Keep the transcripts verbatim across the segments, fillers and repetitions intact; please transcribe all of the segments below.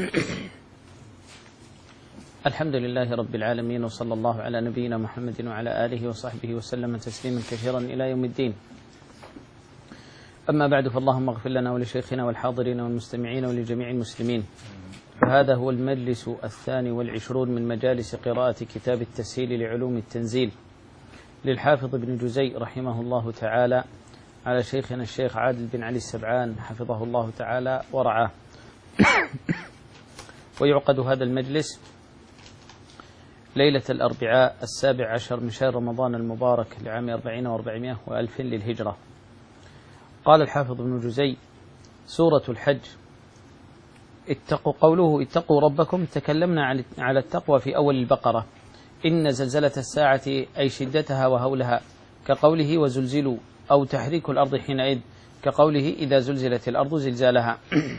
الحمد لله رب العالمين، وصلى الله على نبينا محمد وعلى آله وصحبه وسلم تسليما كثيرا إلى يوم الدين. أما بعد، فاللهم اغفر لنا ولشيخنا والحاضرين والمستمعين ولجميع المسلمين. وهذا هو المجلس الثاني والعشرون من مجالس قراءة كتاب التسهيل لعلوم التنزيل للحافظ ابن جزي رحمه الله تعالى على شيخنا الشيخ عادل بن علي السبعان حفظه الله تعالى ورعاه. ويعقد هذا المجلس ليلة الأربعاء السابع عشر من شهر رمضان المبارك لعام أربعين وأربعمائة وألف للهجرة. قال الحافظ ابن جزي: سورة الحج. اتقوا قوله اتقوا ربكم، تكلمنا على التقوى في أول البقرة. إن زلزلة الساعة أي شدتها وهولها، كقوله وزلزلوا، أو تحريك الأرض حينئذ، كقوله إذا زلزلت الأرض زلزالها.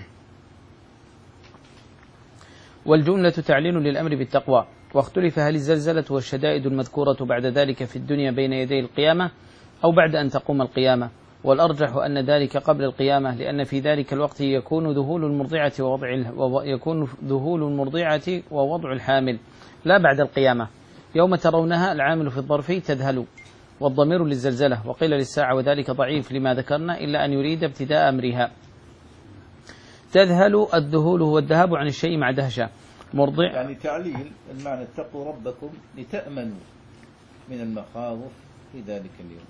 والجملة تعليل للأمر بالتقوى. واختلف هل الزلزلة والشدائد المذكورة بعد ذلك في الدنيا بين يدي القيامة أو بعد أن تقوم القيامة، والأرجح أن ذلك قبل القيامة، لأن في ذلك الوقت يكون ذهول المرضعة ووضع يكون ذهول المرضعة ووضع الحامل، لا بعد القيامة. يوم ترونها العامل في الظرف تذهل، والضمير للزلزلة، وقيل للساعة، وذلك ضعيف لما ذكرنا إلا أن يريد ابتداء أمرها. تذهل الذهول هو الذهاب عن الشيء مع دهشة. مرضع يعني تعليل المعنى اتقوا ربكم لتأمنوا من المخاوف في ذلك اليوم.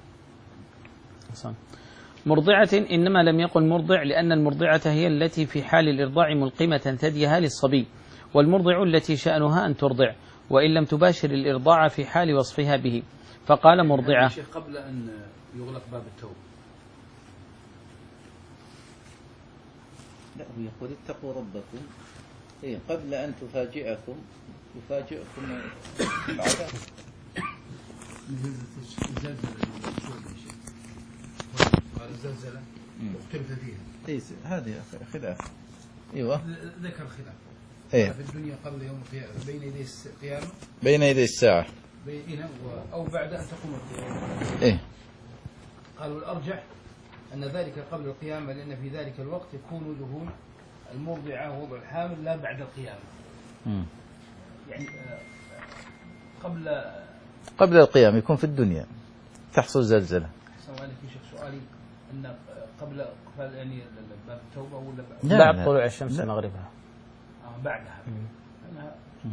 مرضعة إنما لم يقل مرضع لأن المرضعة هي التي في حال الإرضاع ملقمة ثديها للصبي، والمرضع التي شأنها أن ترضع وإن لم تباشر الإرضاع في حال وصفها به، فقال مرضعة. قبل أن يغلق باب التوبة. لا، هو يقول اتقوا ربكم إيه قبل أن تفاجئكم يفاجئكم العذاب. الزلزلة واختلف فيها. إيه هذه خلاف. أيوة. ذكر خلاف. إيه. في الدنيا قبل يوم القيامة بين يدي القيامة. بين يدي الساعة. بين أو بعد أن تقوم القيامة. إيه. قالوا الأرجح أن ذلك قبل القيامة، لأن في ذلك الوقت يكون ذهول المرضعة ووضع الحامل لا بعد القيامة. مم. يعني قبل قبل القيامة يكون في الدنيا تحصل زلزلة. سؤالي في شيخ سؤالي أن قبل يعني باب التوبة ولا بعد, بعد طلوع الشمس مغربها. آه بعدها. أنا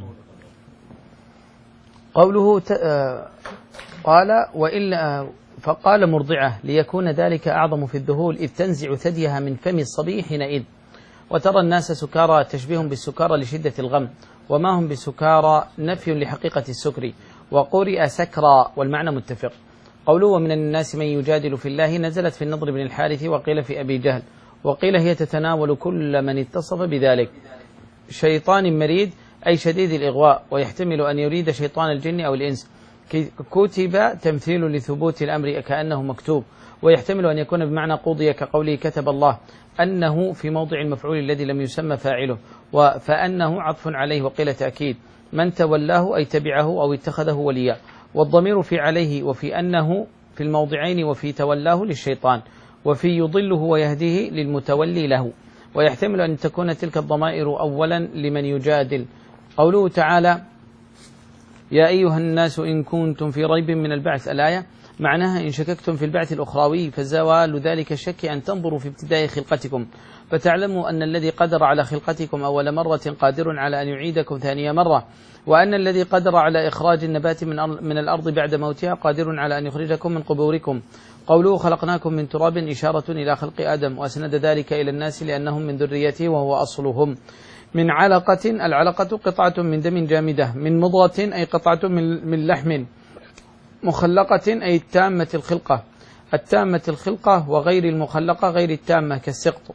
قوله ت... قال وإلا فقال مرضعة ليكون ذلك أعظم في الذهول، إذ تنزع ثديها من فم الصبي حينئذ. وترى الناس سكارى تشبيه بالسكارى لشدة الغم، وما هم بسكارى نفي لحقيقة السكر، وقرئ سكرى والمعنى متفق. قوله ومن الناس من يجادل في الله نزلت في النضر بن الحارث، وقيل في أبي جهل، وقيل هي تتناول كل من اتصف بذلك. شيطان مريد أي شديد الإغواء، ويحتمل أن يريد شيطان الجن أو الإنس. كتب تمثيل لثبوت الأمر كأنه مكتوب، ويحتمل أن يكون بمعنى قضي كقوله كتب الله، أنه في موضع المفعول الذي لم يسمى فاعله، فأنه عطف عليه، وقيل تأكيد. من تولاه أي تبعه أو اتخذه وليا، والضمير في عليه وفي أنه في الموضعين، وفي تولاه للشيطان، وفي يضله ويهديه للمتولي له. ويحتمل أن تكون تلك الضمائر أولا لمن يجادل. قوله تعالى يا أيها الناس إن كنتم في ريب من البعث، الآية معناها إن شككتم في البعث الأخروي، فزوال ذلك الشك أن تنظروا في ابتداء خلقتكم، فتعلموا أن الذي قدر على خلقتكم أول مرة قادر على أن يعيدكم ثانية مرة، وأن الذي قدر على إخراج النبات من الأرض بعد موتها قادر على أن يخرجكم من قبوركم. قوله خلقناكم من تراب إشارة إلى خلق آدم، وأسند ذلك إلى الناس لأنهم من ذريته وهو أصلهم. من علقة، العلقة قطعة من دم جامدة. من مضغة أي قطعة من لحم. مخلقة أي التامة الخلقة. التامة الخلقة وغير المخلقة غير التامة كالسقط.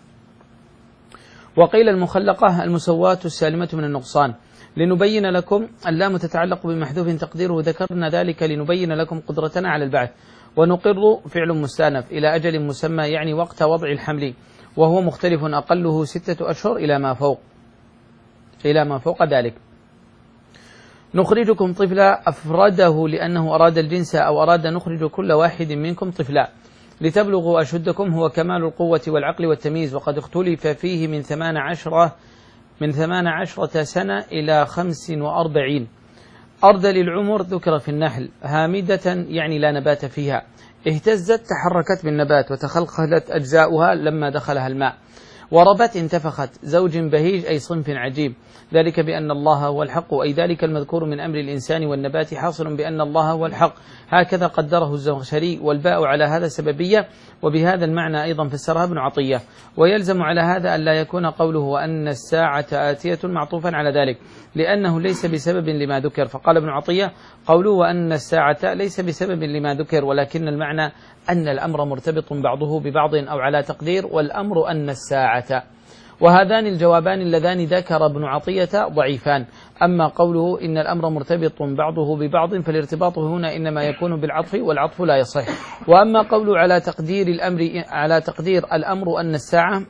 وقيل المخلقة المسواة السالمة من النقصان. لنبين لكم، اللام تتعلق بمحذوف تقديره ذكرنا ذلك لنبين لكم قدرتنا على البعث. ونقر فعل مستأنف إلى أجل مسمى، يعني وقت وضع الحمل، وهو مختلف أقله ستة أشهر إلى ما فوق إلى ما فوق ذلك. نخرجكم طفلا أفرده لأنه أراد الجنس، أو أراد نخرج كل واحد منكم طفلا لتبلغوا أشدكم، هو كمال القوة والعقل والتمييز. وقد اختلف فيه من ثمان عشرة من ثمان عشرة سنة إلى خمس وأربعين. أرذل العمر ذكر في النحل، هامدة يعني لا نبات فيها، اهتزت تحركت بالنبات وتخلخلت أجزاؤها لما دخلها الماء، وربت انتفخت، زوج بهيج أي صنف عجيب، ذلك بأن الله هو الحق، أي ذلك المذكور من أمر الإنسان والنبات حاصل بأن الله هو الحق، هكذا قدره الزمخشري، والباء على هذا سببية، وبهذا المعنى أيضا فسرها ابن عطية. ويلزم على هذا أن لا يكون قوله وأن الساعة آتية معطوفا على ذلك، لأنه ليس بسبب لما ذكر، فقال ابن عطية قوله وأن الساعة ليس بسبب لما ذكر، ولكن المعنى أن الأمر مرتبط بعضه ببعض، أو على تقدير والأمر أن الساعة. وهذان الجوابان اللذان ذكر ابن عطية ضعيفان. أما قوله إن الأمر مرتبط بعضه ببعض فالارتباط هنا إنما يكون بالعطف، والعطف لا يصح. وأما قوله على تقدير الأمر على تقدير الأمر أن الساعة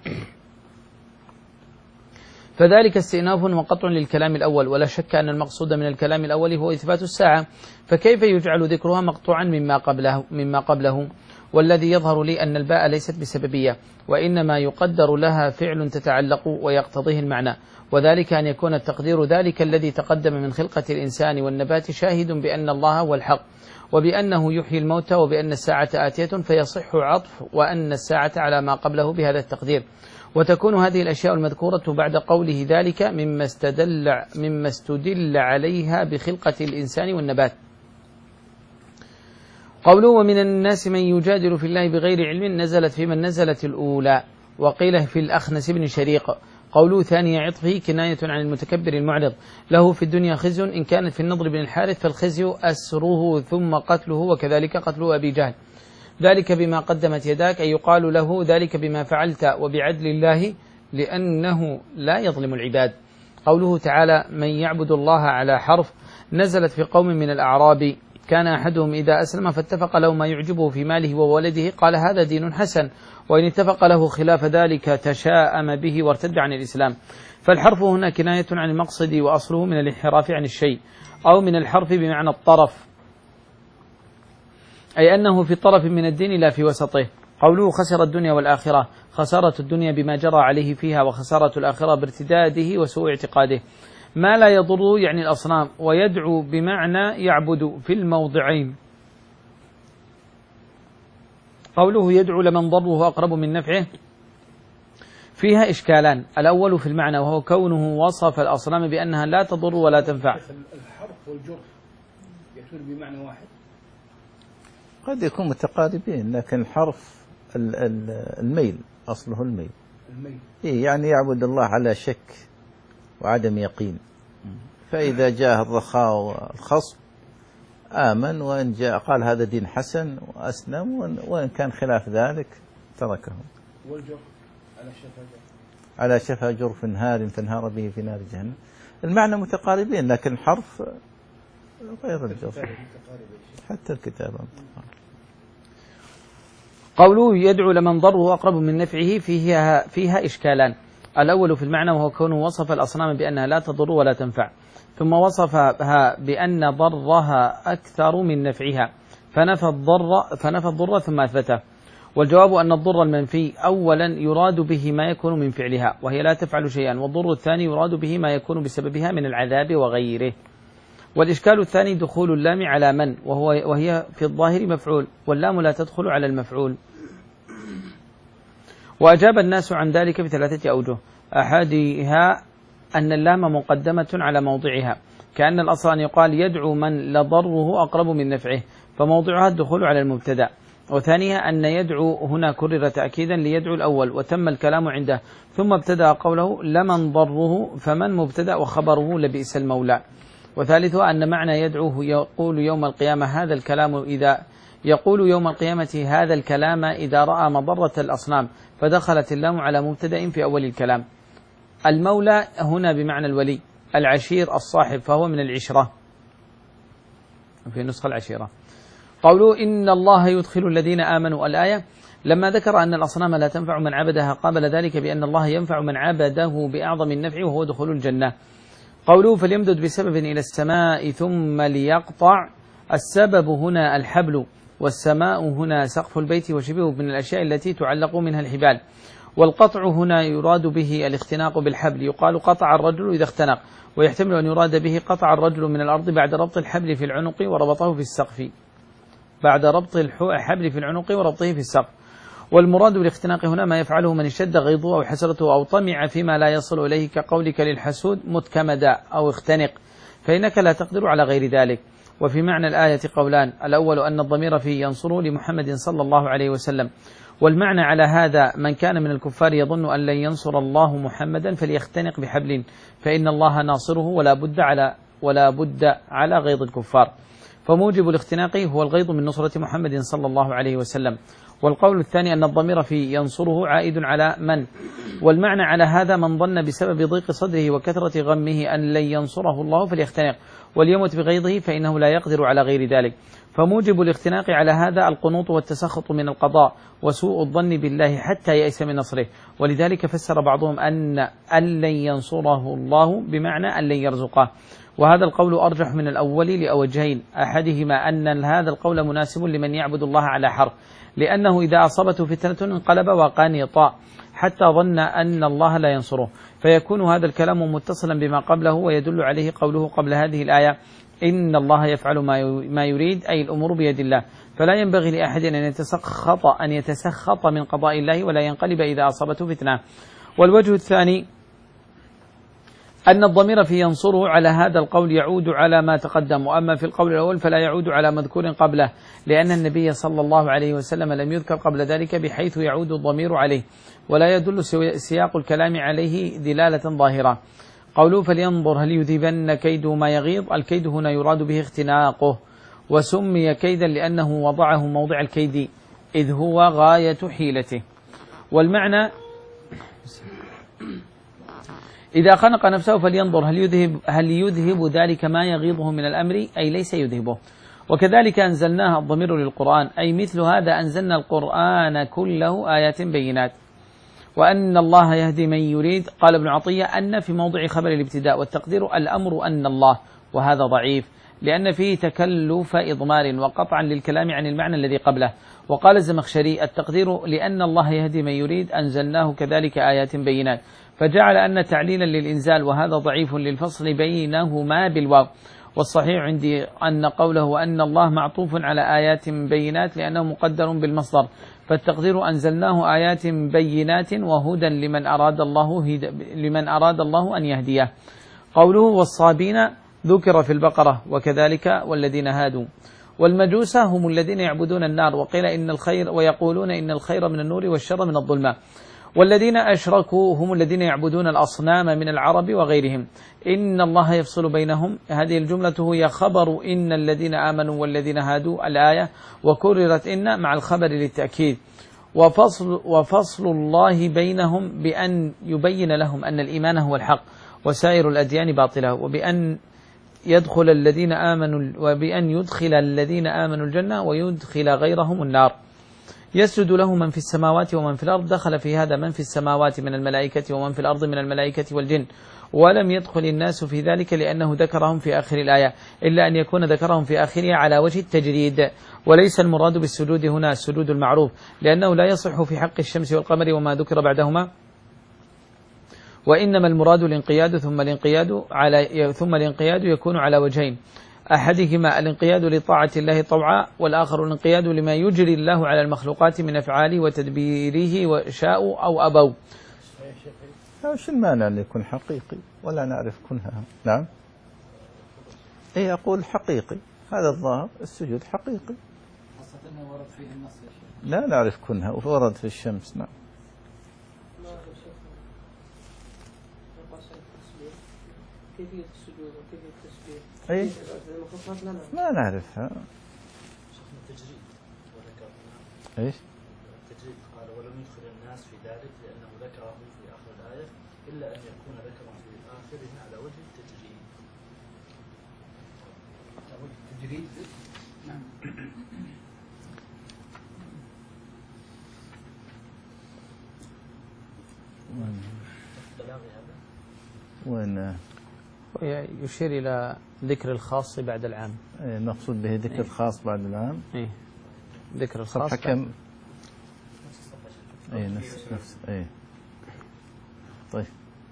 فذلك استئناف وقطع للكلام الأول، ولا شك أن المقصود من الكلام الأول هو إثبات الساعة، فكيف يجعل ذكرها مقطوعا مما قبله, مما قبله؟ والذي يظهر لي أن الباء ليست بسببية، وإنما يقدر لها فعل تتعلق ويقتضيه المعنى، وذلك أن يكون التقدير ذلك الذي تقدم من خلقة الإنسان والنبات شاهد بأن الله هو الحق، وبأنه يحيي الموتى، وبأن الساعة آتية، فيصح عطف وأن الساعة على ما قبله بهذا التقدير. وتكون هذه الأشياء المذكورة بعد قوله ذلك مما استدل, مما استدل عليها بخلقة الإنسان والنبات. قوله ومن الناس من يجادل في الله بغير علم نزلت في من نزلت الأولى، وقيل في الأخنس بن شريق. قوله ثاني عطفه كناية عن المتكبر المعرض، له في الدنيا خزي إن كانت في النضر بن الحارث، فالخزي أسره ثم قتله، وكذلك قتل أبي جهل، ذلك بما قدمت يداك، أي يقال له ذلك بما فعلت وبعدل الله لأنه لا يظلم العباد. قوله تعالى من يعبد الله على حرف نزلت في قوم من الأعراب، كان أحدهم إذا أسلم فاتفق له ما يعجبه في ماله وولده قال هذا دين حسن، وإن اتفق له خلاف ذلك تشاءم به وارتد عن الإسلام. فالحرف هنا كناية عن المقصد، وأصله من الانحراف عن الشيء، أو من الحرف بمعنى الطرف، أي أنه في طرف من الدين لا في وسطه. قوله خسر الدنيا والآخرة، خسارة الدنيا بما جرى عليه فيها، وخسارة الآخرة بارتداده وسوء اعتقاده. ما لا يضر يعني الأصنام، ويدعو بمعنى يعبد في الموضعين. قوله يدعو لمن ضره أقرب من نفعه فيها إشكالان، الأول في المعنى وهو كونه وصف الأصنام بأنها لا تضر ولا تنفع. الحرف والجر يكون بمعنى واحد، قد يكون متقاربين، لكن الحرف الميل أصله الميل، الميل إيه يعني يعبد الله على شك وعدم يقين، فإذا جاء الرخاء والخصب آمن، وإن جاء قال هذا دين حسن وأسلم، وإن كان خلاف ذلك تركه. والجر على شفا جرف على شفا جرف هار فانهار به في نار جهنم، المعنى متقاربين، لكن الحرف غير الجرف، حتى الكتابة. قوله يدعو لمن ضره أقرب من نفعه فيها, فيها إشكالان، الأول في المعنى وهو كونه وصف الأصنام بأنها لا تضر ولا تنفع، ثم وصفها بأن ضرها أكثر من نفعها فنفى الضر, فنفى الضر ثم أثبته. والجواب أن الضر المنفي أولا يراد به ما يكون من فعلها وهي لا تفعل شيئا، والضر الثاني يراد به ما يكون بسببها من العذاب وغيره. والإشكال الثاني دخول اللام على من، وهو وهي في الظاهر مفعول، واللام لا تدخل على المفعول. وأجاب الناس عن ذلك بثلاثة أوجه، أحدها أن اللام مقدمة على موضعها، كأن الأصل أن يقال يدعو من لضره أقرب من نفعه، فموضعها الدخول على المبتدأ. وثانيها أن يدعو هنا كرر تأكيدا ليدعو الأول وتم الكلام عنده، ثم ابتدأ قوله لمن ضره، فمن مبتدأ وخبره لبئس المولى. وثالثها أن معنى يدعوه يقول يوم القيامة هذا الكلام إذا يقول يوم القيامة هذا الكلام إذا رأى مضرة الأصنام، فدخلت اللام على مبتدأ في أول الكلام. المولى هنا بمعنى الولي، العشير الصاحب، فهو من العشرة في نسخة العشيرة. قولوا إن الله يدخل الذين آمنوا، الآية لما ذكر أن الأصنام لا تنفع من عبدها قابل ذلك بأن الله ينفع من عبده بأعظم النفع وهو دخول الجنة. قوله فليمدد بسبب إلى السماء ثم ليقطع، السبب هنا الحبل، والسماء هنا سقف البيت وشبهه من الأشياء التي تعلق منها الحبال. والقطع هنا يراد به الاختناق بالحبل، يقال قطع الرجل إذا اختنق، ويحتمل أن يراد به قطع الرجل من الأرض بعد ربط الحبل في العنق وربطه في السقف، بعد ربط الحبل في العنق وربطه في السقف. والمراد بالاختناق هنا ما يفعله من اشتد غيظه أو حسرته أو طمع فيما لا يصل إليه، كقولك للحسود مت كمدا أو اختنق، فإنك لا تقدر على غير ذلك. وفي معنى الآية قولان: الأول أن الضمير فيه ينصره لمحمد صلى الله عليه وسلم، والمعنى على هذا من كان من الكفار يظن أن لن ينصر الله محمدا فليختنق بحبل، فإن الله ناصره ولا بد على ولا بد على غيظ الكفار، فموجب الاختناق هو الغيظ من نصرة محمد صلى الله عليه وسلم. والقول الثاني أن الضمير في ينصره عائد على من، والمعنى على هذا من ظن بسبب ضيق صدره وكثرة غمه أن لن ينصره الله فليختنق وليمت بغيظه، فإنه لا يقدر على غير ذلك. فموجب الاختناق على هذا القنوط والتسخط من القضاء وسوء الظن بالله حتى يئس من نصره. ولذلك فسر بعضهم أن أن لن ينصره الله بمعنى أن لن يرزقه، وهذا القول أرجح من الأول لأوجهين: أحدهما أن هذا القول مناسب لمن يعبد الله على حرف، لأنه إذا أصابته فتنة انقلب وقانطا حتى ظن أن الله لا ينصره، فيكون هذا الكلام متصلا بما قبله، ويدل عليه قوله قبل هذه الآية: إن الله يفعل ما يريد، أي الأمور بيد الله، فلا ينبغي لأحد أن يتسخط أن يتسخط من قضاء الله ولا ينقلب إذا أصابته فتنة. والوجه الثاني أن الضمير في ينصره على هذا القول يعود على ما تقدم، وأما في القول الأول فلا يعود على مذكور قبله، لأن النبي صلى الله عليه وسلم لم يذكر قبل ذلك بحيث يعود الضمير عليه، ولا يدل سياق الكلام عليه دلالة ظاهرة. قوله فلينظر هل يذهبن كيده ما يغيظ، الكيد هنا يراد به اختناقه، وسمي كيدا لأنه وضعه موضع الكيد إذ هو غاية حيلته. والمعنى إذا خنق نفسه فلينظر هل يذهب, هل يذهب ذلك ما يغيظه من الأمر، أي ليس يذهبه. وكذلك أنزلناها الضمير للقرآن، أي مثل هذا أنزلنا القرآن كله آيات بينات. وأن الله يهدي من يريد، قال ابن عطية أن في موضع خبر الابتداء، والتقدير الأمر أن الله، وهذا ضعيف لأن فيه تكلف إضمار وقطعا للكلام عن المعنى الذي قبله. وقال الزمخشري التقدير لأن الله يهدي من يريد أنزلناه كذلك آيات بينات، فجعل أن تعليلا للإنزال، وهذا ضعيف للفصل بينهما بالواو. والصحيح عندي أن قوله وأن الله معطوف على آيات بينات لأنه مقدر بالمصدر، فالتقدير أنزلناه آيات بينات وهدى لمن أراد الله لمن أراد الله أن يهديه. قوله والصابين ذكر في البقرة، وكذلك والذين هادوا. والمجوس هم الذين يعبدون النار، وقيل إن الخير ويقولون إن الخير من النور والشر من الظلمة. والذين أشركوا هم الذين يعبدون الأصنام من العرب وغيرهم. إن الله يفصل بينهم، هذه الجملة هي خبر إن الذين آمنوا والذين هادوا الآية، وكررت إن مع الخبر للتأكيد. وفصل, وفصل الله بينهم بأن يبين لهم أن الإيمان هو الحق وسائر الأديان باطلة، وبأن يدخل الذين آمنوا وبأن يدخل الذين آمنوا الجنة ويدخل غيرهم النار. يسجد له من في السماوات ومن في الأرض، دخل في هذا من في السماوات من الملائكة ومن في الأرض من الملائكة والجن، ولم يدخل الناس في ذلك لأنه ذكرهم في آخر الآية، إلا أن يكون ذكرهم في آخرها على وجه التجريد. وليس المراد بالسجود هنا السجود المعروف، لأنه لا يصح في حق الشمس والقمر وما ذكر بعدهما، وإنما المراد الانقياد ثم الانقياد على ثم الانقياد يكون على وجهين: أحدهما الانقياد لطاعة الله طوعا، والآخر الانقياد لما يجري الله على المخلوقات من أفعاله وتدبيره وشاءوا أو أبوا. وش المانع أن يكون حقيقي ولا نعرف كنها؟ نعم، إيه أقول حقيقي، هذا الظاهر السجود حقيقي، لا نعرف كنها وورد في الشمس. نعم. كيفية السجود وكيفية التسبيح أي ما نعرفها. ايش؟ التجريد قال ولم يدخل الناس في ذلك لأنه ذكره في آخر الآية، إلا أن يكون ذكره في آخره على وجه التجريد. التجريد نعم. وين يشير إلى ذكر الخاص بعد العام. إيه نقصد به ذكر الخاص بعد العام. إيه ذكر الخاص كم؟ اي نفس نفس اي طيب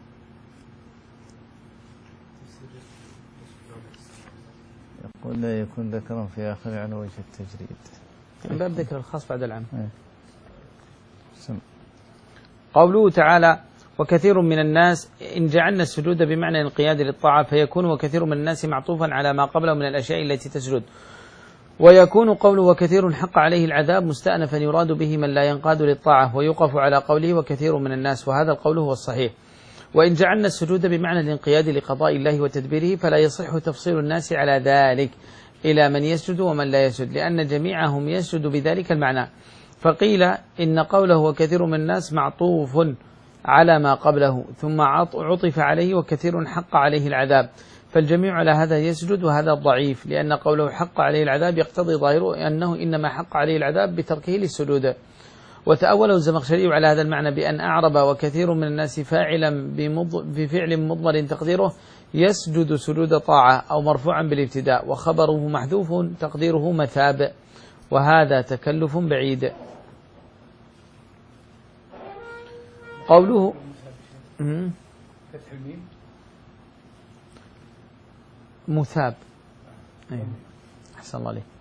يقول لا يكون ذكرا في آخر على وجه التجريد من باب ذكر الخاص بعد العام. سم. قوله تعالى وكثير من الناس إن جعلنا السجود بمعنى الانقياد للطاعة فيكون وكثير من الناس معطوفا على ما قبله من الأشياء التي تسجد، ويكون قوله وكثير حق عليه العذاب مستأنفا يراد به من لا ينقاد للطاعة، ويوقف على قوله وكثير من الناس، وهذا القول هو الصحيح. وإن جعلنا السجود بمعنى الانقياد لقضاء الله وتدبيره فلا يصح تفصيل الناس على ذلك إلى من يسجد ومن لا يسجد، لأن جميعهم يسجد بذلك المعنى. فقيل إن قوله وكثير من الناس معطوف على ما قبله ثم عطف عليه وكثير حق عليه العذاب، فالجميع على هذا يسجد، وهذا ضعيف، لأن قوله حق عليه العذاب يقتضي ظاهره أنه إنما حق عليه العذاب بتركه للسجود. وتأوله الزمخشري على هذا المعنى بأن أعرب وكثير من الناس فاعلا بفعل مضمر تقديره يسجد سجود طاعة أو مرفوعا بالابتداء، وخبره محذوف تقديره مثاب، وهذا تكلف بعيد. قوله فتح الميم مثاب. أيوه. أحسن الله عليك.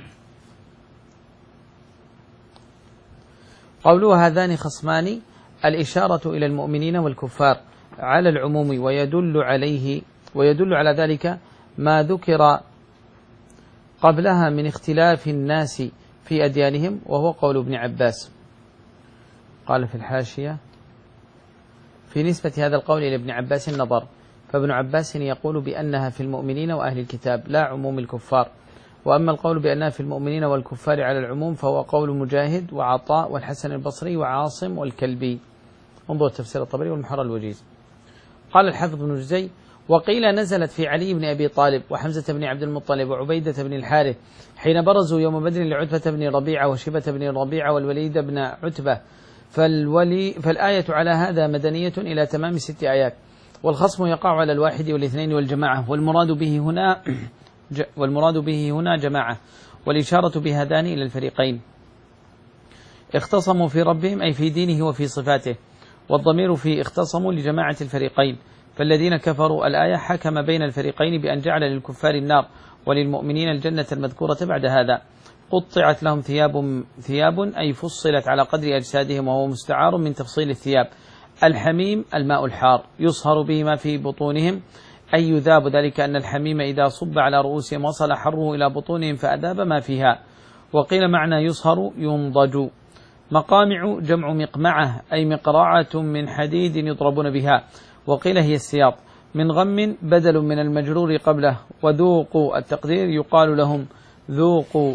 قوله هذان خصمان الإشارة إلى المؤمنين والكفار على العموم، ويدل عليه ويدل على ذلك ما ذكر قبلها من اختلاف الناس في أديانهم، وهو قول ابن عباس. قال في الحاشية في نسبة هذا القول إلى ابن عباس النظر، فابن عباس يقول بأنها في المؤمنين وأهل الكتاب لا عموم الكفار، وأما القول بأنها في المؤمنين والكفار على العموم فهو قول مجاهد وعطاء والحسن البصري وعاصم والكلبي. انظر تفسير الطبري والمحرر الوجيز. قال الحافظ بن جزي وقيل نزلت في علي بن أبي طالب وحمزة بن عبد المطلب وعبيدة بن الحارث حين برزوا يوم بدر لعتبة بن ربيعة وشبة بن ربيعة والوليد بن عتبة، فالولي فالآية على هذا مدنية إلى تمام ست آيات، والخصم يقع على الواحد والاثنين والجماعة، والمراد به هنا والمراد به هنا جماعة، والإشارة بهذان إلى الفريقين. اختصموا في ربهم أي في دينه وفي صفاته، والضمير في اختصموا لجماعة الفريقين، فالذين كفروا الآية حكم بين الفريقين بأن جعل للكفار النار وللمؤمنين الجنة المذكورة بعد هذا. قطعت لهم ثياب ثياب أي فصلت على قدر أجسادهم، وهو مستعار من تفصيل الثياب. الحميم الماء الحار يصهر به ما في بطونهم أي يذاب، ذلك أن الحميم إذا صب على رؤوسهم وصل حره إلى بطونهم فأذاب ما فيها. وقيل معنى يصهر ينضج. مقامع جمع مقمعة أي مقراعة من حديد يضربون بها، وقيل هي السياط. من غم بدل من المجرور قبله، وذوقوا التقدير يقال لهم ذوقوا.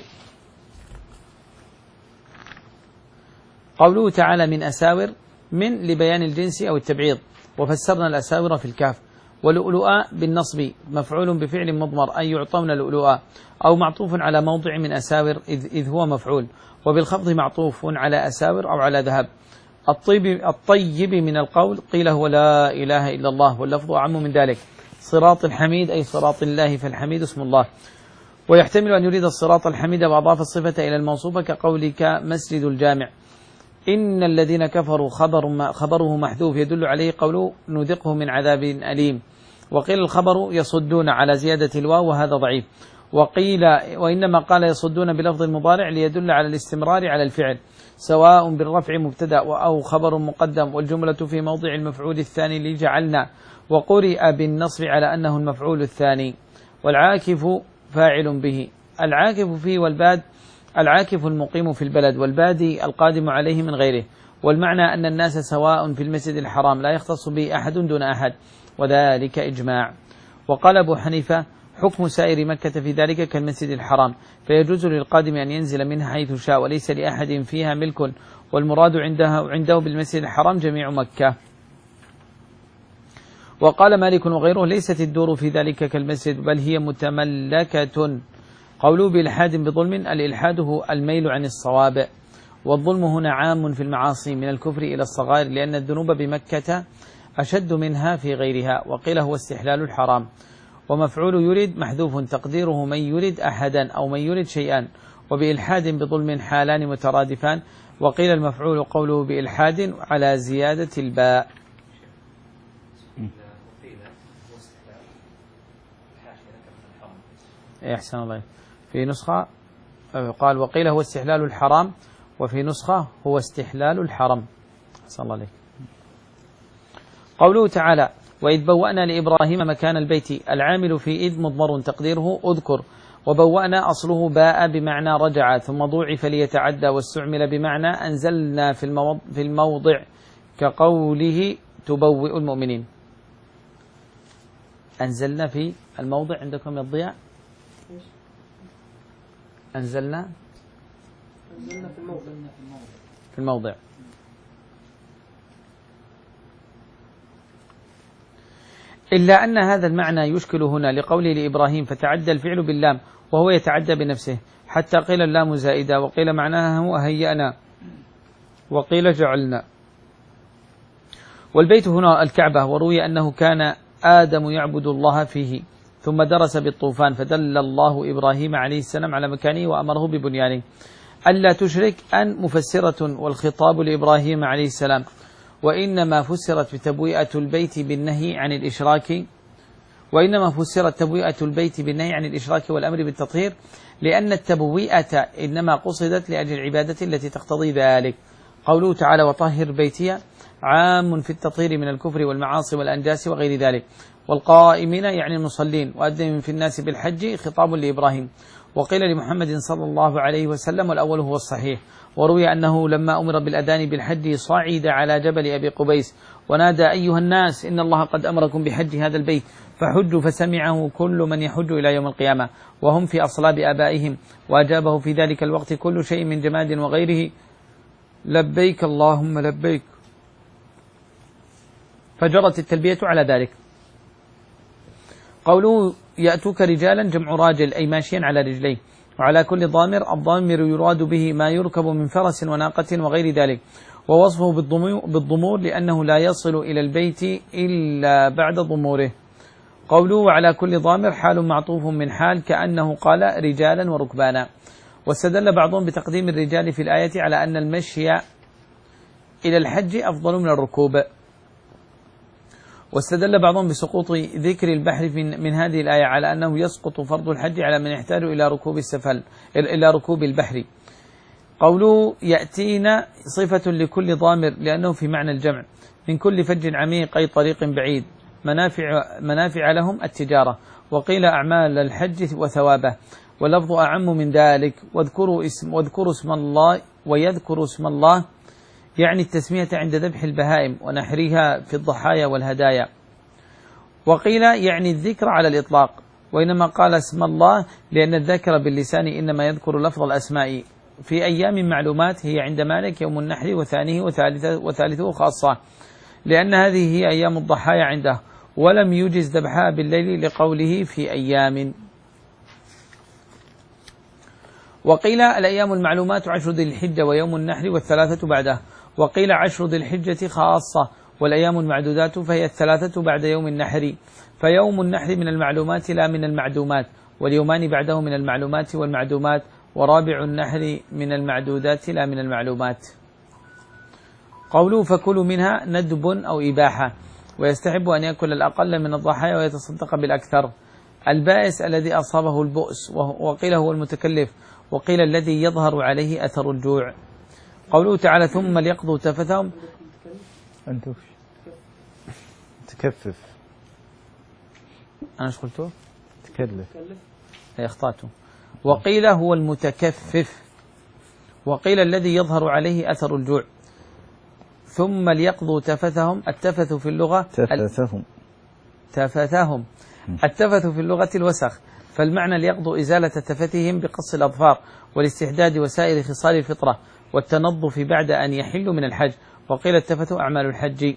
قوله تعالى من أساور من لبيان الجنس أو التبعيض، وفسرنا الأساور في الكهف. ولؤلؤا بالنصب مفعول بفعل مضمر أي يعطون لؤلؤا، أو معطوف على موضع من أساور إذ, إذ هو مفعول، وبالخفض معطوف على أساور أو على ذهب. الطيب, الطيب من القول قيل هو لا إله إلا الله، واللفظ أعم من ذلك. صراط الحميد أي صراط الله، فالحميد اسم الله. ويحتمل أن يريد الصراط الحميد وأضاف الصفة إلى الموصوفة كقولك مسجد الجامع. إن الذين كفروا خبر خبره محذوف يدل عليه قوله نذقه من عذاب أليم. وقيل الخبر يصدون على زيادة الواو، وهذا ضعيف. وقيل وإنما قال يصدون بلفظ المضارع ليدل على الاستمرار على الفعل، سواء بالرفع مبتدأ أو خبر مقدم، والجملة في موضع المفعول الثاني لجعلنا، وقرئ بالنصب على أنه المفعول الثاني. والعاكف فاعل به. العاكف فيه والباد العاكف المقيم في البلد، والبادي القادم عليه من غيره. والمعنى أن الناس سواء في المسجد الحرام لا يختص به أحد دون أحد، وذلك إجماع. وقال أبو حنيفة حكم سائر مكة في ذلك كالمسجد الحرام، فيجوز للقادم أن ينزل منها حيث شاء، وليس لأحد فيها ملك، والمراد عنده, عنده بالمسجد الحرام جميع مكة. وقال مالك وغيره ليست الدور في ذلك كالمسجد، بل هي متملكة. قوله بإلحاد بظلم، الإلحاد هو الميل عن الصواب، والظلم هنا عام في المعاصي من الكفر إلى الصغائر، لأن الذنوب بمكة أشد منها في غيرها. وقيل هو استحلال الحرام. ومفعول يريد محذوف تقديره من يريد أحدا أو من يريد شيئا، وبإلحاد بظلم حالان مترادفان. وقيل المفعول قوله بإلحاد على زيادة الباء. أحسن الله. في نسخة قال وقيل هو استحلال الحرام، وفي نسخة هو استحلال الحرم. أحسن الله عليك. قوله تعالى وإذ بوأنا لإبراهيم مكان البيت، العامل في إذ مضمر تقديره أذكر، وبوأنا أصله باء بمعنى رجع ثم ضوعف ليتعدى، واستعمل بمعنى أنزلنا في الموضع كقوله تبوئ المؤمنين. أنزلنا في الموضع عندكم يا الضياء؟ أنزلنا أنزلنا في الموضع في الموضع. إلا أن هذا المعنى يشكل هنا لقوله لإبراهيم فتعدى الفعل باللام وهو يتعدى بنفسه، حتى قيل اللام زائدة، وقيل معناها هيأنا، وقيل جعلنا. والبيت هنا الكعبة، وروي أنه كان آدم يعبد الله فيه ثم درس بالطوفان فدل الله إبراهيم عليه السلام على مكانه وأمره ببنيانه. ألا تشرك أن مفسرة والخطاب لإبراهيم عليه السلام، وإنما فسرت تبوئة البيت بالنهي عن الإشراك وإنما فسرت تبوئة البيت بالنهي عن الإشراك والأمر بالتطهير، لأن التبوئة إنما قصدت لأجل العبادة التي تقتضي ذلك. قوله تعالى وطهر بيتي عام في التطهير من الكفر والمعاصي والأنجاس وغير ذلك، والقائمين يعني المصلين، وأذن في الناس بالحج خطاب لإبراهيم. وقيل لمحمد صلى الله عليه وسلم، والأول هو الصحيح. وروي أنه لما أمر بالأذان بالحج صعد على جبل أبي قبيس ونادى أيها الناس إن الله قد أمركم بحج هذا البيت فحجوا، فسمعه كل من يحج إلى يوم القيامة وهم في أصلاب آبائهم، وأجابه في ذلك الوقت كل شيء من جماد وغيره لبيك اللهم لبيك، فجرت التلبية على ذلك. قوله يأتوك رجالا جمع راجل أي ماشيا على رجليه، وعلى كل ضامر، الضامر يراد به ما يركب من فرس وناقة وغير ذلك، ووصفه بالضمور لأنه لا يصل إلى البيت إلا بعد ضموره. قوله على كل ضامر حال معطوف من حال، كأنه قال رجالا وركبانا. واستدل بعضهم بتقديم الرجال في الآية على أن المشي إلى الحج أفضل من الركوب. واستدل بعضهم بسقوط ذكر البحر من هذه الآية على أنه يسقط فرض الحج على من يحتاج إلى ركوب السفل إلى ركوب البحر. قوله يأتينا صفة لكل ضامر لأنه في معنى الجمع، من كل فج عميق أي طريق بعيد، منافع, منافع لهم التجارة. وقيل أعمال الحج وثوابه، واللفظ أعم من ذلك. واذكروا اسم, واذكروا اسم الله ويذكر اسم الله يعني التسمية عند ذبح البهائم ونحرها في الضحايا والهدايا. وقيل يعني الذكر على الإطلاق، وإنما قال اسم الله لأن الذاكر باللسان إنما يذكر لفظ الأسماء في أيام معلومات، هي عند مالك يوم النحر وثانيه وثالثه, وثالثه خاصة، لأن هذه هي أيام الضحايا عنده، ولم يجز ذبحها بالليل لقوله في أيام. وقيل الأيام المعلومات عشر ذي الحجة ويوم النحر والثلاثة بعده. وقيل عشر ذي الحجة خاصة، والأيام المعدودات فهي الثلاثة بعد يوم النحر، فيوم النحر من المعلومات لا من المعدومات، واليومان بعده من المعلومات والمعدومات، ورابع النحر من المعدودات لا من المعلومات. قوله فكلوا منها ندب أو إباحة، ويستحب أن يأكل الأقل من الضحايا ويتصدق بالأكثر. البائس الذي أصابه البؤس، وقيل هو المتكلف، وقيل الذي يظهر عليه أثر الجوع. قوله تعالى ثم ليقضوا تفثهم، أنت تكفف، أنا ايش قلته؟ تكلف، أي أخطأته. وقيل هو المتكفف، وقيل الذي يظهر عليه أثر الجوع. ثم ليقضوا تفثهم، التفث في اللغة تفثهم تفثهم التفث في اللغة الوسخ، فالمعنى ليقضوا إزالة تفثهم بقص الأظفار والاستحداد وسائر خصال الفطرة والتنظف بعد أن يحلوا من الحج. وقيل التفث أعمال الحج.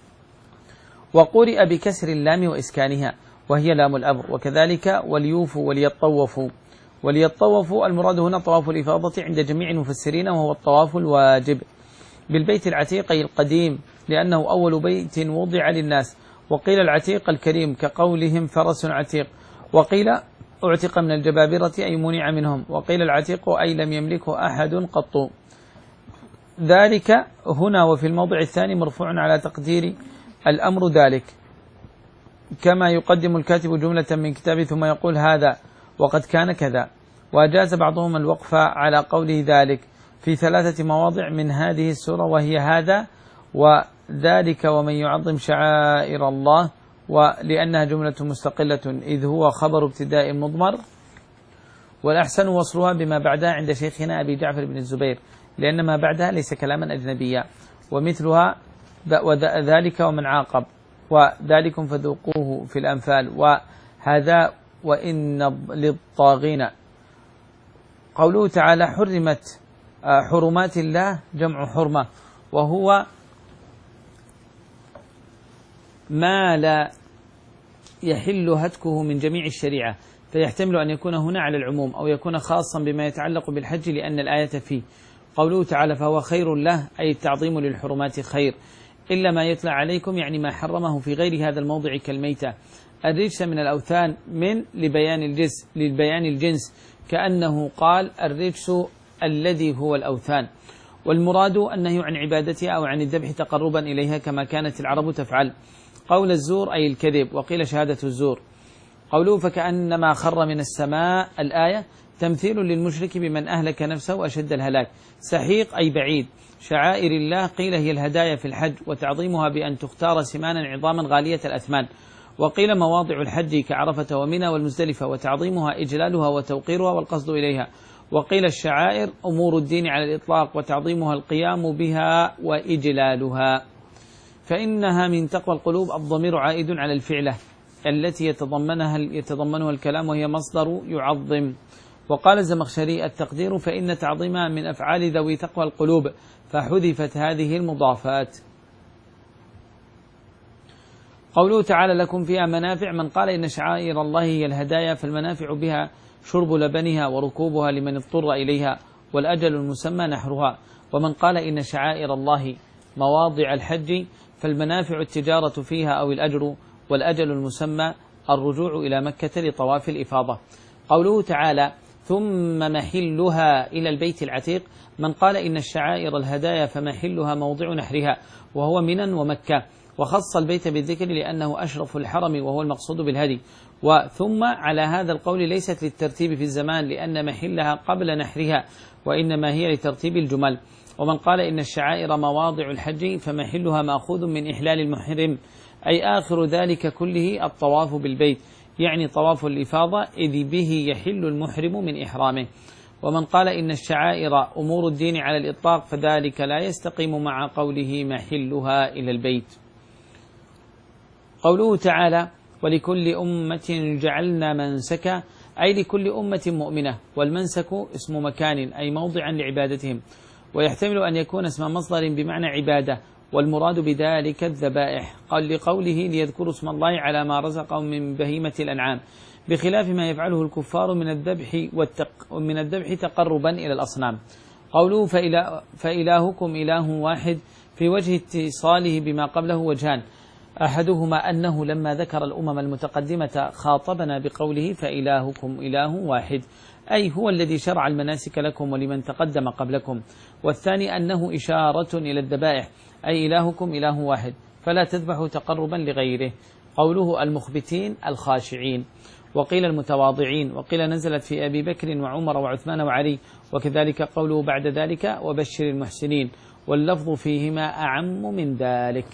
وقرئ بكسر اللام وإسكانها وهي لام الأمر، وكذلك وليوفوا وليطوفوا. وليطوفوا المراد هنا طواف الإفاضة عند جميع المفسرين، وهو الطواف الواجب بالبيت العتيق أي القديم، لأنه أول بيت وضع للناس. وقيل العتيق الكريم كقولهم فرس عتيق. وقيل اعتق من الجبابرة أي منع منهم. وقيل العتيق أي لم يملكه أحد قط. ذلك هنا وفي الموضع الثاني مرفوع على تقدير الأمر ذلك، كما يقدم الكاتب جملة من كتابه ثم يقول هذا، وقد كان كذا. وأجاز بعضهم الوقف على قوله ذلك في ثلاثة مواضع من هذه السورة، وهي هذا وذلك ومن يعظم شعائر الله، ولأنها جملة مستقلة إذ هو خبر ابتداء مضمر، والأحسن وصلها بما بعدها عند شيخنا أبي جعفر بن الزبير، لأن ما بعدها ليس كلاما أجنبيا، ومثلها وذلك ومن عاقب وذلكم فذوقوه في الأنفال، وهذا وإن للطاغين. قوله تعالى حرمت حرمات الله جمع حرمة، وهو ما لا يحل هتكه من جميع الشريعة، فيحتمل أن يكون هنا على العموم أو يكون خاصا بما يتعلق بالحج لأن الآية فيه. قوله تعالى فهو خير له أي التعظيم للحرمات خير، إلا ما يتلى عليكم يعني ما حرمه في غير هذا الموضع كالميتة. الرجس من الأوثان من لبيان الجنس للبيان الجنس، كأنه قال الرجس الذي هو الأوثان، والمراد النهي عن عبادتها أو عن الذبح تقربا إليها كما كانت العرب تفعل. قول الزور أي الكذب، وقيل شهادة الزور. قوله فكأنما خر من السماء الآية تمثيل للمشرك بمن أهلك نفسه أشد الهلاك. سحيق أي بعيد. شعائر الله قيل هي الهدايا في الحج، وتعظيمها بأن تختار سمانا عظاما غالية الأثمان. وقيل مواضع الحج كعرفة ومنى والمزدلفة، وتعظيمها إجلالها وتوقيرها والقصد إليها. وقيل الشعائر أمور الدين على الإطلاق، وتعظيمها القيام بها وإجلالها. فإنها من تقوى القلوب، الضمير عائد على الفعلة التي يتضمنها يتضمنها الكلام، وهي مصدر يعظم. وقال الزمخشري التقدير فإن تعظيمها من أفعال ذوي تقوى القلوب، فحذفت هذه المضافات. قوله تعالى لكم فيها منافع، من قال إن شعائر الله هي الهدايا فالمنافع بها شرب لبنها وركوبها لمن اضطر إليها، والأجل المسمى نحرها. ومن قال إن شعائر الله مواضع الحج فالمنافع التجارة فيها أو الأجر، والأجل المسمى الرجوع إلى مكة لطواف الإفاضة. قوله تعالى ثم محلها إلى البيت العتيق، من قال إن الشعائر الهدايا فمحلها موضع نحرها وهو منى ومكة، وخص البيت بالذكر لأنه أشرف الحرم وهو المقصود بالهدي. وثم على هذا القول ليست للترتيب في الزمان لأن محلها قبل نحرها، وإنما هي لترتيب الجمل. ومن قال إن الشعائر مواضع الحج فمحلها مأخوذ من إحلال المحرم، أي آخر ذلك كله الطواف بالبيت، يعني طواف الإفاضة إذ به يحل المحرم من إحرامه. ومن قال إن الشعائر أمور الدين على الإطلاق فذلك لا يستقيم مع قوله محلها إلى البيت. قوله تعالى ولكل أمة جعلنا منسكا، أي لكل أمة مؤمنة، والمنسك اسم مكان أي موضعا لعبادتهم، ويحتمل أن يكون اسم مصدر بمعنى عبادة، والمراد بذلك الذبائح، قال لقوله ليذكروا اسم الله على ما رزقهم من بهيمة الأنعام، بخلاف ما يفعله الكفار من الذبح والتق... من الذبح تقربا إلى الأصنام. قوله فإله... فإلهكم إله واحد، في وجه اتصاله بما قبله وجهان، أحدهما أنه لما ذكر الأمم المتقدمة خاطبنا بقوله فإلهكم إله واحد، أي هو الذي شرع المناسك لكم ولمن تقدم قبلكم. والثاني أنه إشارة إلى الذبائح، أي إلهكم إله واحد فلا تذبحوا تقربا لغيره. قوله المخبتين الخاشعين، وقيل المتواضعين، وقيل نزلت في أبي بكر وعمر وعثمان وعلي، وكذلك قوله بعد ذلك وبشر المحسنين، واللفظ فيهما أعم من ذلك.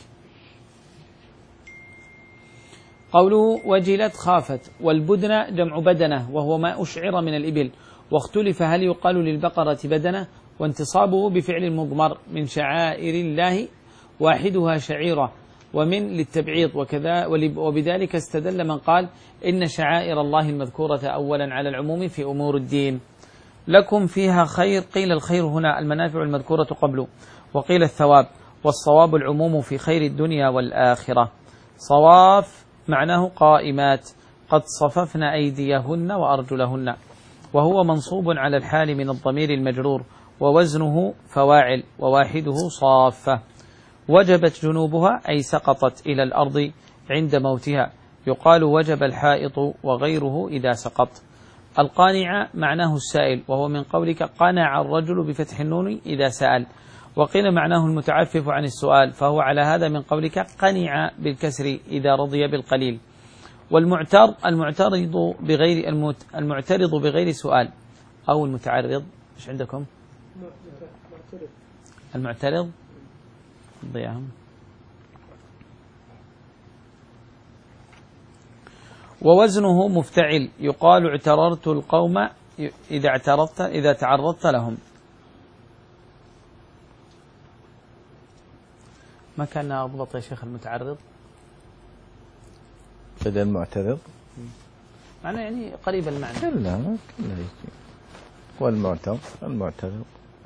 قوله وجلت خافت، والبدن جمع بدنة وهو ما أشعر من الإبل، واختلف هل يقال للبقرة بدنة، وانتصابه بفعل المضمر من شعائر الله واحدها شعيرة، ومن للتبعيض، وكذا وبذلك استدل من قال إن شعائر الله المذكورة أولا على العموم في أمور الدين. لكم فيها خير، قيل الخير هنا المنافع المذكورة قبله، وقيل الثواب، والصواب العموم في خير الدنيا والآخرة. صواف معناه قائمات، قد صففن أيديهن وأرجلهن، وهو منصوب على الحال من الضمير المجرور، ووزنه فواعل، وواحده صافة. وجبت جنوبها أي سقطت إلى الأرض عند موتها، يقال وجب الحائط وغيره إذا سقط. القانع معناه السائل، وهو من قولك قنع الرجل بفتح النون إذا سأل، وقيل معناه المتعفف عن السؤال، فهو على هذا من قولك قنع بالكسر إذا رضي بالقليل. والمعترض المعترض بغير المعترض بغير سؤال أو المتعرض، إيش عندكم؟ المعترض ضيعهم. ووزنه مفتعل، يقال اعتررت القوم إذا اعترضت إذا تعرضت لهم. ما كان أضبط يا شيخ المتعرض بدل المعترض معنى يعني قريب المعنى. لا ما والمعترض المعترض.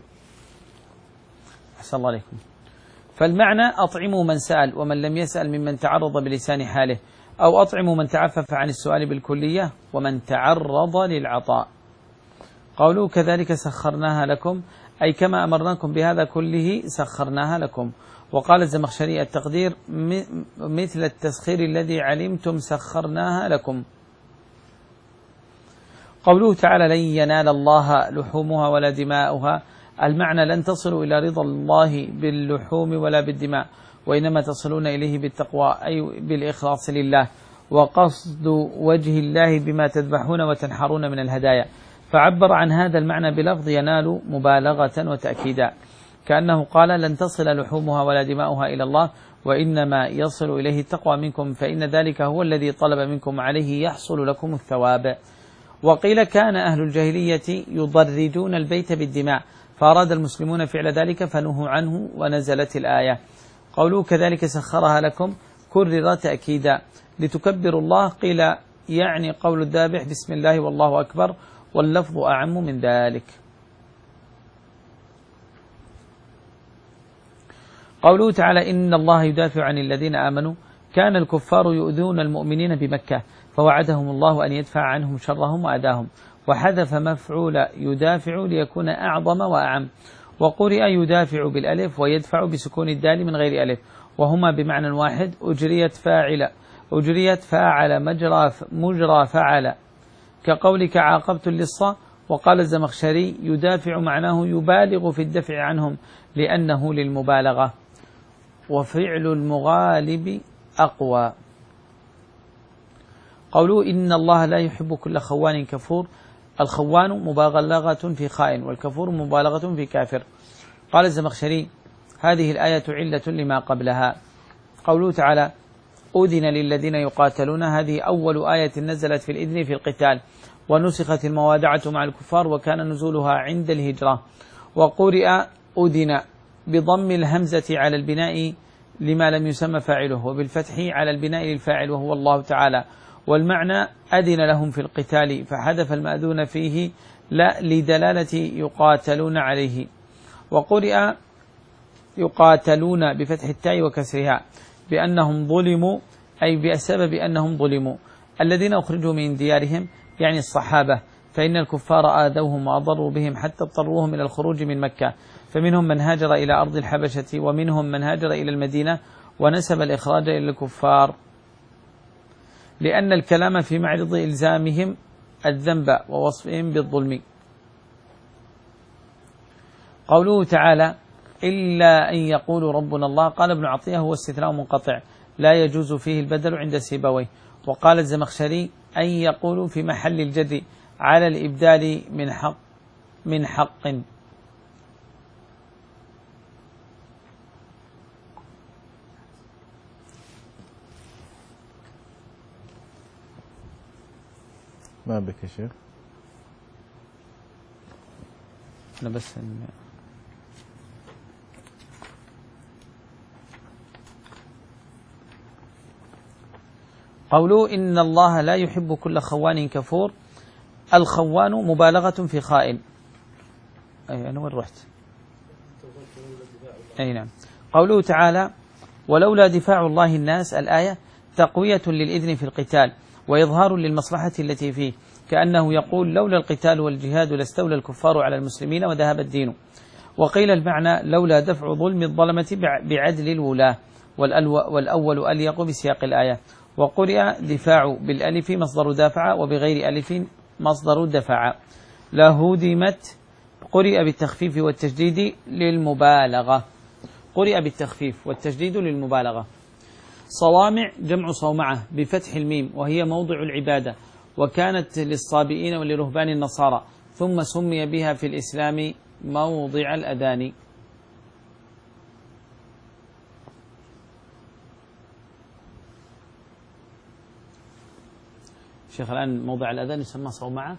أحسن الله عليكم. فالمعنى أطعموا من سأل ومن لم يسأل ممن تعرض بلسان حاله، أو أطعموا من تعفف عن السؤال بالكلية ومن تعرض للعطاء. قولوا كذلك سخرناها لكم، أي كما أمرناكم بهذا كله سخرناها لكم. وقال الزمخشري التقدير مثل التسخير الذي علمتم سخرناها لكم. قوله تعالى لن ينال الله لحومها ولا دماؤها، المعنى لن تصلوا إلى رضا الله باللحوم ولا بالدماء، وإنما تصلون إليه بالتقوى أي بالإخلاص لله، وقصد وجه الله بما تذبحون وتنحرون من الهدايا. فعبر عن هذا المعنى بلفظ ينال مبالغة وتأكيدا، كأنه قال لن تصل لحومها ولا دماؤها إلى الله، وإنما يصل إليه التقوى منكم، فإن ذلك هو الذي طلب منكم عليه يحصل لكم الثواب. وقيل كان أهل الجاهلية يضرجون البيت بالدماء، فأراد المسلمون فعل ذلك فنهوا عنه ونزلت الآية. قولوا كذلك سخرها لكم كرر تأكيدا لتكبروا الله، قيل يعني قول الذابح بسم الله والله أكبر، واللفظ أعم من ذلك. قوله تعالى إن الله يدافع عن الذين آمنوا، كان الكفار يؤذون المؤمنين بمكة فوعدهم الله أن يدفع عنهم شرهم وأذاهم، وحذف مفعول يدافع ليكون أعظم وأعم. وقرئ يدافع بالألف ويدفع بسكون الدال من غير ألف، وهما بمعنى واحد. أجريت فاعل أجريت فاعل مجرى مجرى فعل، كقولك عاقبت اللصة. وقال الزمخشري يدافع معناه يبالغ في الدفع عنهم لأنه للمبالغة، وفعل المغالب أقوى. قولوا إن الله لا يحب كل خوان كفور، الخوان مبالغة في خائن، والكفور مبالغة في كافر. قال الزمخشري هذه الآية علة لما قبلها. قوله تعالى أذن للذين يقاتلون، هذه أول آية نزلت في الإذن في القتال، ونسخت الموادعة مع الكفار، وكان نزولها عند الهجرة. وقرئ أذن بضم الهمزة على البناء لما لم يسمى فاعله، وبالفتح على البناء للفاعل وهو الله تعالى. والمعنى أذن لهم في القتال، فحذف المأذون فيه لا لدلالة يقاتلون عليه. وقرئ يقاتلون بفتح التاء وكسرها بأنهم ظلموا، أي بسبب أنهم ظلموا. الذين أخرجوا من ديارهم يعني الصحابة، فإن الكفار آذوهم وأضروا بهم حتى اضطروهم إلى الخروج من مكة، فمنهم من هاجر إلى أرض الحبشة، ومنهم من هاجر إلى المدينة، ونسب الإخراج إلى الكفار، لأن الكلام في معرض إلزامهم الذنب ووصفهم بالظلم. قوله تعالى إلا أن يقولوا ربنا الله، قال ابن عطية هو استثناء منقطع لا يجوز فيه البدل عند سيبويه. وقال الزمخشري أن يقولوا في محل الجر على الإبدال من حق من حق. ما بك يا شيخ؟ أنا بس قولوا إن الله لا يحب كل خوان كفور، الخوان مبالغة في خائن. أي أنا وين رحت؟ أي نعم. قوله تعالى ولولا دفاع الله الناس، الآية تقوية للإذن في القتال وإظهار للمصلحة التي فيه، كأنه يقول لولا القتال والجهاد لاستولى الكفار على المسلمين وذهب الدين. وقيل المعنى لولا دفع ظلم الظلمة بعدل الولاة، والأول أليق بسياق الآية. وقرئ دفاع بالألف مصدر دافع، وبغير ألف مصدر دفع. لهدمت قرئ بالتخفيف والتشديد للمبالغة، قرئ بالتخفيف والتشديد للمبالغة. صوامع جمع صومعة بفتح الميم وهي موضع العبادة، وكانت للصابئين ولرهبان النصارى، ثم سمي بها في الإسلام موضع الأذان. شيخ الآن موضع الأذان يسمى صومعة.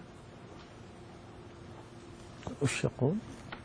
وش يقول؟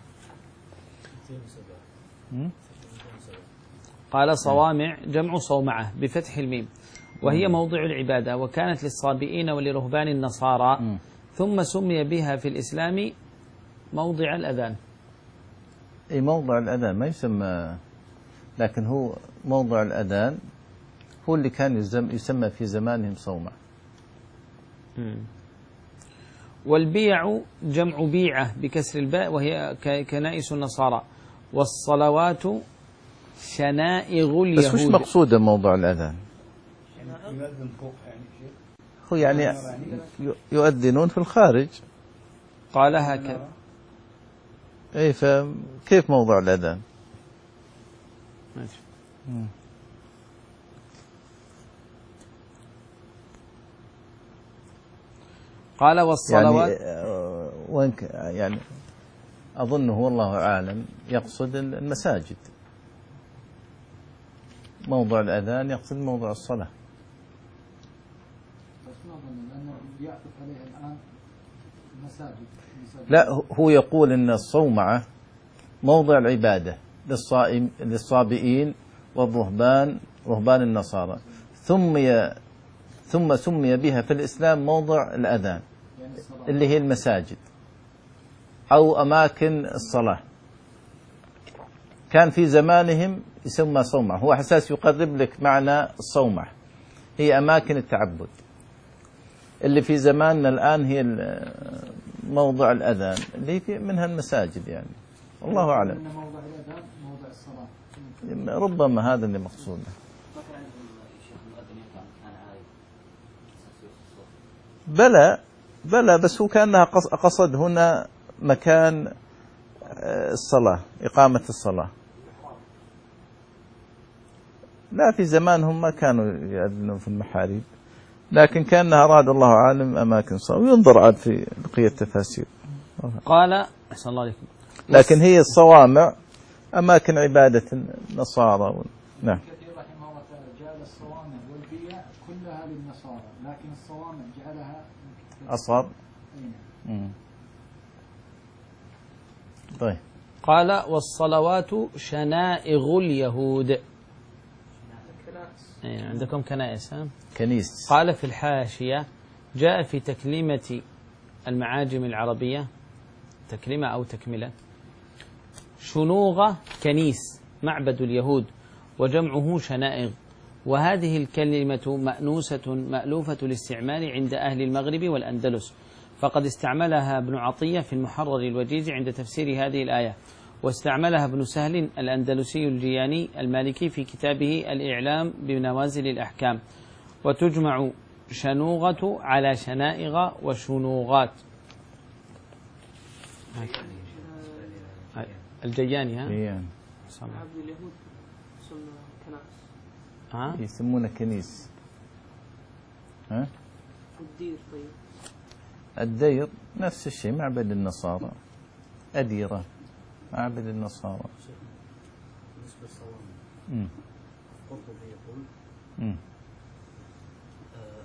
قال صوامع جمع صومعة بفتح الميم وهي موضع العبادة، وكانت للصابئين ولرهبان النصارى، م. ثم سمي بها في الإسلام موضع الأذان. أي موضع الأذان ما يسمى، لكن هو موضع الأذان هو اللي كان يسمى في زمانهم صومع. م. والبيع جمع بيعة بكسر الباء وهي كنائس النصارى، والصلوات شنائغ اليهود. بس وش مقصود موضع الأذان؟ يؤذن فوق يعني شيء. هو يعني يؤذنون في الخارج. قال هكذا. اي فكيف موضع الأذان؟ ماشي. قال والصلوات يعني وين يعني أظنه والله أعلم يقصد المساجد، موضع الأذان يقصد موضع الصلاة. لا هو يقول إن الصومعة موضع العبادة للصائم للصابئين والرهبان رهبان النصارى، ثم ثم سمي بها في الإسلام موضع الأذان اللي هي المساجد أو أماكن الصلاة. كان في زمانهم يسمى صومعة، هو حساس يقرب لك معنى الصومعة هي أماكن التعبد، اللي في زماننا الآن هي موضع الأذان اللي في منها المساجد يعني. والله أعلم، موضع الأذان موضع الصلاة ربما هذا اللي مقصوده. بلى بلى بس هو كأنها قصد هنا مكان الصلاة، إقامة الصلاة. لا في زمانهم ما كانوا يأذنون في المحاريب، لكن كأنها أراد الله عالم أماكن صلاة، وينظر عاد في بقية التفاسير. قال أحسن الله عليكم. لكن هي الصوامع أماكن عبادة النصارى. نعم. كثير رحمه الله تعالى جعل الصوامع والبيع كلها للنصارى، لكن الصوامع جعلها أصغر. طيب. قال والصلوات شنائغ اليهود. يعني عندكم كنائس ها؟ كنيس. قال في الحاشية جاء في تكلمة المعاجم العربية تكلمة أو تكملة شنوغة كنيس معبد اليهود وجمعه شنائغ، وهذه الكلمة مأنوسة مألوفة الاستعمال عند أهل المغرب والأندلس، فقد استعملها ابن عطية في المحرر الوجيز عند تفسير هذه الآية، واستعملها ابن سهل الأندلسي الجياني المالكي في كتابه الإعلام بنوازل الأحكام. وتجمع شنوغة على شنائغ وشنوغات. الجياني ها؟ جيان. عبد اليهود يسمى كنائس. ها؟ يسمونه كنيس. ها؟ والدير طيب. الدير نفس الشيء، معبد النصارى. أديرة معبد النصارى. بالنسبة للصوامع امم قرطبي يقول امم آه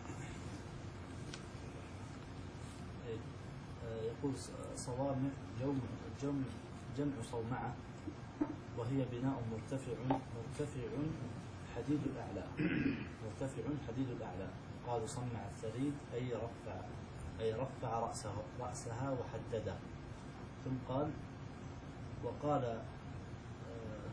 آه يقول صوامع جمع جمع جمع صومعة، وهي بناء مرتفع مرتفع حديد الأعلى مرتفع حديد الأعلى. قال صنع الثريد أي رفع أي رفع رأسه رأسها وحدده. ثم قال وقال آه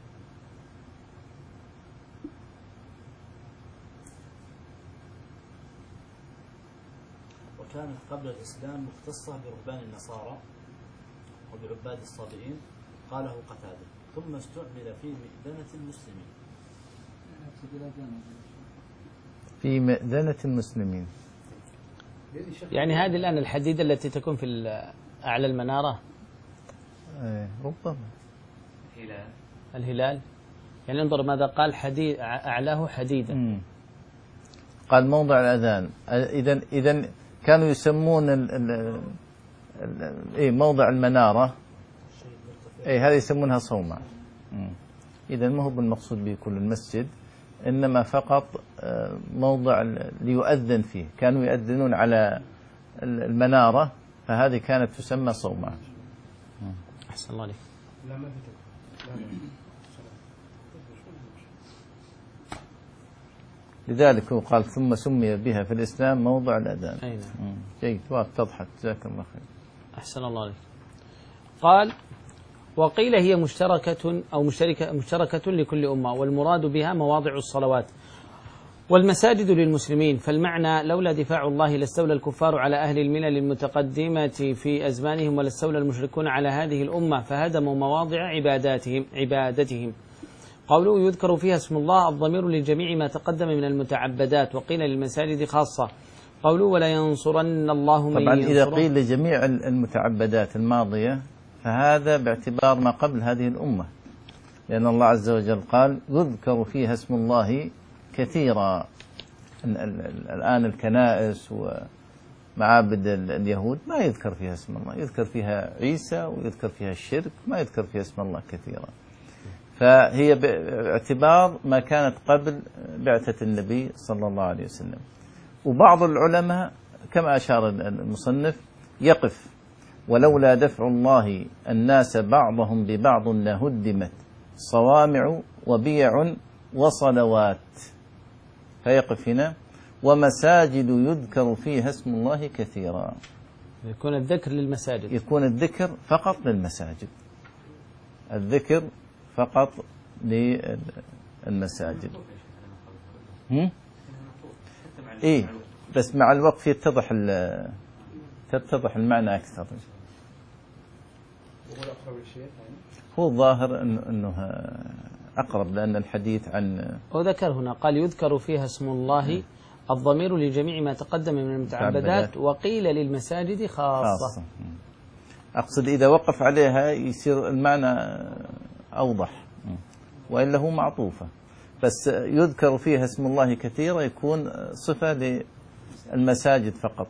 وكانت قبل الإسلام مختصة برهبان النصارى وبعباد الصابئين. قاله قتادة. ثم استعمل في مئذنة المسلمين. في مئذنة المسلمين. يعني هذه الآن الحديدة التي تكون في أعلى المنارة. ايه ربما. الهلال. الهلال يعني انظر ماذا قال حديد أعلاه حديدا. مم. قال موضع الأذان. إذا إذا كانوا يسمون ال ال ال إيه موضع المنارة، إيه هذه يسمونها صومعة. إذا ما هو بالمقصود به كل المسجد، إنما فقط موضع ليؤذن فيه، كانوا يؤذنون على المنارة، فهذه كانت تسمى صومعة. أحسن الله عليك. لا ما في لذلك هو قال ثم سمي بها في الإسلام موضع الأذان. أي نعم. جيد، واضح، جزاك الله خير. أحسن الله عليك. قال وقيل هي مشتركة أو مشتركة, مشتركة لكل أمة، والمراد بها مواضع الصلوات والمساجد للمسلمين، فالمعنى لولا دفاع الله لاستولى الكفار على أهل الملل المتقدمة في أزمانهم، ولا استولى المشركون على هذه الأمة فهدموا مواضع عباداتهم عبادتهم. قوله يذكر فيها اسم الله، الضمير لجميع ما تقدم من المتعبدات، وقيل للمساجد خاصة. قوله ولا ينصرن الله من طبعا ينصره. إذا قيل لجميع المتعبدات الماضية فهذا باعتبار ما قبل هذه الأمة، لأن الله عز وجل قال يذكر فيها اسم الله كثيرا. الآن الكنائس ومعابد اليهود ما يذكر فيها اسم الله، يذكر فيها عيسى ويذكر فيها الشرك، ما يذكر فيها اسم الله كثيرا. فهي باعتبار ما كانت قبل بعثة النبي صلى الله عليه وسلم. وبعض العلماء كما أشار المصنف يقف ولولا دفع الله الناس بعضهم ببعض لهدمت صوامع وبيع وصلوات، فيقف هنا ومساجد يذكر فيها اسم الله كثيرا. يكون الذكر للمساجد، يكون الذكر فقط للمساجد، الذكر فقط للمساجد. هم؟ إيه بس مع الوقت يتضح تتضح المعنى أكثر. هو الظاهر أنه أقرب، لأن الحديث عن وذكر هنا قال يذكر فيها اسم الله، الضمير لجميع ما تقدم من المتعبدات، وقيل للمساجد خاصة, خاصة. أقصد إذا وقف عليها يصير المعنى أوضح، وإلا هو معطوفة، بس يذكر فيها اسم الله كثيرا يكون صفة للمساجد فقط.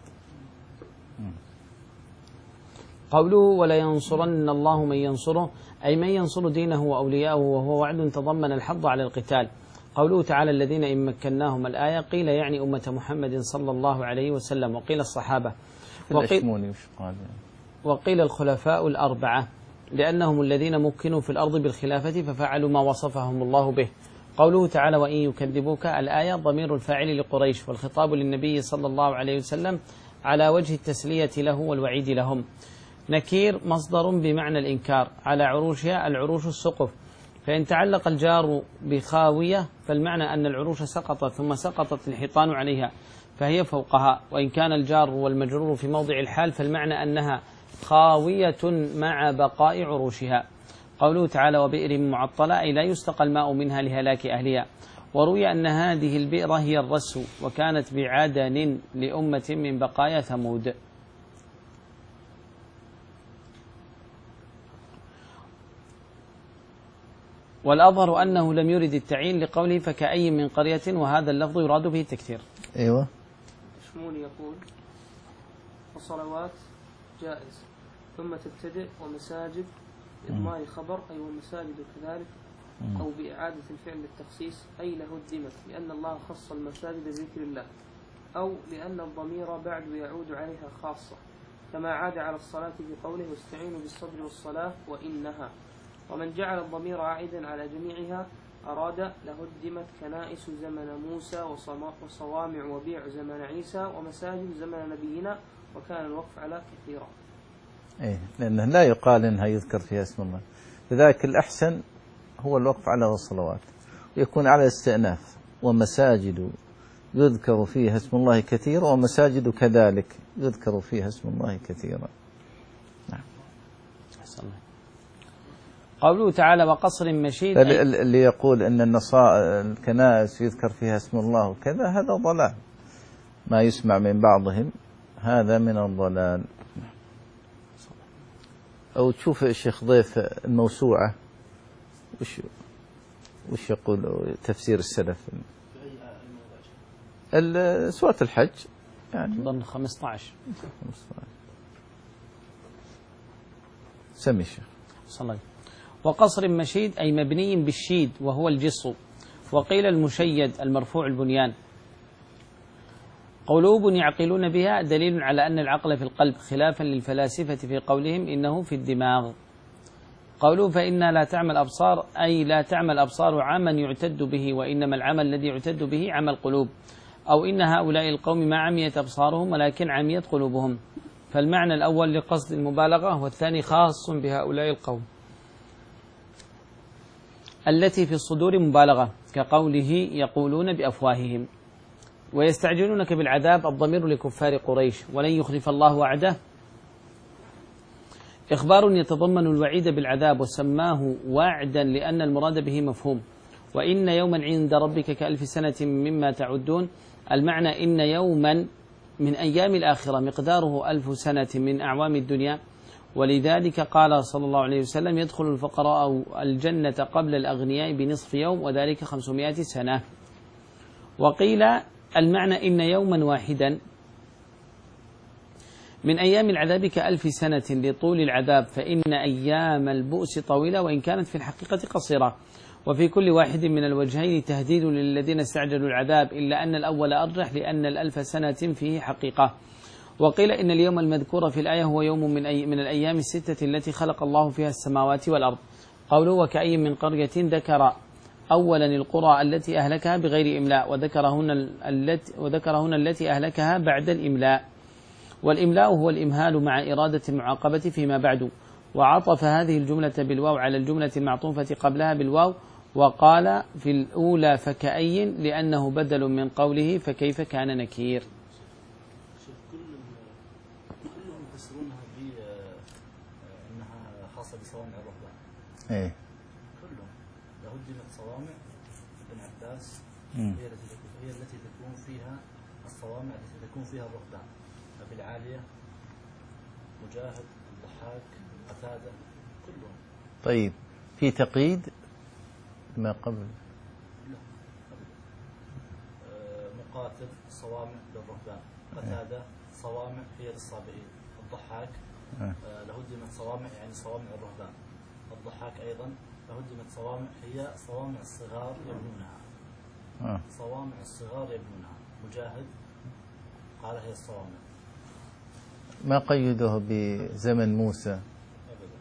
قوله ولا ينصرن الله من ينصره، أي من ينصر دينه وأولياءه، وهو وعد تضمن الحظ على القتال. قوله تعالى الذين إن مكناهم، الآية قيل يعني أمة محمد صلى الله عليه وسلم، وقيل الصحابة، وقيل, وقيل الخلفاء الأربعة، لأنهم الذين مكنوا في الأرض بالخلافة ففعلوا ما وصفهم الله به. قوله تعالى وإن يكذبوك، الآية ضمير الفاعل لقريش، والخطاب للنبي صلى الله عليه وسلم على وجه التسلية له والوعيد لهم. نكير مصدر بمعنى الإنكار، على عروشها العروش السقف، فإن تعلق الجار بخاوية فالمعنى أن العروش سقطت ثم سقطت الحيطان عليها فهي فوقها، وإن كان الجار والمجرور في موضع الحال فالمعنى أنها خاوية مع بقاء عروشها. قوله تعالى وبئر معطلة، أي لا يستقى الماء منها لهلاك أهلها. وروي أن هذه البئر هي الرس، وكانت بعدن لأمة من بقايا ثمود. والأظهر أنه لم يرد التعيين لقوله فكأي من قرية، وهذا اللفظ يراد به التكثير. أيوة. شمول يقول وصلوات جائز، ثم تبتدئ ومساجد إضمار خبر، أي ومساجد كذلك، أو بإعادة الفعل للتخصيص، أي لهدمت، لأن الله خص المساجد بذكر الله، أو لأن الضمير بعد يعود عليها خاصة، كما عاد على الصلاة بقوله واستعينوا بالصبر والصلاة وإنها. ومن جعل الضمير عائدا على جميعها أراد لهدمت كنائس زمن موسى وصوامع وبيع زمن عيسى ومساجد زمن نبينا، وكان الوقف على كثيرا. إيه، لأنه لا يقال إنها يذكر فيها اسم الله، لذلك الأحسن هو الوقف على الصلوات، ويكون على استئناف ومساجد يذكر فيها اسم الله كثيرا، ومساجد كذلك يذكر فيها اسم الله كثيرا. نعم. قوله تعالى وقصر مشيد، اللي يقول أن النصارى الكنائس يذكر فيها اسم الله وكذا هذا ضلال، ما يسمع من بعضهم هذا من الضلال. أو تشوف الشيخ ضيف الموسوعة وش وش يقول تفسير السلف؟ سورة الحج يعني ضمن خمسة عشر. سمي الشيخ. صلى. وقصر مشيد أي مبني بالشيد وهو الجص، وقيل المشيد المرفوع البنيان. قلوب يعقلون بها دليل على أن العقل في القلب، خلافا للفلاسفة في قولهم إنه في الدماغ. قولوا فإنا لا تعمل أبصار أي لا تعمل أبصار عمن يعتد به، وإنما العمل الذي يعتد به عمل القلوب، أو إن هؤلاء القوم ما عميت أبصارهم ولكن عميت قلوبهم. فالمعنى الأول لقصد المبالغة، والثاني خاص بهؤلاء القوم التي في الصدور مبالغة، كقوله يقولون بأفواههم. ويستعجلونك بالعذاب الضمير لكفار قريش، ولن يخلف الله وعده إخبار يتضمن الوعيد بالعذاب، وسماه وعدا لأن المراد به مفهوم. وإن يوما عند ربك كألف سنة مما تعدون، المعنى إن يوما من أيام الآخرة مقداره ألف سنة من أعوام الدنيا. ولذلك قال صلى الله عليه وسلم يدخل الفقراء الجنة قبل الأغنياء بنصف يوم، وذلك خمسمائة سنة. وقيل المعنى إن يوما واحدا من أيام العذاب كألف سنة لطول العذاب، فإن أيام البؤس طويلة وإن كانت في الحقيقة قصيرة. وفي كل واحد من الوجهين تهديد للذين استعجلوا العذاب، إلا أن الأول أرجح لأن الألف سنة فيه حقيقة. وقيل إن اليوم المذكور في الآية هو يوم من, أي من الأيام الستة التي خلق الله فيها السماوات والأرض. قوله وكأي من قرية ذكر أولا القرى التي أهلكها بغير إملاء، وذكر هنا التي, وذكر هنا التي أهلكها بعد الإملاء. والإملاء هو الإمهال مع إرادة المعاقبة فيما بعد. وعطف هذه الجملة بالواو على الجملة المعطوفة قبلها بالواو، وقال في الأولى فكأي لأنه بدل من قوله فكيف كان نكير. كلهم يفسرونها بأنها خاصة بصوامع الرهبان. إيه. كلهم لهدمت صوامع ابن عباس هي التي هي التي تكون فيها الصوامع التي تكون فيها الرهبان. أبي العالية، مجاهد، الضحاك، قتادة، كلهم. طيب في تقييد ما قبل؟ لا أه مقاتل صوامع للرهبان، قتادة صوامع هي للصابئين، الضحاك أه لهدمت صوامع يعني صوامع الرهبان، الضحاك أيضا لهدمت صوامع هي صوامع الصغار يبنونها. أه. صوامع الصغار يبنونها. مجاهد قال هي الصوامع. ما قيدوه بزمن موسى؟ أبدا.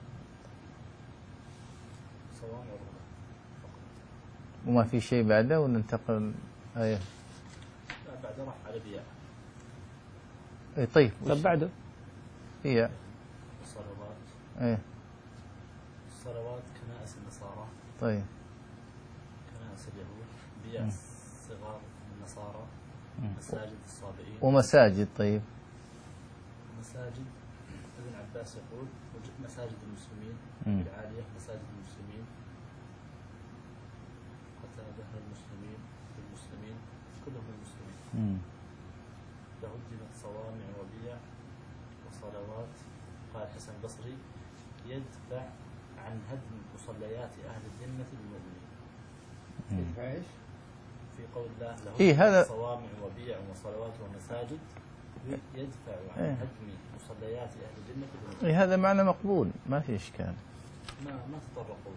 صوامع الرهبان. وما في شيء بعده وننتقل آية؟ لا بعد راح على بيع. اي طيب. طب بعده هي الصلوات. ايه. الصلوات كنائس النصارى. طيب. كنائس اليهود. بيع صغار النصارى. مساجد الصابئين. ومساجد. طيب. مساجد ابن عباس يقول مساجد المسلمين بالعالية، مساجد المسلمين، قتادة المسلمين المسلمين كلهم المسلمين. لهدمت صوامع وبيع وصلوات. قال الحسن البصري يدفع عن هدم مصليات أهل الذمة بالمؤمنين. يدفع ايش؟ في قول الله لهدمت إيه هذا صوامع وبيع وصلوات ومساجد يدفع عن إيه. هدم مصليات أهل الذمة بالمؤمنين. إيه هذا معنى مقبول، ما في إشكال. ما ما تطرقوا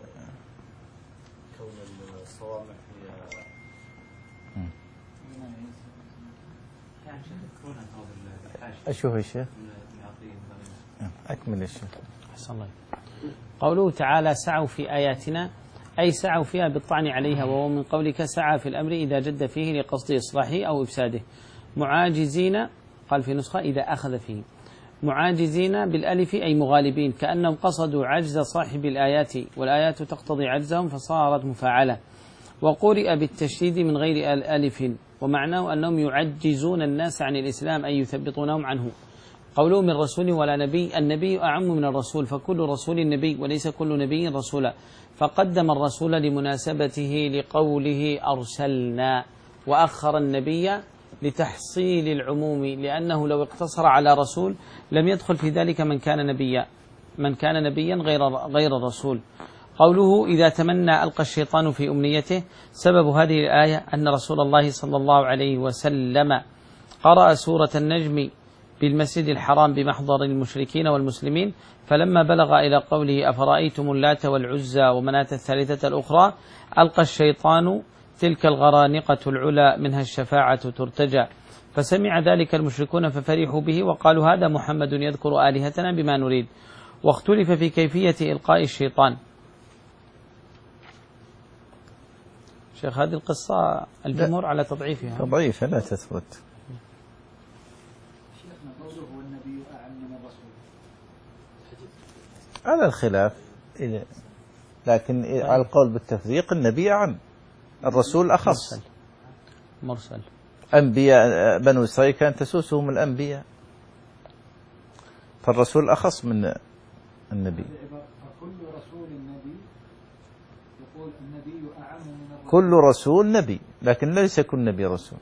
لكون الصوامع هي أشوف الشيخ. أكمل الشيخ. أحسن الله. قوله تعالى سعوا في آياتنا أي سعوا فيها بالطعن عليها، وهو من قولك سعى في الأمر إذا جد فيه لقصد إصلاحه أو إفساده. معاجزين قال في نسخة إذا أخذ فيه. معاجزين بالألف أي مغالبين، كأنهم قصدوا عجز صاحب الآيات، والآيات تقتضي عجزهم فصارت مفاعلة. وقرئ بالتشديد من غير ألف، ومعناه أنهم يعجزون الناس عن الإسلام أي يثبطونهم عنه. قوله من رسول ولا نبي، النبي أعم من الرسول، فكل رسول نبي وليس كل نبي رسولا، فقدم الرسول لمناسبته لقوله أرسلنا، وأخر النبي لتحصيل العموم، لأنه لو اقتصر على رسول لم يدخل في ذلك من كان نبيا من كان نبيا غير غير الرسول. قوله إذا تمنى ألقى الشيطان في أمنيته، سبب هذه الآية أن رسول الله صلى الله عليه وسلم قرأ سورة النجم بالمسجد الحرام بمحضر المشركين والمسلمين، فلما بلغ إلى قوله أفرأيتم اللات والعزى ومناة الثالثة الأخرى ألقى الشيطان تلك الغرانقة العلا منها الشفاعة ترتجى، فسمع ذلك المشركون ففرحوا به وقالوا هذا محمد يذكر آلهتنا بما نريد. واختلف في كيفية إلقاء الشيطان. شيخ هذه القصة الجمهور على تضعيفها. تضعيفها لا تثبت. شيخنا قوله والنبي أعم من الرسول على الخلاف، لكن على القول بالتفريق النبي أعم، الرسول أخص. مرسل, مرسل. أنبياء بنو إسرائيل كانت تسوسهم الأنبياء، فالرسول أخص من النبي. فكل رسول النبي يقول النبي أعم من الرسول. كل رسول نبي، لكن ليس كل نبي رسول.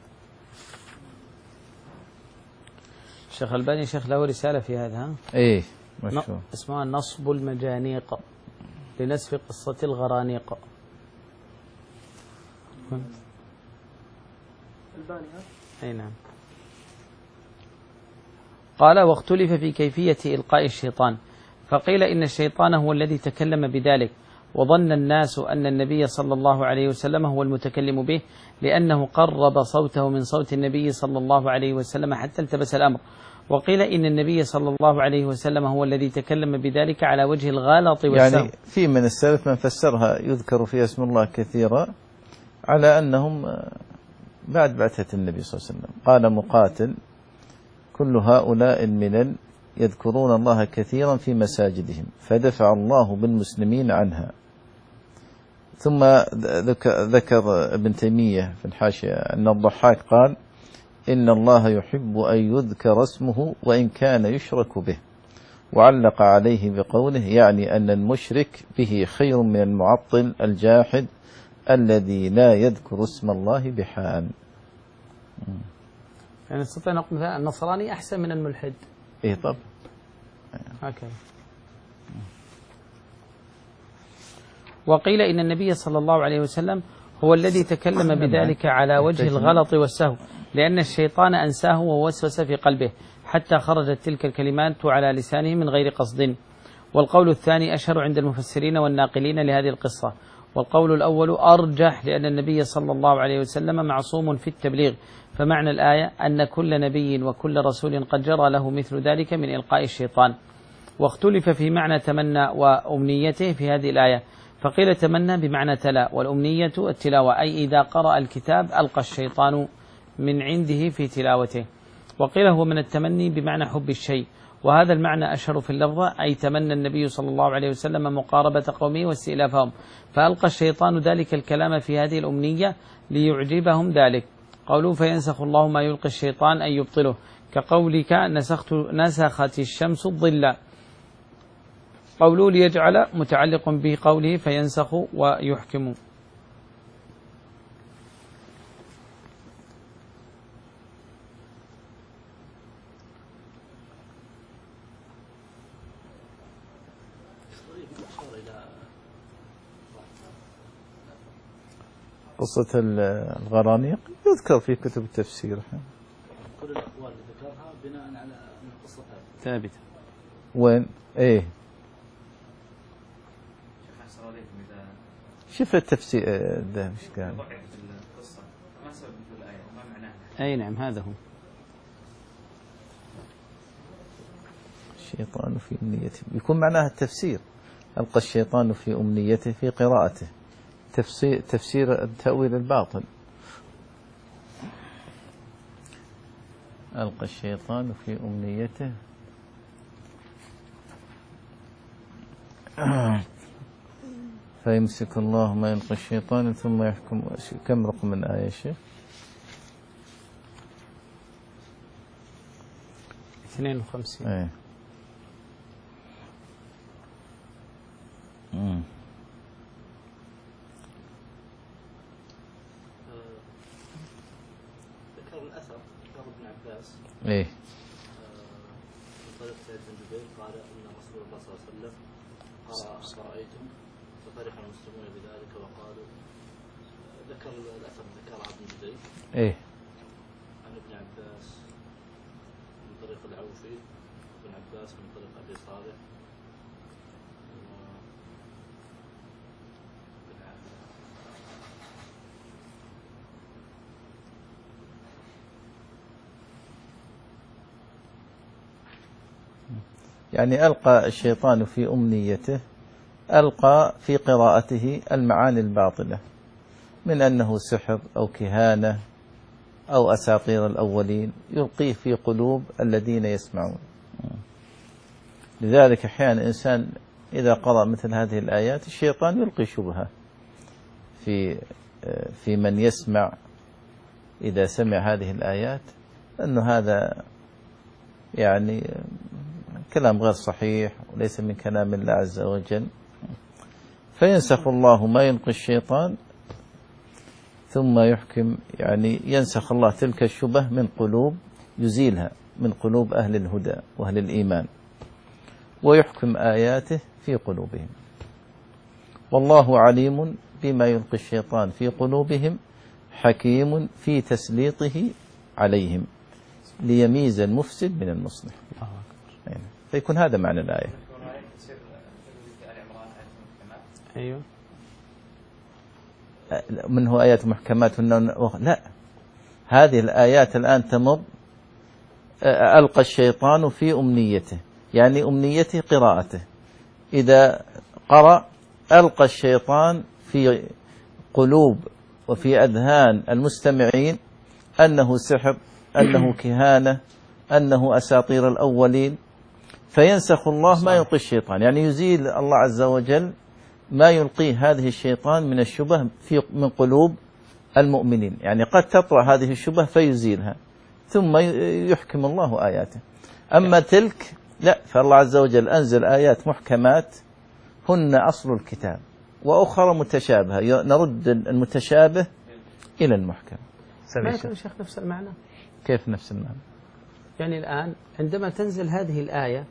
الشيخ الباني شيخ له رسالة في هذا، ها؟ إيه مشهور اسمها نصب المجانيق لنسف قصة الغرانيق. الباني أي نعم. قال واختلف في كيفية إلقاء الشيطان، فقيل إن الشيطان هو الذي تكلم بذلك، وظن الناس أن النبي صلى الله عليه وسلم هو المتكلم به، لأنه قرب صوته من صوت النبي صلى الله عليه وسلم حتى التبس الأمر. وقيل إن النبي صلى الله عليه وسلم هو الذي تكلم بذلك على وجه الغلط والسهو. يعني في من السلف من فسرها يذكر فيها اسم الله كثيرا على أنهم بعد بعثة النبي صلى الله عليه وسلم. قال مقاتل كل هؤلاء الملل يذكرون الله كثيرا في مساجدهم فدفع الله بالمسلمين عنها. ثم ذكر ابن تيمية في الحاشية أن الضحاك قال إن الله يحب أن يذكر اسمه وإن كان يشرك به، وعلق عليه بقوله يعني أن المشرك به خير من المعطل الجاحد الذي لا يذكر اسم الله بحال. يعني نستطيع نقول مثلا النصراني أحسن من الملحد. إيه طب هكذا. وقيل إن النبي صلى الله عليه وسلم هو الذي تكلم بذلك على وجه الغلط والسهو، لأن الشيطان أنساه ووسوس في قلبه حتى خرجت تلك الكلمات على لسانه من غير قصد. والقول الثاني أشهر عند المفسرين والناقلين لهذه القصة، والقول الأول أرجح لأن النبي صلى الله عليه وسلم معصوم في التبليغ، فمعنى الآية أن كل نبي وكل رسول قد جرى له مثل ذلك من إلقاء الشيطان. واختلف في معنى تمنى وأمنيته في هذه الآية، فقيل تمنى بمعنى تلا، والأمنية التلاوة، أي إذا قرأ الكتاب ألقى الشيطان من عنده في تلاوته. وقيل هو من التمني بمعنى حب الشيء، وهذا المعنى أشهر في اللفظة، أي تمنى النبي صلى الله عليه وسلم مقاربة قومه واستئلافهم، فألقى الشيطان ذلك الكلام في هذه الأمنية ليعجبهم ذلك. قولوا فينسخ الله ما يلقي الشيطان أي يبطله، كقولك نسخت نسخت الشمس الظل. قولوا ليجعل متعلق به قوله فينسخ ويحكم. قصة الغرانيق يذكر في كتب التفسير. كل الأقوال اللي ذكرها بناء على أن القصة هذه ثابتة. وين؟ إيه شوف التفسير ده مش كان أي نعم هذا هو. الشيطان في أمنيته يكون معناها التفسير، ألقى الشيطان في أمنيته في قراءته، تفسير تفسير التأويل الباطل. ألقى الشيطان في أمنيته فيمسك الله ما يلقى الشيطان ثم يحكم. كم رقم من آية شيخ؟ اثنين وخمسين. ايه امم ذكر الأثر ذكر ابن عباس ايه من طريق سعيد بن جبير قال إن رسول الله صلى الله عليه وسلم قرأ أفرأيتم ففرح المسلمون بذلك وقالوا ذكر الأثر ذكر عبد بن زيد إيه عن ابن عباس من طريق العوفي ابن عباس من طريق أبي صالح يعني ألقى الشيطان في أمنيته، ألقى في قراءته المعاني الباطلة من أنه سحر أو كهانة أو أساطير الأولين، يلقيه في قلوب الذين يسمعون. لذلك أحيانا الإنسان إذا قرأ مثل هذه الآيات الشيطان يلقي شبهة في في من يسمع إذا سمع هذه الآيات أنه هذا يعني كلام غير صحيح وليس من كلام الله عز وجل، فينسخ الله ما يلقي الشيطان ثم يحكم، يعني ينسخ الله تلك الشبه من قلوب، يزيلها من قلوب أهل الهدى وأهل الإيمان، ويحكم آياته في قلوبهم. والله عليم بما يلقي الشيطان في قلوبهم حكيم في تسليطه عليهم ليميز المفسد من المصلح. فيكون هذا معنى الآية. أيوه من هو آيات محكمات؟ لا، هذه الآيات الآن تمر. ألقى الشيطان في أمنيته، يعني أمنيته قراءته، إذا قرأ ألقى الشيطان في قلوب وفي أذهان المستمعين أنه سحر، أنه كهانة، أنه أساطير الأولين، فينسخ الله ما يلقي الشيطان، يعني يزيل الله عز وجل ما يلقيه هذه الشيطان من الشبه في من قلوب المؤمنين. يعني قد تطرأ هذه الشبه فيزيلها ثم يحكم الله آياته. أما تلك لا، فالله عز وجل أنزل آيات محكمات هن أصل الكتاب، وأخرى متشابهة، نرد المتشابه إلى المحكم. ما يكون شيخ نفس المعنى؟ كيف نفس المعنى؟ يعني الآن عندما تنزل هذه الآية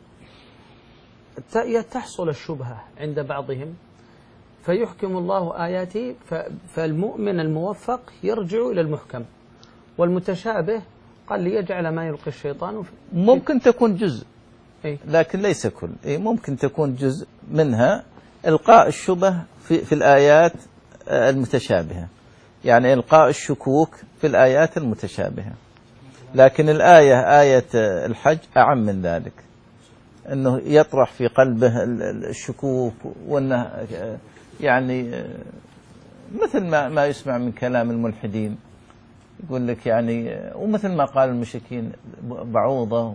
تحصل الشبهة عند بعضهم فيحكم الله آياته، فالمؤمن الموفق يرجع إلى المحكم، والمتشابه قال ليجعل ما يلقي الشيطان. ممكن تكون جزء إيه؟ لكن ليس كل. إيه؟ ممكن تكون جزء منها إلقاء الشبه في, في الآيات المتشابهة، يعني إلقاء الشكوك في الآيات المتشابهة. لكن الآية آية الحج أعم من ذلك، أنه يطرح في قلبه الشكوك، وأنه يعني مثل ما ما يسمع من كلام الملحدين، يقول لك يعني، ومثل ما قال المشركين بعوضة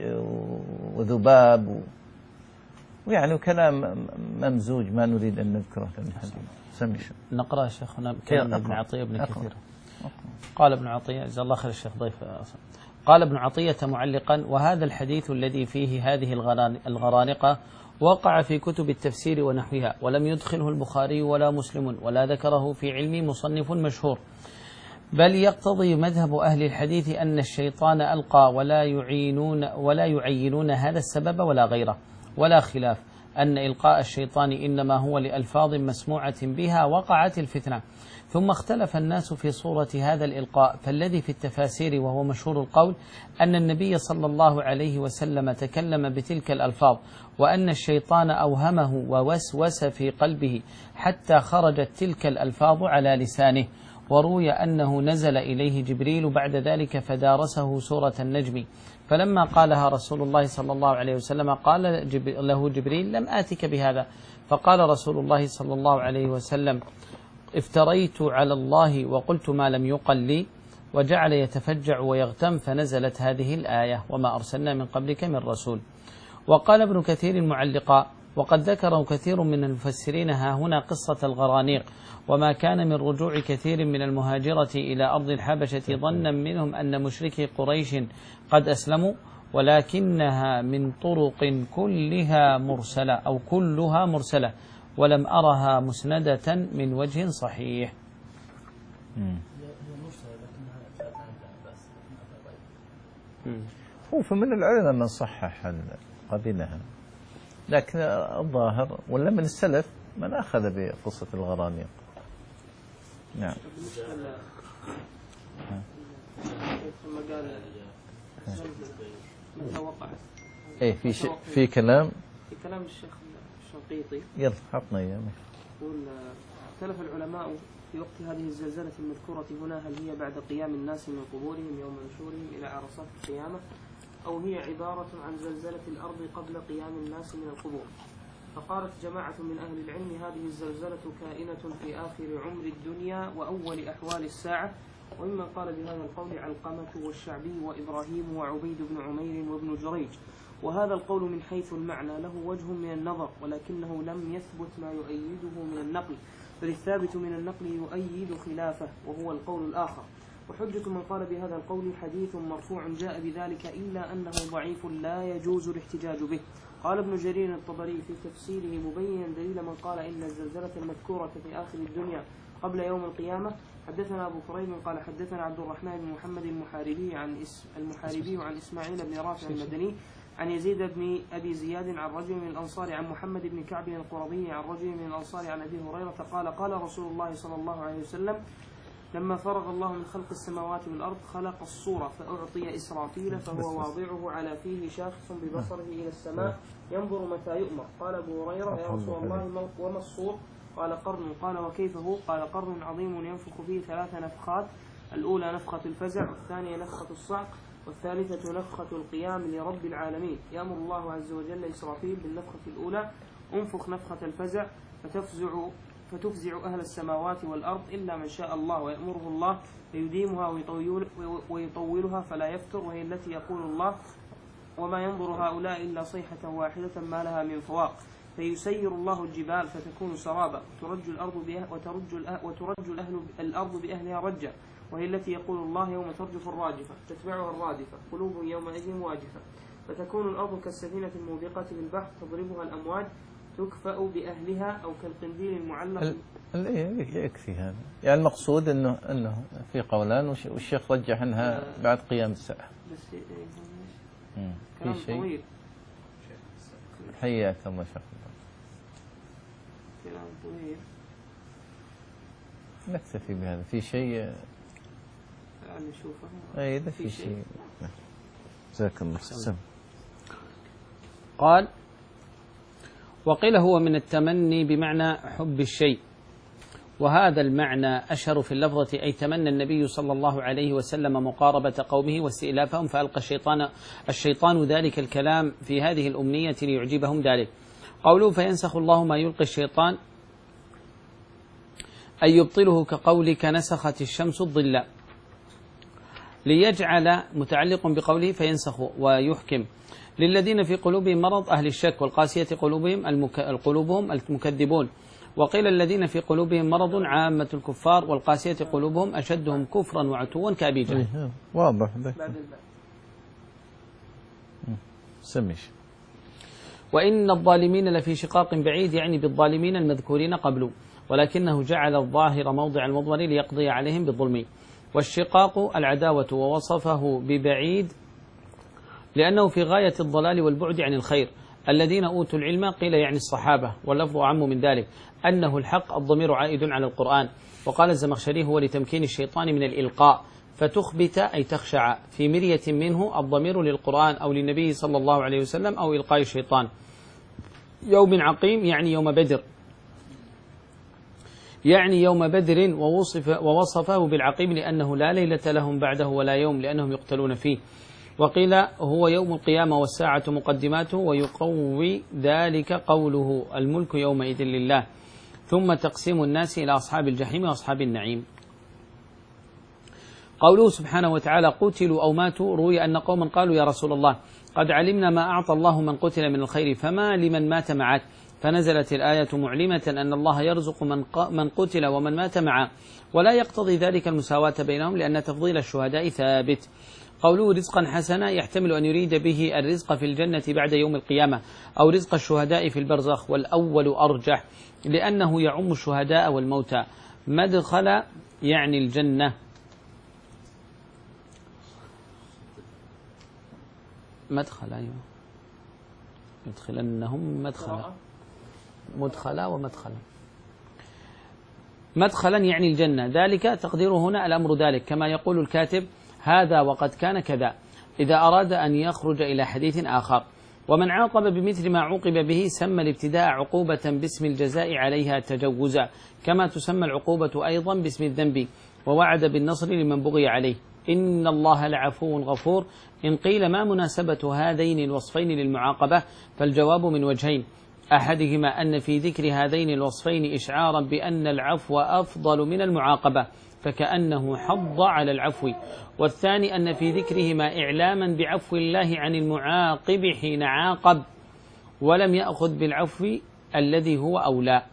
وذباب، ويعني كلام ممزوج ما نريد أن نذكره للحديث. سمي شو نقرأ شيخنا كلام ابن عطية بن كثير. قال ابن عطية جزاه الله خير الشيخ ضيف أصلا. قال ابن عطية معلقا: وهذا الحديث الذي فيه هذه الغرانقة وقع في كتب التفسير ونحوها، ولم يدخله البخاري ولا مسلم، ولا ذكره في علم مصنف مشهور، بل يقتضي مذهب أهل الحديث أن الشيطان ألقى، ولا يعينون ولا يعينون هذا السبب ولا غيره، ولا خلاف أن إلقاء الشيطان إنما هو لألفاظ مسموعة بها وقعت الفتنة. ثم اختلف الناس في صورة هذا الإلقاء، فالذي في التفاسير وهو مشهور القول أن النبي صلى الله عليه وسلم تكلم بتلك الألفاظ، وأن الشيطان أوهمه ووسوس في قلبه حتى خرجت تلك الألفاظ على لسانه. وروي أنه نزل إليه جبريل بعد ذلك فدارسه سورة النجم، فلما قالها رسول الله صلى الله عليه وسلم قال له جبريل: لم آتك بهذا. فقال رسول الله صلى الله عليه وسلم: افتريت على الله وقلت ما لم يقل لي. وجعل يتفجع ويغتم، فنزلت هذه الآية: وما أرسلنا من قبلك من رسول. وقال ابن كثير معلقا: وقد ذكر كثير من المفسرين ها هنا قصة الغرانيق، وما كان من رجوع كثير من المهاجرة إلى أرض الحبشة ظنا منهم أن مشركي قريش قد أسلموا، ولكنها من طرق كلها مرسلة أو كلها مرسلة، ولم أرها مسندة من وجه صحيح. هو فمن العلم من صحح قبلها، لكن الظاهر ولا من السلف من أخذ بقصة الغرانيق. نعم. ثم قال متى وقعت. إيه في شيء في كلام. في كلام الشيخ الشنقيطي. يلا حطنا إياه. يقول اختلف العلماء في وقت هذه الزلزلة المذكورة هنا هل هي بعد قيام الناس من قبورهم يوم نشورهم إلى عرصات القيامة أو هي عبارة عن زلزلة الأرض قبل قيام الناس من القبور. فقالت جماعة من أهل العلم هذه الزلزلة كائنة في آخر عمر الدنيا وأول أحوال الساعة. وممن قال بهذا القول علقمة والشعبي وإبراهيم وعبيد بن عمير وابن جريج. وهذا القول من حيث المعنى له وجه من النظر ولكنه لم يثبت ما يؤيده من النقل، بل الثابت من النقل يؤيد خلافه وهو القول الآخر. وحجة من قال بهذا القول حديث مرفوع جاء بذلك إلا أنه ضعيف لا يجوز الاحتجاج به. قال ابن جرير الطبري في تفسيره مبينا دليل من قال إن الزلزلة المذكورة في آخر الدنيا قبل يوم القيامة. حدثنا أبو كريب قال حدثنا عبد الرحمن بن محمد المحاربي عن المحاربي عن إسماعيل بن رافع المدني عن يزيد بن أبي زياد عن رجل من الأنصار عن محمد بن كعب القرظي عن رجل من الأنصار عن أبي هريرة قال قال رسول الله صلى الله عليه وسلم لما فرغ الله من خلق السماوات والأرض خلق الصورة فأعطي إسرافيل فهو واضعه على فيه شاخص ببصره إلى السماء ينظر متى يؤمر. قال أبو هريرة يا رسول الله وما الصور؟ قال قرن. قال وكيف هو؟ قال قرن عظيم ينفخ فيه ثلاث نفخات، الأولى نفخة الفزع والثانية نفخة الصعق والثالثة نفخة القيام لرب العالمين. يأمر الله عز وجل إسرافيل بالنفخة الأولى انفخ نفخة الفزع فتفزع فتفزع أهل السماوات والأرض إلا من شاء الله ويأمره الله فيديمها ويطول ويطولها فلا يفتر، وهي التي يقول الله وما ينظر هؤلاء إلا صيحة واحدة ما لها من فواق، فيسير الله الجبال فتكون سرابا وترج الأرض بأه وترج وترج الأهل الأرض بأهلها رجا، وهي التي يقول الله يوم ترجف الراجفة تتبعها الرادفة قلوب يومئذ واجفة، فتكون الأرض كالسفينة الموبقة بالبحر تضربها الأمواج تكفأ بأهلها أو كالقنديل المعلق. يكفي هذا، يعني المقصود أنه أنه في قولان والشيخ رجح أنها بعد قيام الساعة. بس في شيء حياك الله شيخ. كلام طويل نكتفي بهذا. في شيء يعني نشوفه. أي إذا في شيء. جزاك الله خير. قال وقيل هو من التمني بمعنى حب الشيء، وهذا المعنى أشهر في اللفظة، أي تمنى النبي صلى الله عليه وسلم مقاربة قومه واستئلافهم فألقى الشيطان الشيطان ذلك الكلام في هذه الأمنية ليعجبهم ذلك. قوله فينسخ الله ما يلقي الشيطان أي يبطله كقولك نسخت الشمس الظل، ليجعل متعلق بقوله فينسخ ويحكم للذين في قلوبهم مرض أهل الشك، والقاسية قلوبهم المك... قلوبهم المكذبون. وقيل الذين في قلوبهم مرض عامة الكفار، والقاسية قلوبهم أشدهم كفرا وعتوا كأبي جهل. واضح. سمش. وإن الظالمين لفي شقاق بعيد، يعني بالظالمين المذكورين قبل، ولكنه جعل الظاهر موضع المضمر ليقضي عليهم بالظلم. والشقاق العداوة، ووصفه ببعيد لأنه في غاية الضلال والبعد عن الخير. الذين أوتوا العلم قيل يعني الصحابة، واللفظ أعم من ذلك أنه الحق الضمير عائد على القرآن. وقال الزمخشري هو لتمكين الشيطان من الإلقاء، فتخبت أي تخشع في مرية منه الضمير للقرآن أو للنبي صلى الله عليه وسلم أو إلقاء الشيطان. يوم عقيم يعني يوم بدر، يعني يوم بدر، ووصف ووصفه بالعقيم لأنه لا ليلة لهم بعده ولا يوم لأنهم يقتلون فيه. وقيل هو يوم القيامة والساعة مقدماته، ويقوي ذلك قوله الملك يومئذ لله، ثم تقسيم الناس إلى أصحاب الجحيم وأصحاب النعيم. قوله سبحانه وتعالى قتلوا أو ماتوا، روي أن قوما قالوا يا رسول الله قد علمنا ما أعطى الله من قتل من الخير فما لمن مات معك، فنزلت الآية معلمة أن الله يرزق من من قتل ومن مات معه، ولا يقتضي ذلك المساواة بينهم لأن تفضيل الشهداء ثابت. قوله رزقا حسنا يحتمل أن يريد به الرزق في الجنة بعد يوم القيامة أو رزق الشهداء في البرزخ، والأول أرجح لأنه يعم الشهداء والموتى. مدخل يعني الجنة، مدخل أيوه يدخلنهم مدخلا مدخلا ومدخلا. مدخلا يعني الجنة، ذلك تقديره هنا الأمر ذلك، كما يقول الكاتب هذا وقد كان كذا إذا أراد أن يخرج إلى حديث آخر. ومن عاقب بمثل ما عوقب به سمى الابتداء عقوبة باسم الجزاء عليها تجوزا، كما تسمى العقوبة أيضا باسم الذنب، ووعد بالنصر لمن بغي عليه. إن الله لعفو غفور. إن قيل ما مناسبة هذين الوصفين للمعاقبة، فالجواب من وجهين، أحدهما أن في ذكر هذين الوصفين إشعارا بأن العفو أفضل من المعاقبة فكأنه حض على العفو، والثاني أن في ذكرهما إعلاما بعفو الله عن المعاقب حين عاقب ولم يأخذ بالعفو الذي هو أولى.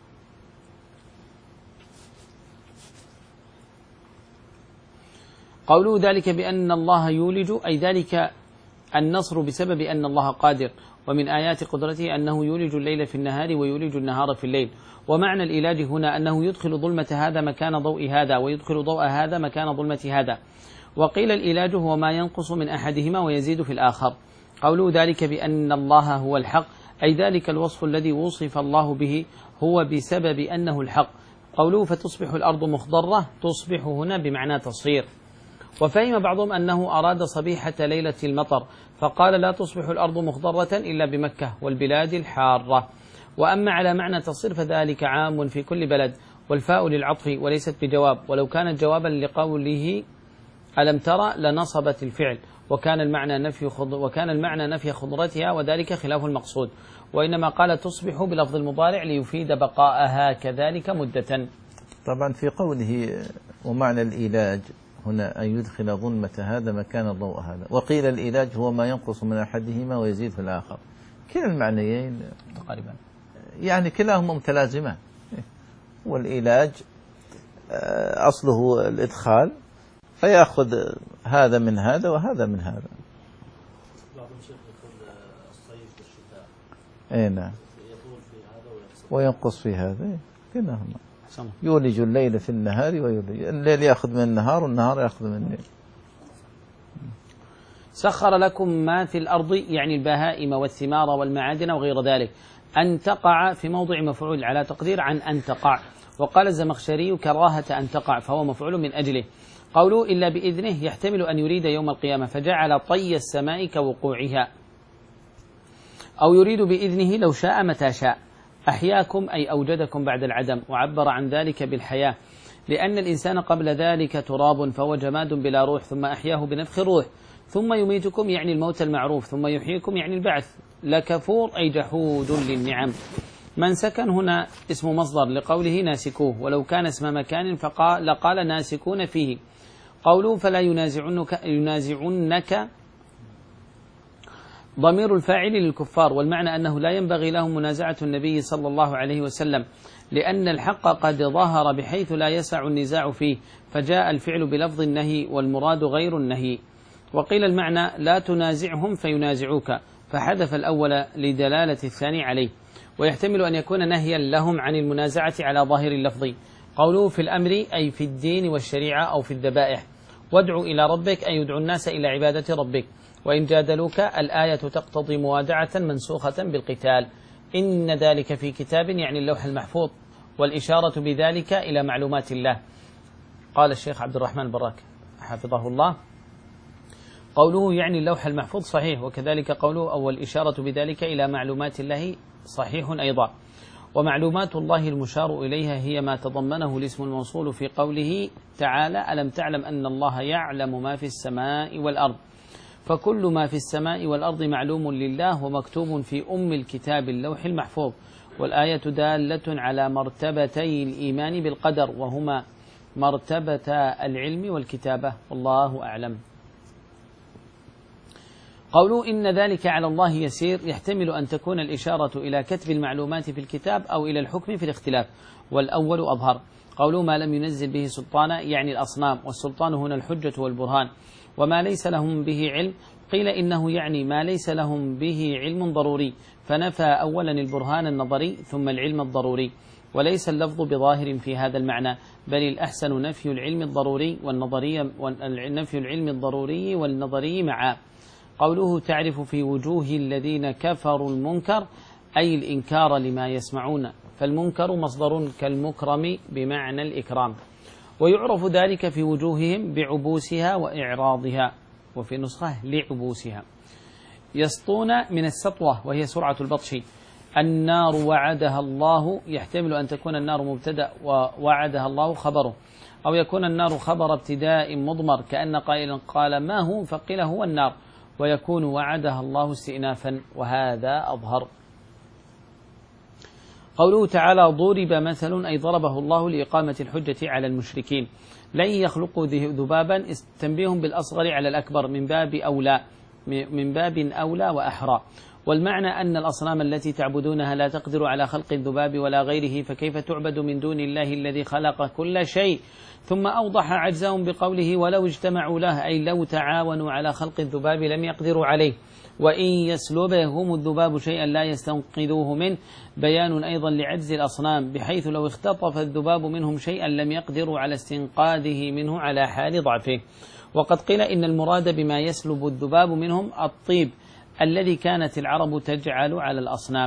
قوله ذلك بأن الله يولج، أي ذلك النصر بسبب أن الله قادر، ومن آيات قدرته أنه يولج الليل في النهار ويولج النهار في الليل. ومعنى الإيلاج هنا أنه يدخل ظلمة هذا مكان ضوء هذا، ويدخل ضوء هذا مكان ظلمة هذا. وقيل الإيلاج هو ما ينقص من أحدهما ويزيد في الآخر. قوله ذلك بأن الله هو الحق، أي ذلك الوصف الذي وصف الله به هو بسبب أنه الحق. قوله فتصبح الأرض مخضرة، تصبح هنا بمعنى تصير. وفهم بعضهم أنه أراد صبيحة ليلة المطر، فقال لا تصبح الأرض مخضرة إلا بمكة والبلاد الحارة. وأما على معنى تصير فذلك عام في كل بلد، والفاء للعطف وليست بجواب، ولو كانت جوابا لقوله ألم ترى لنصبت الفعل، وكان المعنى نفي خضر وكان المعنى نفي خضرتها، وذلك خلاف المقصود، وإنما قال تصبح بلفظ المضارع ليفيد بقاءها كذلك مدة. طبعا في قوله ومعنى الإيلاج هنا أن يدخل ظلمة هذا مكان ضوء هذا، وقيل الإيلاج هو ما ينقص من أحدهما ويزيد في الآخر. كلا المعنيين تقريبا يعني كلاهما متلازمان، والإيلاج أصله الإدخال، فيأخذ هذا من هذا وهذا من هذا. بعض الشيخ يقول الصيف والشتاء، اي نعم، يطول في هذا وينقص في هذا، كلاهما يولج الليل في النهار ويولج الليل يأخذ من النهار والنهار يأخذ من الليل. سخر لكم ما في الأرض يعني البهائم والثمار والمعادن وغير ذلك، أن تقع في موضع مفعول على تقدير عن أن تقع. وقال الزمخشري كراهة أن تقع، فهو مفعول من أجله. قوله إلا بإذنه يحتمل أن يريد يوم القيامة فجعل طي السماء كوقوعها، أو يريد بإذنه لو شاء متى شاء. أحياكم أي أوجدكم بعد العدم، وعبر عن ذلك بالحياة، لأن الإنسان قبل ذلك تراب فهو جماد بلا روح، ثم أحياه بنفخ الروح، ثم يميتكم يعني الموت المعروف، ثم يحييكم يعني البعث. لكفور أي جحود للنعم. من سكن هنا اسم مصدر لقوله ناسكوه، ولو كان اسم مكان فقال لقال ناسكون فيه. قوله فلا ينازعنك, ينازعنك ضمير الفاعل للكفار، والمعنى أنه لا ينبغي لهم منازعة النبي صلى الله عليه وسلم، لأن الحق قد ظهر بحيث لا يسع النزاع فيه، فجاء الفعل بلفظ النهي والمراد غير النهي. وقيل المعنى لا تنازعهم فينازعوك، فحذف الأول لدلالة الثاني عليه. ويحتمل أن يكون نهيا لهم عن المنازعة على ظاهر اللفظ. قوله في الأمر أي في الدين والشريعة أو في الذبائح. وادع إلى ربك أي يدعو الناس إلى عبادة ربك. وإن جادلوك الآية تقتضي موادعة منسوخة بالقتال. إن ذلك في كتاب يعني اللوح المحفوظ، والإشارة بذلك إلى معلومات الله. قال الشيخ عبد الرحمن براك حفظه الله قوله يعني اللوح المحفوظ صحيح، وكذلك قوله أو الإشارة بذلك إلى معلومات الله صحيح أيضا. ومعلومات الله المشار إليها هي ما تضمنه الاسم الموصول في قوله تعالى ألم تعلم أن الله يعلم ما في السماء والأرض، فكل ما في السماء والأرض معلوم لله ومكتوب في أم الكتاب اللوح المحفوظ. والآية دالة على مرتبتي الإيمان بالقدر، وهما مرتبة العلم والكتابة، والله أعلم. قولوا إن ذلك على الله يسير يحتمل أن تكون الإشارة إلى كتب المعلومات في الكتاب أو إلى الحكم في الاختلاف، والأول أظهر. قولوا ما لم ينزل به سلطانا يعني الأصنام، والسلطان هنا الحجة والبرهان. وما ليس لهم به علم قيل إنه يعني ما ليس لهم به علم ضروري، فنفى أولا البرهان النظري ثم العلم الضروري، وليس اللفظ بظاهر في هذا المعنى، بل الأحسن نفي العلم الضروري والنظري نفي العلم الضروري والنظري معا. قوله تعرف في وجوه الذين كفروا المنكر أي الإنكار لما يسمعون، فالمنكر مصدر كالمكرم بمعنى الإكرام، ويعرف ذلك في وجوههم بعبوسها وإعراضها، وفي نسخة لعبوسها. يسطون من السطوة وهي سرعة البطش. النار وعدها الله، يحتمل أن تكون النار مبتدأ ووعدها الله خبره، أو يكون النار خبر ابتداء مضمر كأن قائلا قال ما هو فقيل هو النار، ويكون وعدها الله استئنافا، وهذا أظهر. قوله تعالى ضرب مثل، أي ضربه الله لإقامة الحجة على المشركين. لن يخلقوا ذبابا، تنبيهم بالأصغر على الأكبر من باب أولى من باب أولى وأحرى. والمعنى أن الأصنام التي تعبدونها لا تقدر على خلق الذباب ولا غيره، فكيف تعبد من دون الله الذي خلق كل شيء؟ ثم أوضح عجزهم بقوله ولو اجتمعوا له، أي لو تعاونوا على خلق الذباب لم يقدروا عليه. وإن يسلبهم الذباب شيئا لا يستنقذوه منه، بيان أيضا لعجز الأصنام، بحيث لو اختطف الذباب منهم شيئا لم يقدروا على استنقاذه منه على حال ضعفه. وقد قيل إن المراد بما يسلب الذباب منهم الطيب الذي كانت العرب تجعل على الأصنام،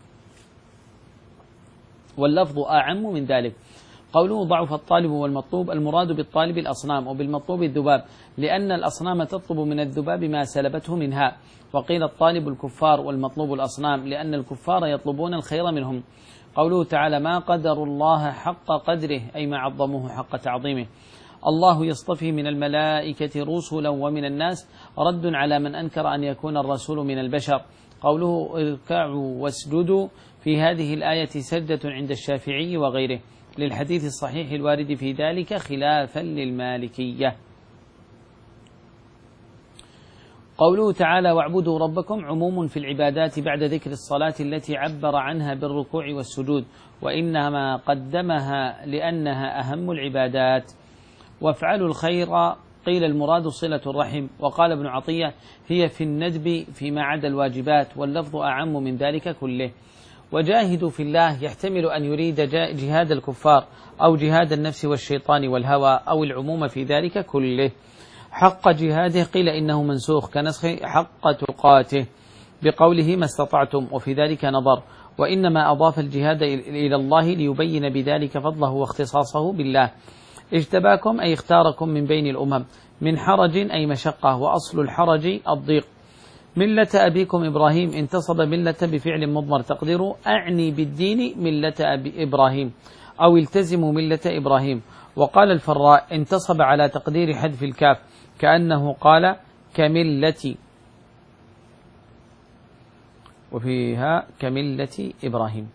واللفظ أعم من ذلك. قوله ضعف الطالب والمطلوب، المراد بالطالب الأصنام وبالمطلوب الذباب، لأن الأصنام تطلب من الذباب ما سلبته منها. وقيل الطالب الكفار والمطلوب الأصنام، لأن الكفار يطلبون الخير منهم. قوله تعالى ما قدر الله حق قدره، أي ما عظموه حق تعظيمه. الله يصطفي من الملائكة رسلا ومن الناس، رد على من أنكر أن يكون الرسول من البشر. قوله اركعوا واسجدوا، في هذه الآية سجدة عند الشافعي وغيره، للحديث الصحيح الوارد في ذلك خلافا للمالكية. قوله تعالى واعبدوا ربكم، عموم في العبادات بعد ذكر الصلاة التي عبر عنها بالركوع والسجود، وإنما قدمها لأنها أهم العبادات. وافعلوا الخير، قيل المراد صلة الرحم، وقال ابن عطية هي في الندب فيما عدا الواجبات، واللفظ أعم من ذلك كله. وجاهدوا في الله يحتمل أن يريد جهاد الكفار أو جهاد النفس والشيطان والهوى، أو العموم في ذلك كله. حق جهاده قيل إنه منسوخ كنسخ حق تقاته بقوله ما استطعتم، وفي ذلك نظر، وإنما أضاف الجهاد إلى الله ليبين بذلك فضله واختصاصه بالله. اجتباكم أي اختاركم من بين الأمم، من حرج أي مشقة، وأصل الحرج الضيق. ملة أبيكم إبراهيم، انتصب ملة بفعل مضمر تقدير أعني بالدين ملة أبي إبراهيم، أو التزموا ملة إبراهيم. وقال الفراء انتصب على تقدير حذف الكاف، كأنه قال كملة، وفيها كملة إبراهيم.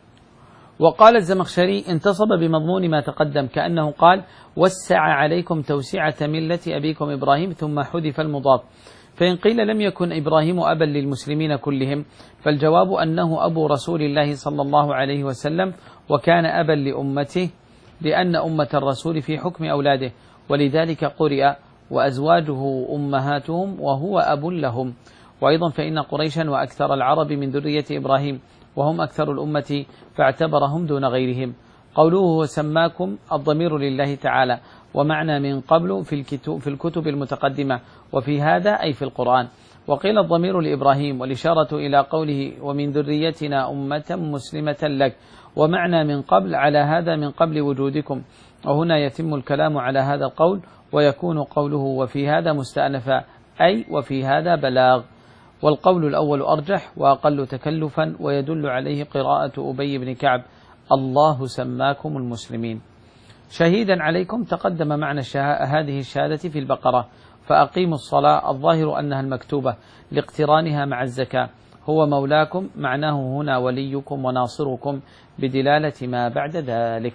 وقال الزمخشري انتصب بمضمون ما تقدم، كأنه قال وسع عليكم توسعة ملة أبيكم إبراهيم، ثم حذف المضاف. فإن قيل لم يكن إبراهيم أبا للمسلمين كلهم، فالجواب أنه أبو رسول الله صلى الله عليه وسلم، وكان أبا لأمته، لأن أمة الرسول في حكم أولاده، ولذلك قرئ وأزواجه أمهاتهم وهو أب لهم. وأيضا فإن قريشا وأكثر العرب من ذرية إبراهيم، وهم أكثر الأمة، فاعتبرهم دون غيرهم. قوله وسماكم، الضمير لله تعالى، ومعنى من قبل في الكتب, في الكتب المتقدمة، وفي هذا أي في القرآن. وقيل الضمير لإبراهيم، والإشارة إلى قوله ومن ذريتنا أمة مسلمة لك، ومعنى من قبل على هذا من قبل وجودكم. وهنا يتم الكلام على هذا القول، ويكون قوله وفي هذا مستأنفا، أي وفي هذا بلاغ. والقول الأول أرجح وأقل تكلفا، ويدل عليه قراءة أبي بن كعب الله سماكم المسلمين. شهيدا عليكم تقدم معنى هذه الشهادة في البقرة، فأقيموا الصلاة، الظاهر أنها المكتوبة لاقترانها مع الزكاة. هو مولاكم، معناه هنا وليكم وناصركم، بدلالة ما بعد ذلك.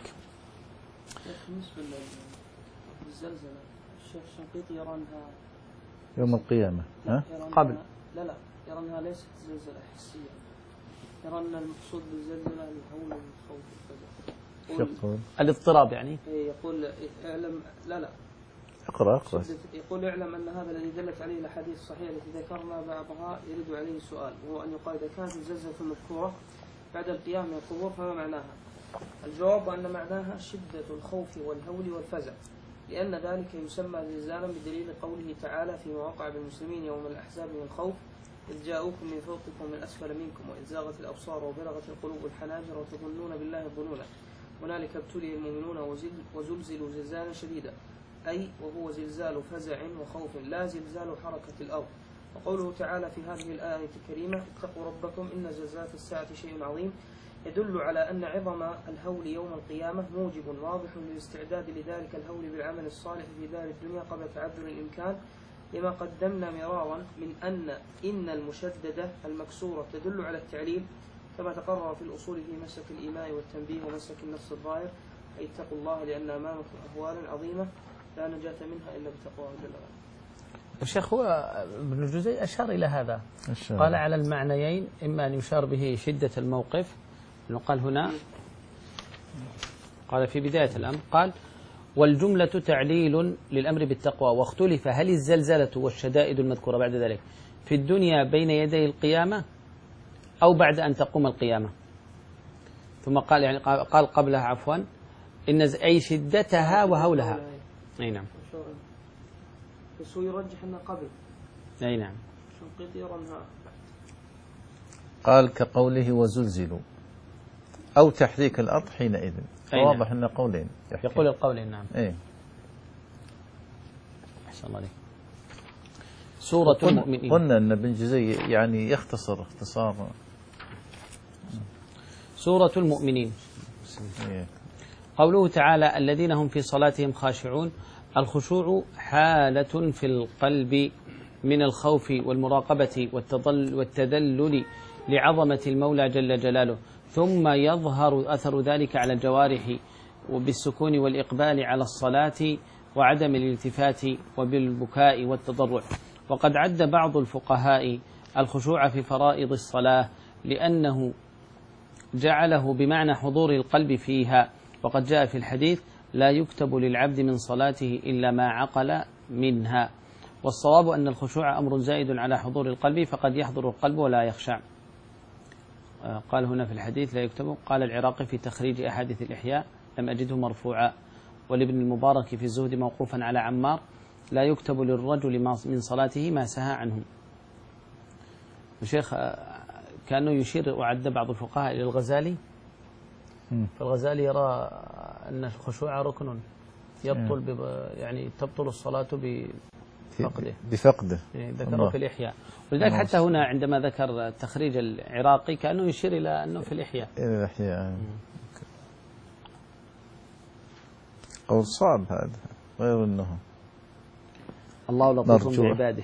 بالنسبة للزلزلة، الشيخ الشنقيطي يرى أنها يوم القيامة، ها؟ قبل لا لا يرى أنها ليست زلزلة حسية، يرى أن المقصود بالزلزلة الهول والخوف والفزع. الاضطراب يعني؟ يقول اعلم، لا لا اقرأ اقرأ. يقول اعلم أن هذا الذي دلت عليه الأحاديث الصحيحة التي ذكرنا بعضها يرد عليه سؤال، وهو أن يقال إذا كانت الزلزلة المذكورة بعد القيام من القبور فما معناها؟ الجواب أن معناها شدة الخوف والهول والفزع، لأن ذلك يسمى زلزالا بدليل قوله تعالى في مواقع بالمسلمين يوم الأحزاب من الخوف إذ جاءوكم من فوقكم ومن أسفل منكم وإذ زاغت الأبصار وبلغت القلوب الحناجر وتظنون بالله الظنونا هنالك ابتلي المؤمنون وزلزلوا زلزالا شديدا، أي وهو زلزال فزع وخوف لا زلزال حركة الأرض. وقوله تعالى في هذه الآية الكريمة اتقوا ربكم إن زلزلة الساعة شيء عظيم، يدل على أن عظم الهول يوم القيامة موجب واضح للاستعداد لذلك الهول بالعمل الصالح في دار الدنيا قبل تعذر الإمكان، لما قدمنا مرارا من أن إن المشددة المكسورة تدل على التعليل، كما تقرر في الأصول في مسلك الإيماء والتنبيه ومسلك النص الظاهر، أي اتقوا الله لأن أمامكم أهوال عظيمة لا نجاة منها إلا بتقواه جل وعلا. الشيخ هو ابن الجزي أشار إلى هذا، أشار. قال على المعنيين، إما أن يشار به شدة الموقف، لأنه قال هنا، قال في بداية الأمر قال والجملة تعليل للأمر بالتقوى، واختلف هل الزلزلة والشدائد المذكورة بعد ذلك في الدنيا بين يدي القيامة أو بعد أن تقوم القيامة. ثم قال يعني قال قبلها عفوا إن أي شدتها وهولها. أي نعم. بس هو يرجح أنها قبل. أي نعم. شنقيطي يرى أنها قال كقوله وزلزلوا أو تحريك الأرض حينئذ، واضح أن قولين يحكي. يقول القولين نعم. إيه. أحسن الله عليك. سورة المؤمنين. قلنا أن ابن جزي يعني يختصر اختصارا. سورة المؤمنين. إيه. قوله تعالى الذين هم في صلاتهم خاشعون، الخشوع حالة في القلب من الخوف والمراقبة والتذلل لعظمة المولى جل جلاله، ثم يظهر أثر ذلك على الجوارح وبالسكون والإقبال على الصلاة وعدم الالتفات وبالبكاء والتضرع. وقد عد بعض الفقهاء الخشوع في فرائض الصلاة لأنه جعله بمعنى حضور القلب فيها، وقد جاء في الحديث لا يكتب للعبد من صلاته إلا ما عقل منها. والصواب أن الخشوع أمر زائد على حضور القلب، فقد يحضر القلب ولا يخشع. قال هنا في الحديث لا يكتب. قال العراقي في تخريج أحاديث الإحياء لم أجده مرفوعا، والابن المبارك في الزهد موقوفا على عمار لا يكتب للرجل من صلاته ما سهى عنه. الشيخ كأنه يشير وعد بعض الفقهاء إلى الغزالي، فالغزالي يرى أن الخشوع ركن يبطل يعني تبطل الصلاة بفقده بفقده يعني ذكره في الإحياء. ولذلك حتى هنا عندما ذكر تخريج العراقي كأنه يشير إلى أنه في الإحياء. إلى الإحياء. قول صعب هذا، غير أنه الله لطيف بعباده.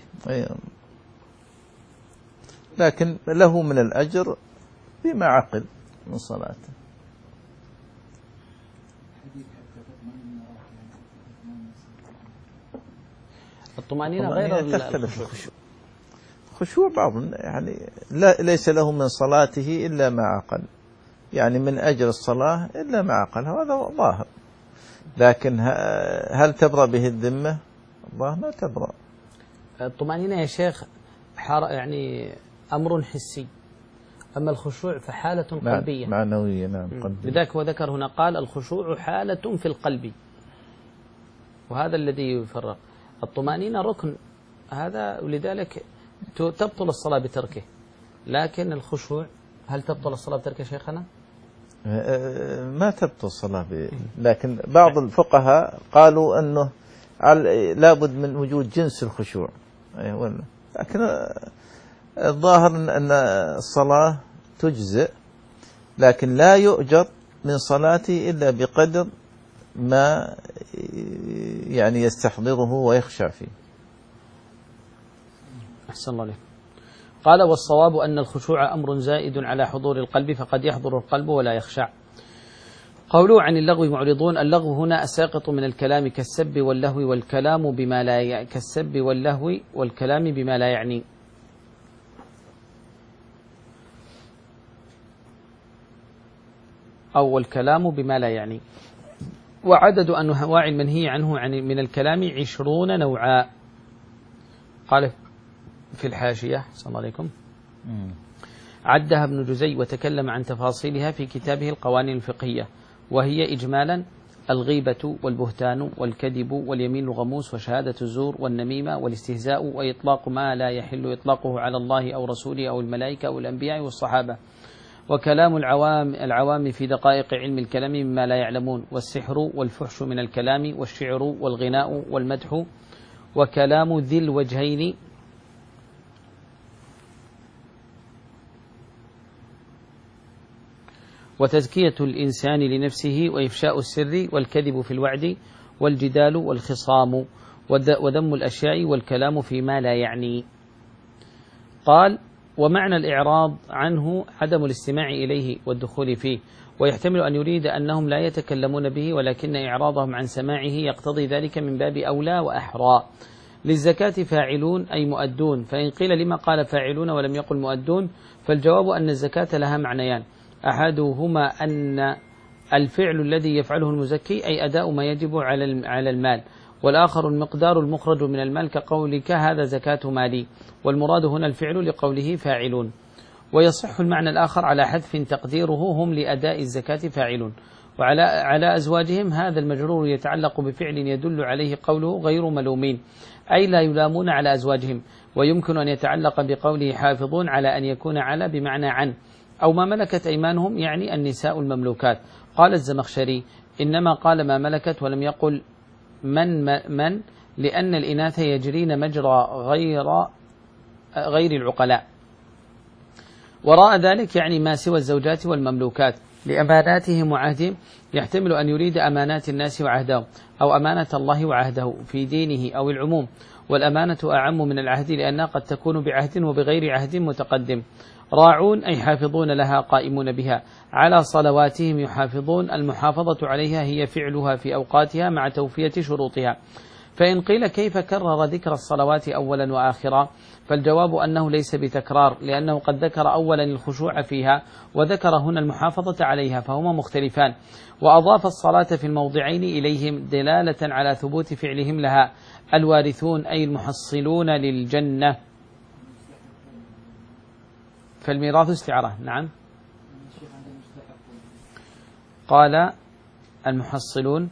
لكن له من الأجر بما عقل من صلاته. الطمأنينة غير الخشوع. خشوع بعض يعني لا ليس له من صلاته إلا ما عقل، يعني من أجر الصلاة إلا ما عقل، هذا ظاهر. لكن هل تبرأ به الذمة؟ الله ما تبرأ. الطمأنينة يا شيخ يعني أمر حسي، أما الخشوع فحالة قلبية معنوية. نعم قلبية. لذلك هو ذكر هنا قال الخشوع حالة في القلب، وهذا الذي يفرق. الطمأنينة ركن هذا، ولذلك تبطل الصلاة بتركه. لكن الخشوع هل تبطل الصلاة بتركه شيخنا؟ ما تبطل الصلاة ب... لكن بعض الفقهاء قالوا أنه لابد من وجود جنس الخشوع. لكن الظاهر أن الصلاة تجزئ، لكن لا يؤجر من صلاته إلا بقدر ما يعني يستحضره ويخشع فيه. أحسن الله عليك. قال والصواب أن الخشوع أمر زائد على حضور القلب، فقد يحضر القلب ولا يخشع. قوله عن اللغو معرضون، اللغو هنا الساقط من الكلام كالسب واللهو والكلام بما لا ي... كالسب واللهو والكلام بما لا يعني. أو الكلام بما لا يعني. وعدد أنواع المنهي عنه عن من الكلام عشرون نوعا. قال في الحاشية صلى الله عليكم عدها ابن جزي وتكلم عن تفاصيلها في كتابه القوانين الفقهية، وهي إجمالا الغيبة والبهتان والكذب واليمين الغموس وشهادة الزور والنميمة والاستهزاء وإطلاق ما لا يحل إطلاقه على الله أو رسوله أو الملائكة أو الأنبياء والصحابة، وكلام العوام العوام في دقائق علم الكلام مما لا يعلمون، والسحر والفحش من الكلام، والشعر والغناء والمدح، وكلام ذي الوجهين وتزكية الإنسان لنفسه وإفشاء السر والكذب في الوعد والجدال والخصام وذم الأشياء والكلام فيما لا يعني. قال: ومعنى الإعراض عنه عدم الاستماع إليه والدخول فيه، ويحتمل أن يريد أنهم لا يتكلمون به ولكن إعراضهم عن سماعه يقتضي ذلك من باب أولى وأحرى. للزكاة فاعلون أي مؤدون، فإن قيل لما قال فاعلون ولم يقل مؤدون فالجواب أن الزكاة لها معنيان، أحدهما أن الفعل الذي يفعله المزكي أي أداء ما يجب على المال، والآخر المقدار المخرج من المال كقولك هذا زكاة مالي، والمراد هنا الفعل لقوله فاعلون. ويصح المعنى الآخر على حذف تقديره هم لأداء الزكاة فاعلون، وعلى على أزواجهم هذا المجرور يتعلق بفعل يدل عليه قوله غير ملومين، أي لا يلامون على أزواجهم، ويمكن أن يتعلق بقوله حافظون على أن يكون على بمعنى عن، أو ما ملكت أيمانهم يعني النساء المملوكات. قال الزمخشري: إنما قال ما ملكت ولم يقل من من لأن الإناث يجرين مجرى غير غير العقلاء، وراء ذلك يعني ما سوى الزوجات والمملوكات لأماناتهم وعهدهم، يحتمل أن يريد أمانات الناس وعهدهم أو أمانة الله وعهده في دينه أو العموم، والأمانة أعم من العهد لأنها قد تكون بعهد وبغير عهد متقدم. راعون أي حافظون لها قائمون بها، على صلواتهم يحافظون، المحافظة عليها هي فعلها في أوقاتها مع توفية شروطها. فإن قيل كيف كرر ذكر الصلوات أولا وآخرا، فالجواب أنه ليس بتكرار، لأنه قد ذكر أولا الخشوع فيها وذكر هنا المحافظة عليها، فهما مختلفان، وأضاف الصلاة في الموضعين إليهم دلالة على ثبوت فعلهم لها. الوارثون أي المحصلون للجنة، فالميراث استعارة. نعم، قال المحصلون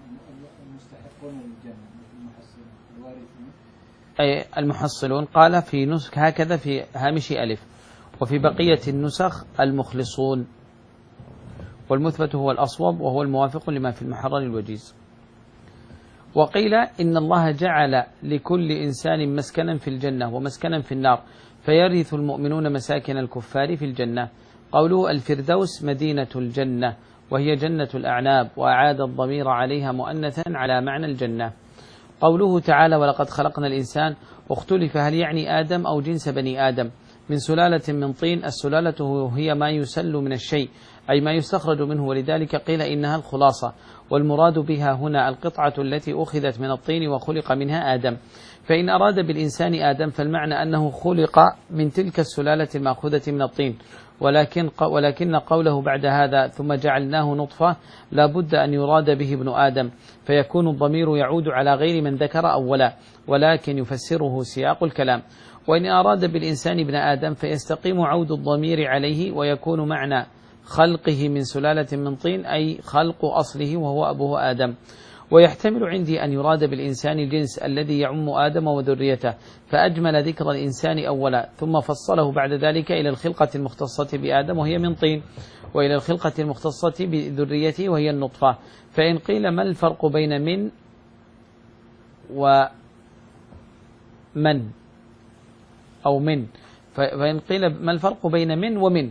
أي المحصلون، قال في نسخ هكذا في هامش ألف، وفي بقية النسخ المخلصون، والمثبت هو الأصوب وهو الموافق لما في المحرر الوجيز. وقيل إن الله جعل لكل إنسان مسكنا في الجنة ومسكنا في النار، فيرث المؤمنون مساكن الكفار في الجنة. قوله الفردوس مدينة الجنة، وهي جنة الأعناب، وأعاد الضمير عليها مؤنثا على معنى الجنة. قوله تعالى ولقد خلقنا الإنسان، اختلف هل يعني آدم أو جنس بني آدم، من سلالة من طين، السلالة هي ما يسل من الشيء أي ما يستخرج منه، ولذلك قيل إنها الخلاصة، والمراد بها هنا القطعة التي أخذت من الطين وخلق منها آدم. فإن أراد بالإنسان آدم فالمعنى أنه خلق من تلك السلالة المأخوذة من الطين، ولكن ولكن قوله بعد هذا ثم جعلناه نطفة لا بد أن يراد به ابن آدم، فيكون الضمير يعود على غير من ذكر أولا، ولكن يفسره سياق الكلام. وإن أراد بالإنسان ابن آدم فيستقيم عود الضمير عليه، ويكون معنى خلقه من سلالة من طين أي خلق أصله وهو أبوه آدم. ويحتمل عندي أن يراد بالإنسان الجنس الذي يعم آدم وذريته، فأجمل ذكر الإنسان أولا ثم فصله بعد ذلك إلى الخلقة المختصة بآدم وهي من طين، وإلى الخلقة المختصة بذريته وهي النطفة. فإن قيل ما الفرق بين من ومن أو من، فإن قيل ما الفرق بين من ومن،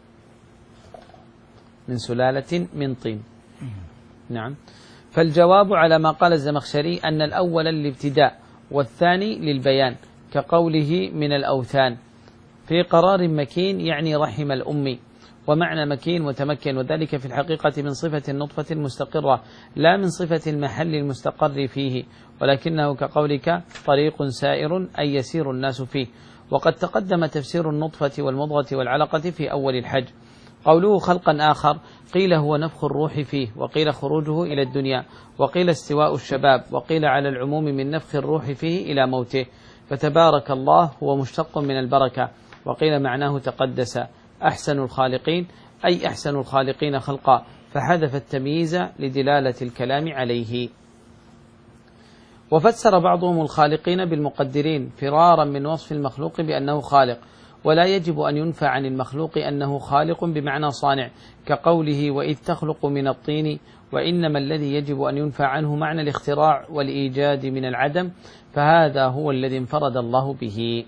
من سلالة من طين. نعم، فالجواب على ما قال الزمخشري أن الأول للابتداء والثاني للبيان، كقوله من الأوثان، في قرار مكين يعني رحم الأم، ومعنى مكين متمكن، وذلك في الحقيقة من صفة النطفة المستقرة لا من صفة المحل المستقر فيه، ولكنه كقولك طريق سائر أي يسير الناس فيه. وقد تقدم تفسير النطفة والمضغة والعلقة في أول الحج. قوله خلقا آخر قيل هو نفخ الروح فيه، وقيل خروجه إلى الدنيا، وقيل استواء الشباب، وقيل على العموم من نفخ الروح فيه إلى موته، فتبارك الله هو مشتق من البركة، وقيل معناه تقدس. أحسن الخالقين أي أحسن الخالقين خلقا، فحذف التمييز لدلالة الكلام عليه. وفسر بعضهم الخالقين بالمقدرين فرارا من وصف المخلوق بأنه خالق، ولا يجب أن ينفى عن المخلوق أنه خالق بمعنى صانع، كقوله وإذ تخلق من الطين، وإنما الذي يجب أن ينفى عنه معنى الاختراع والإيجاد من العدم، فهذا هو الذي انفرد الله به.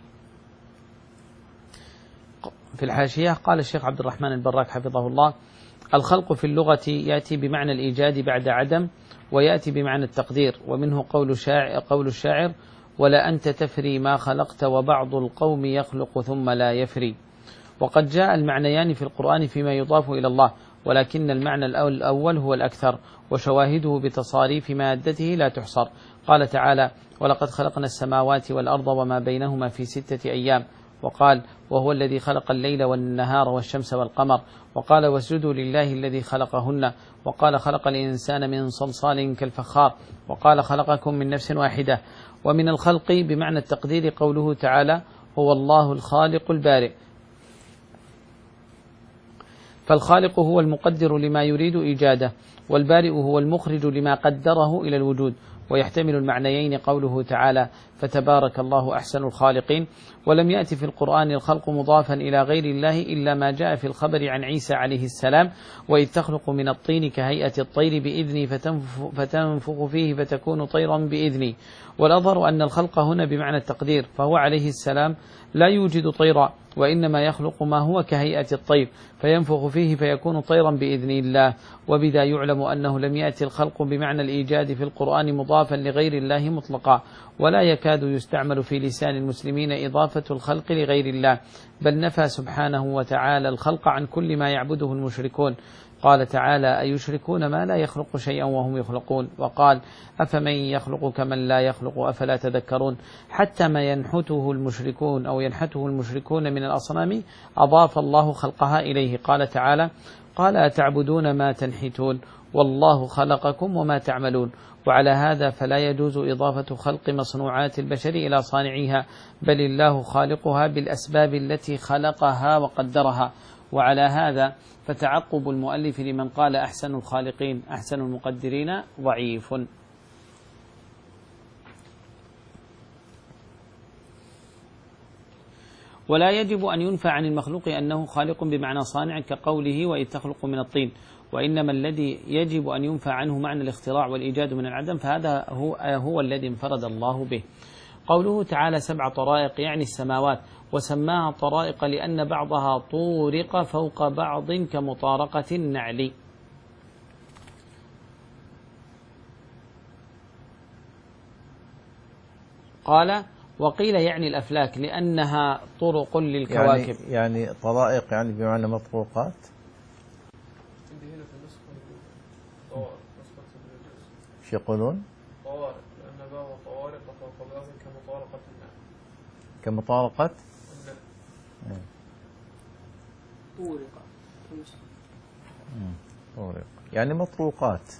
في الحاشية قال الشيخ عبد الرحمن البراك حفظه الله: الخلق في اللغة يأتي بمعنى الإيجاد بعد عدم، ويأتي بمعنى التقدير، ومنه قول الشاعر, قول الشاعر ولا أنت تفري ما خلقت وبعض القوم يخلق ثم لا يفري. وقد جاء المعنيان في القرآن فيما يضاف إلى الله، ولكن المعنى الأول هو الأكثر، وشواهده بتصاريف مادته لا تحصر. قال تعالى ولقد خلقنا السماوات والأرض وما بينهما في ستة أيام، وقال وهو الذي خلق الليل والنهار والشمس والقمر، وقال واسجدوا لله الذي خلقهن، وقال خلق الإنسان من صلصال كالفخار، وقال خلقكم من نفس واحدة. ومن الخلق بمعنى التقدير قوله تعالى هو الله الخالق البارئ، فالخالق هو المقدر لما يريد إيجاده، والبارئ هو المخرج لما قدره إلى الوجود. ويحتمل المعنيين قوله تعالى فتبارك الله أحسن الخالقين. ولم يأتي في القرآن الخلق مضافا إلى غير الله إلا ما جاء في الخبر عن عيسى عليه السلام وإذ تخلق من الطين كهيئة الطير بإذني فتنفخ فيه فتكون طيرا بإذني. والأظهر أن الخلق هنا بمعنى التقدير، فهو عليه السلام لا يوجد طيرا، وإنما يخلق ما هو كهيئة الطير فينفخ فيه فيكون طيرا بإذن الله. وبذا يعلم أنه لم يأتي الخلق بمعنى الإيجاد في القرآن مضافا لغير الله مطلقا، ولا يكاد يستعمل في لسان المسلمين إضافة الخلق لغير الله، بل نفى سبحانه وتعالى الخلق عن كل ما يعبده المشركون. قال تعالى أيشركون ما لا يخلق شيئا وهم يخلقون، وقال أفمن يخلق كمن لا يخلق أفلا تذكرون. حتى ما ينحته المشركون أو ينحته المشركون من الأصنام أضاف الله خلقها إليه. قال تعالى قال أتعبدون ما تنحتون والله خلقكم وما تعملون. وعلى هذا فلا يجوز إضافة خلق مصنوعات البشر إلى صانعيها، بل الله خالقها بالأسباب التي خلقها وقدرها. وعلى هذا فتعقب المؤلف لمن قال أحسن الخالقين أحسن المقدرين ضعيف. ولا يجب أن ينفى عن المخلوق أنه خالق بمعنى صانع، كقوله وإذ تخلق من الطين، وإنما الذي يجب أن ينفى عنه معنى الاختراع والإيجاد من العدم، فهذا هو, هو الذي انفرد الله به. قوله تعالى سبع طرائق يعني السماوات، وسماها طرائق لأن بعضها طورق فوق بعض كمطارقة النعل. قال وقيل يعني الأفلاك لأنها طرق للكواكب. يعني, يعني طرائق يعني بمعنى مطروقات. ايش يقولون؟ طوارق، لأن باب طوارق فوق باب كمطارقة النعل. كمطارقة النعل. طورق. طورق يعني مطروقات.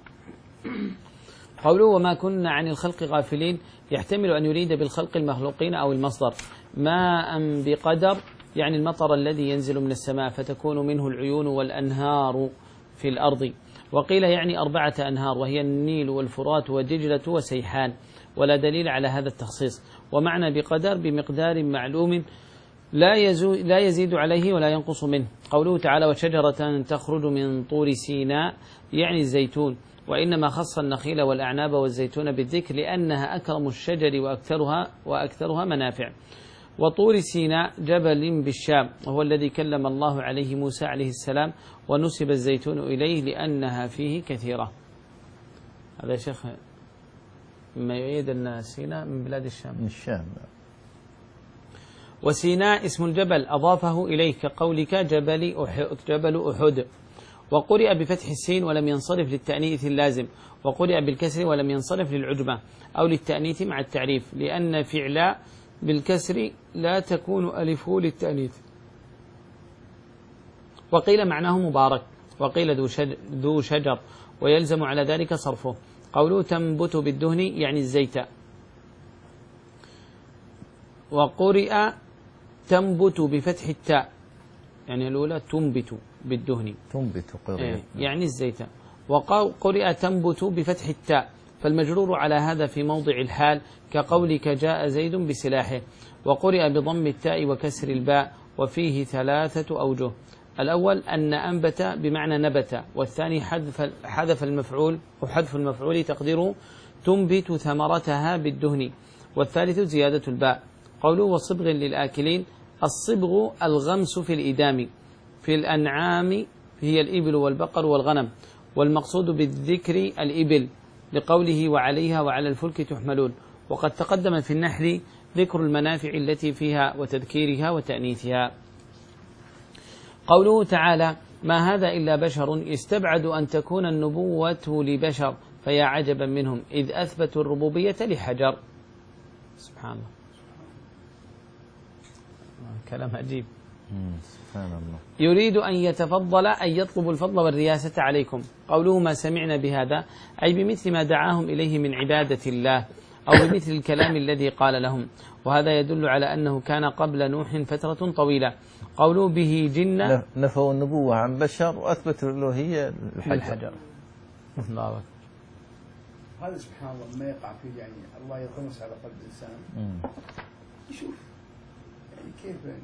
قوله وما كنا عن الخلق غافلين يحتمل أن يريد بالخلق المخلوقين أو المصدر. ماء بقدر يعني المطر الذي ينزل من السماء فتكون منه العيون والأنهار في الأرض. وقيل يعني أربعة أنهار وهي النيل والفرات ودجلة وسيحان، ولا دليل على هذا التخصيص. ومعنى بقدر بمقدار معلوم لا لا يزيد عليه ولا ينقص منه. قوله تعالى وشجرة تخرج من طور سيناء يعني الزيتون، وإنما خص النخيل والأعناب والزيتون بالذكر لأنها أكرم الشجر وأكثرها, وأكثرها منافع. وطور سيناء جبل بالشام وهو الذي كلم الله عليه موسى عليه السلام، ونسب الزيتون إليه لأنها فيه كثيرة. هذا يا شيخ ما يؤيد أن سيناء من بلاد الشام. من الشام. وسيناء اسم الجبل أضافه إليه كقولك جبل أحد, جبل أحد. وقرئ بفتح السين ولم ينصرف للتأنيث اللازم، وقرئ بالكسر ولم ينصرف للعجمة أو للتأنيث مع التعريف، لأن فعل بالكسر لا تكون ألفه للتأنيث. وقيل معناه مبارك، وقيل ذو شجر، ويلزم على ذلك صرفه. قوله تنبت بالدهن يعني الزيت. وقرئ تنبت بفتح التاء يعني الأولى تنبت. بالدهن. تنبت قرية. إيه يعني الزيتون. وقرئ تنبت بفتح التاء، فالمجرور على هذا في موضع الحال كقولك جاء زيد بسلاحه. وقرئ بضم التاء وكسر الباء، وفيه ثلاثة أوجه. الأول أن أنبت بمعنى نبت، والثاني حذف حذف المفعول وحذف المفعول تقديره تنبت ثمرتها بالدهن، والثالث زيادة الباء. قوله وصبغ للآكلين، الصبغ الغمس في الإدام، في الأنعام هي الإبل والبقر والغنم، والمقصود بالذكر الإبل لقوله وعليها وعلى الفلك تحملون. وقد تقدم في النحل ذكر المنافع التي فيها وتذكيرها وتأنيثها. قوله تعالى ما هذا إلا بشر، يستبعد أن تكون النبوة لبشر، فيا عجبا منهم إذ أثبتوا الربوبية لحجر. سبحان الله، كلام عجيب. سبحان الله. يريد أن يتفضل، أن يطلب الفضل والرياسة عليكم. قوله ما سمعنا بهذا، أي بمثل ما دعاهم إليه من عبادة الله، أو بمثل الكلام الذي قال لهم، وهذا يدل على أنه كان قبل نوح فترة طويلة. قوله به جنة، نفوا النبوة عن بشر وأثبتوا الألوهية الحجر. الله أكبر. هذا سبحان الله ما يقع فيه، يعني الله يطمس على قلب الإنسان يشوف يعني كيف يعني.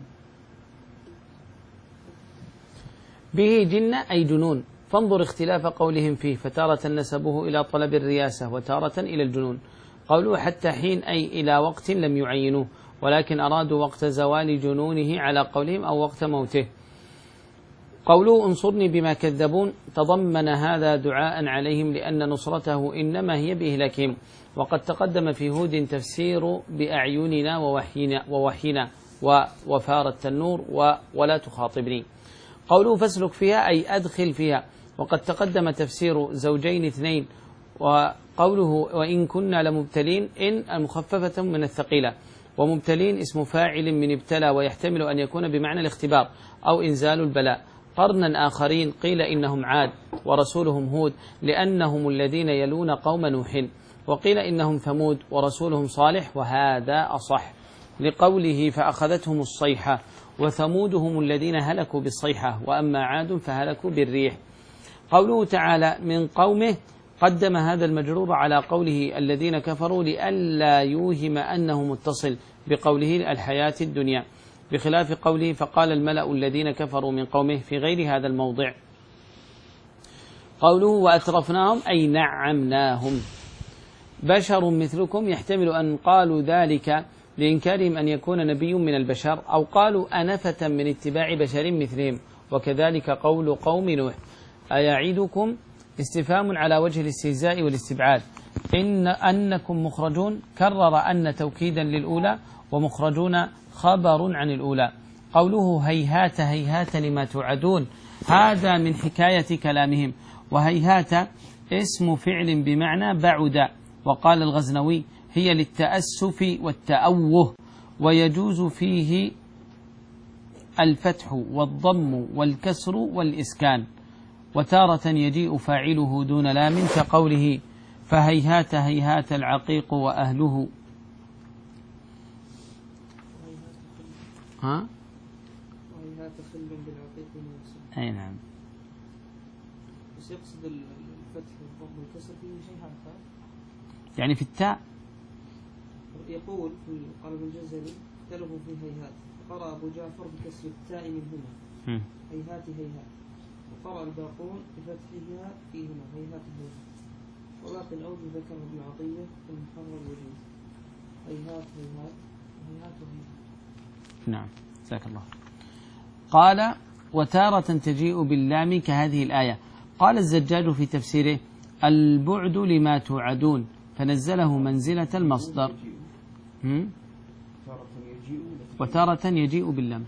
به جنة أي جنون، فانظر اختلاف قولهم فيه، فتارة نسبوه إلى طلب الرياسة وتارة إلى الجنون. قولوا حتى حين أي إلى وقت لم يعينوه، ولكن أرادوا وقت زوال جنونه على قولهم أو وقت موته. قولوا انصرني بما كذبون، تضمن هذا دعاء عليهم، لأن نصرته إنما هي بإهلاكهم. وقد تقدم في هود تفسير بأعيننا ووحينا, ووحينا وفار التنور ولا تخاطبني. قوله فاسلك فيها أي أدخل فيها، وقد تقدم تفسير زوجين اثنين. وقوله وإن كنا لمبتلين، إن المخففة من الثقيلة، ومبتلين اسم فاعل من ابتلى، ويحتمل أن يكون بمعنى الاختبار أو إنزال البلاء. قرنا آخرين قيل إنهم عاد ورسولهم هود، لأنهم الذين يلون قوم نوح، وقيل إنهم ثمود ورسولهم صالح، وهذا أصح لقوله فأخذتهم الصيحة، وثمود هم الذين هلكوا بالصيحة، وأما عاد فهلكوا بالريح. قوله تعالى من قومه، قدم هذا المجرور على قوله الذين كفروا لئلا يوهم أنه متصل بقوله الحياة الدنيا، بخلاف قوله فقال الملأ الذين كفروا من قومه في غير هذا الموضع. قوله وأترفناهم أي نعمناهم. بشر مثلكم، يحتمل أن قالوا ذلك لإنكارهم أن يكون نبي من البشر، أو قالوا أنفة من اتباع بشر مثلهم، وكذلك قول قوم نوح. أيعيدكم استفهام على وجه الاستهزاء والاستبعاد، إن أنكم مخرجون، كرر أن توكيدا للأولى، ومخرجون خبر عن الأولى. قوله هيهات هيهات لما توعدون، هذا من حكاية كلامهم، وهيهات اسم فعل بمعنى بعد. وقال الغزنوي هي للتأسف والتأوه، ويجوز فيه الفتح والضم والكسر والإسكان، وتارة يجيء فاعله دون لام كقوله فهيهات هيهات العقيق وأهله. ها؟ وهيهات خل بالعقيق والنسل. أي نعم. بس يقصد الفتح والضم والكسر فيه شيء هذا. يعني في التاء. يقول في القلب الجزري اختلفوا في هيهات، قرأ أبو جعفر بكسر التاء منهما هيهات هيهات، وقرأ الباقون بفتحها فيهما هيهات هيهات، ولكن الأوجه ذكر ابن عطية في المحرر الوجيز هيهات هيهات وهيهات هيهات. نعم جزاك الله. قال وتارة تجيء باللام كهذه الآية. قال الزجاج في تفسيره البعد لما توعدون، فنزله منزلة المصدر. وتارة يجيء باللام.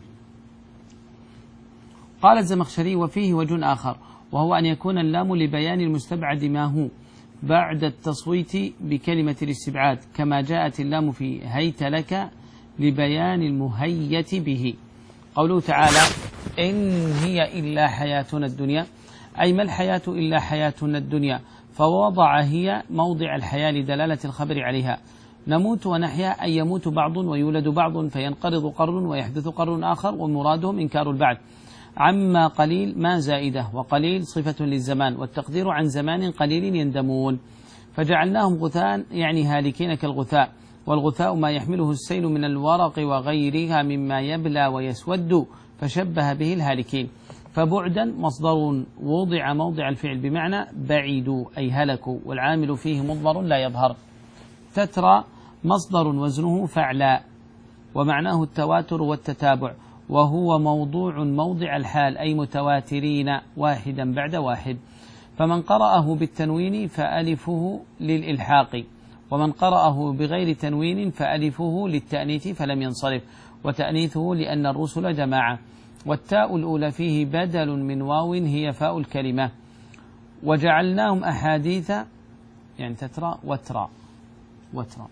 قال الزمخشري وفيه وجه آخر، وهو أن يكون اللام لبيان المستبعد ما هو بعد التصويت بكلمة الاستبعاد، كما جاءت اللام في هيت لك لبيان المهية به. قوله تعالى إن هي إلا حياتنا الدنيا، أي ما الحياة إلا حياتنا الدنيا، فوضع هي موضع الحياة لدلالة الخبر عليها. نموت ونحيا أي يموت بعض ويولد بعض، فينقرض قرن ويحدث قرن آخر، ومرادهم إنكار البعث. عما قليل ما زائدة، وقليل صفة للزمان، والتقدير عن زمان قليل يندمون. فجعلناهم غثاء يعني هالكين كالغثاء، والغثاء ما يحمله السيل من الورق وغيرها مما يبلى ويسود، فشبه به الهالكين. فبعدا مصدر وضع موضع الفعل بمعنى بعيدوا أي هلكوا، والعامل فيه مضمر لا يظهر. تترى مصدر وزنه فعلا، ومعناه التواتر والتتابع، وهو موضوع موضع الحال أي متواترين واحدا بعد واحد. فمن قرأه بالتنوين فألفه للإلحاق، ومن قرأه بغير تنوين فألفه للتأنيث فلم ينصرف، وتأنيثه لأن الرسل جماعة. والتاء الأولى فيه بدل من واو هي فاء الكلمة. وجعلناهم أحاديث يعني تترى وترى وترى.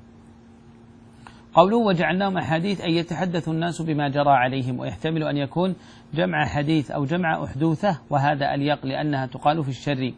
قوله وجعلناهم أحاديث أي يتحدث الناس بما جرى عليهم، ويحتمل أن يكون جمع حديث أو جمع أحدوثة، وهذا أليق لأنها تقال في الشر.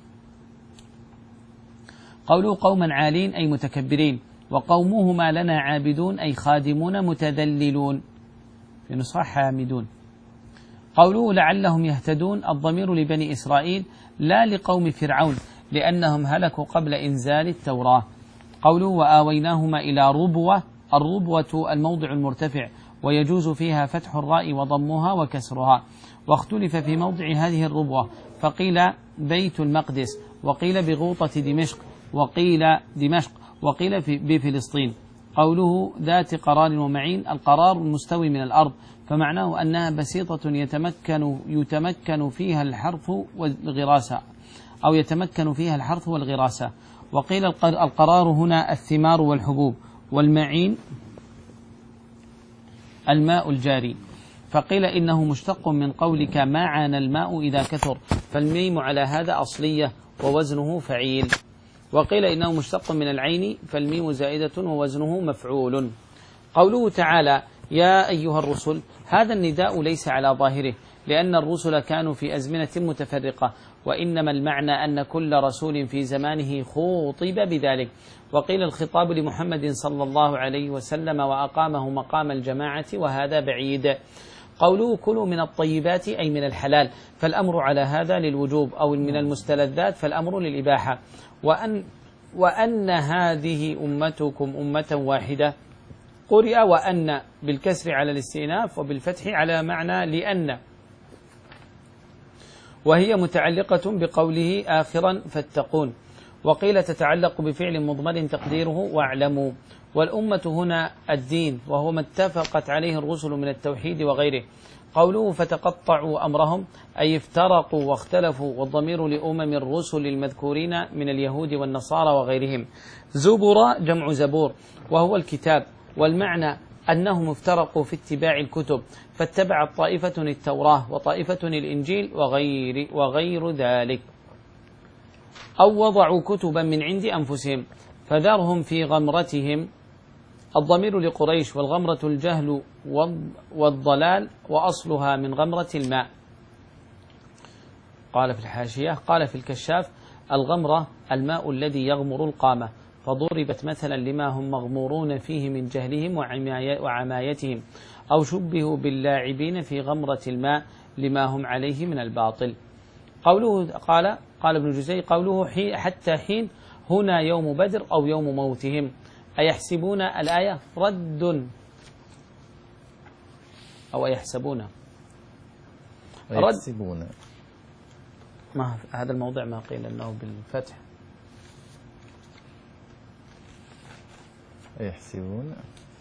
قوله قوما عالين أي متكبرين، وقومهما لنا عابدون أي خادمون متذللون، في نسخة حامدون. قوله لعلهم يهتدون الضمير لبني إسرائيل لا لقوم فرعون لأنهم هلكوا قبل إنزال التوراة. قوله وآويناهما إلى ربوة، الربوة الموضع المرتفع، ويجوز فيها فتح الراء وضمها وكسرها. واختلف في موضع هذه الربوة، فقيل بيت المقدس، وقيل بغوطة دمشق، وقيل دمشق، وقيل بفلسطين. قوله ذات قرار ومعين، القرار المستوي من الأرض، فمعناه أنها بسيطة يتمكن يتمكن فيها الحرث والغراسة، أو يتمكن فيها الحرث والغراسة. وقيل القرار هنا الثمار والحبوب، والمعين الماء الجاري. فقيل إنه مشتق من قولك معن الماء إذا كثر، فالميم على هذا أصلية ووزنه فعيل. وقيل إنه مشتق من العين، فالميم زائدة ووزنه مفعول. قوله تعالى يا أيها الرسل، هذا النداء ليس على ظاهره، لأن الرسل كانوا في أزمنة متفرقة، وإنما المعنى أن كل رسول في زمانه خوطب بذلك. وقيل الخطاب لمحمد صلى الله عليه وسلم وأقامه مقام الجماعة، وهذا بعيد. قوله كلوا من الطيبات أي من الحلال، فالأمر على هذا للوجوب، أو من المستلذات فالأمر للإباحة. وأن, وأن هذه أمتكم أمة واحدة، قرئ وأن بالكسر على الاستئناف وبالفتح على معنى لأن، وهي متعلقة بقوله آخرا فاتقون. وقيل تتعلق بفعل مضمر تقديره واعلموا. والأمة هنا الدين، وهو ما اتفقت عليه الرسل من التوحيد وغيره. قوله فتقطعوا أمرهم أي افترقوا واختلفوا، والضمير لأمم الرسل المذكورين من اليهود والنصارى وغيرهم. زبر جمع زبور، وهو الكتاب، والمعنى أنهم افترقوا في اتباع الكتب، فاتبعت طائفة التوراة وطائفة الإنجيل وغير, وغير ذلك، أو وضعوا كتبا من عند أنفسهم فذرهم في غمرتهم. الضمير لقريش، والغمرة الجهل والضلال، وأصلها من غمرة الماء. قال في الحاشية قال في الكشاف الغمرة الماء الذي يغمر القامة، فضربت مثلا لما هم مغمورون فيه من جهلهم وعمايتهم، أو شبهوا باللاعبين في غمرة الماء لما هم عليه من الباطل. قوله قال قال ابن جزي قوله حتى حين هنا يوم بدر أو يوم موتهم، أيحسبون الآية رد أو أيحسبون أيحسبون، ما هذا الموضع ما قيل أنه بالفتح. يحسبون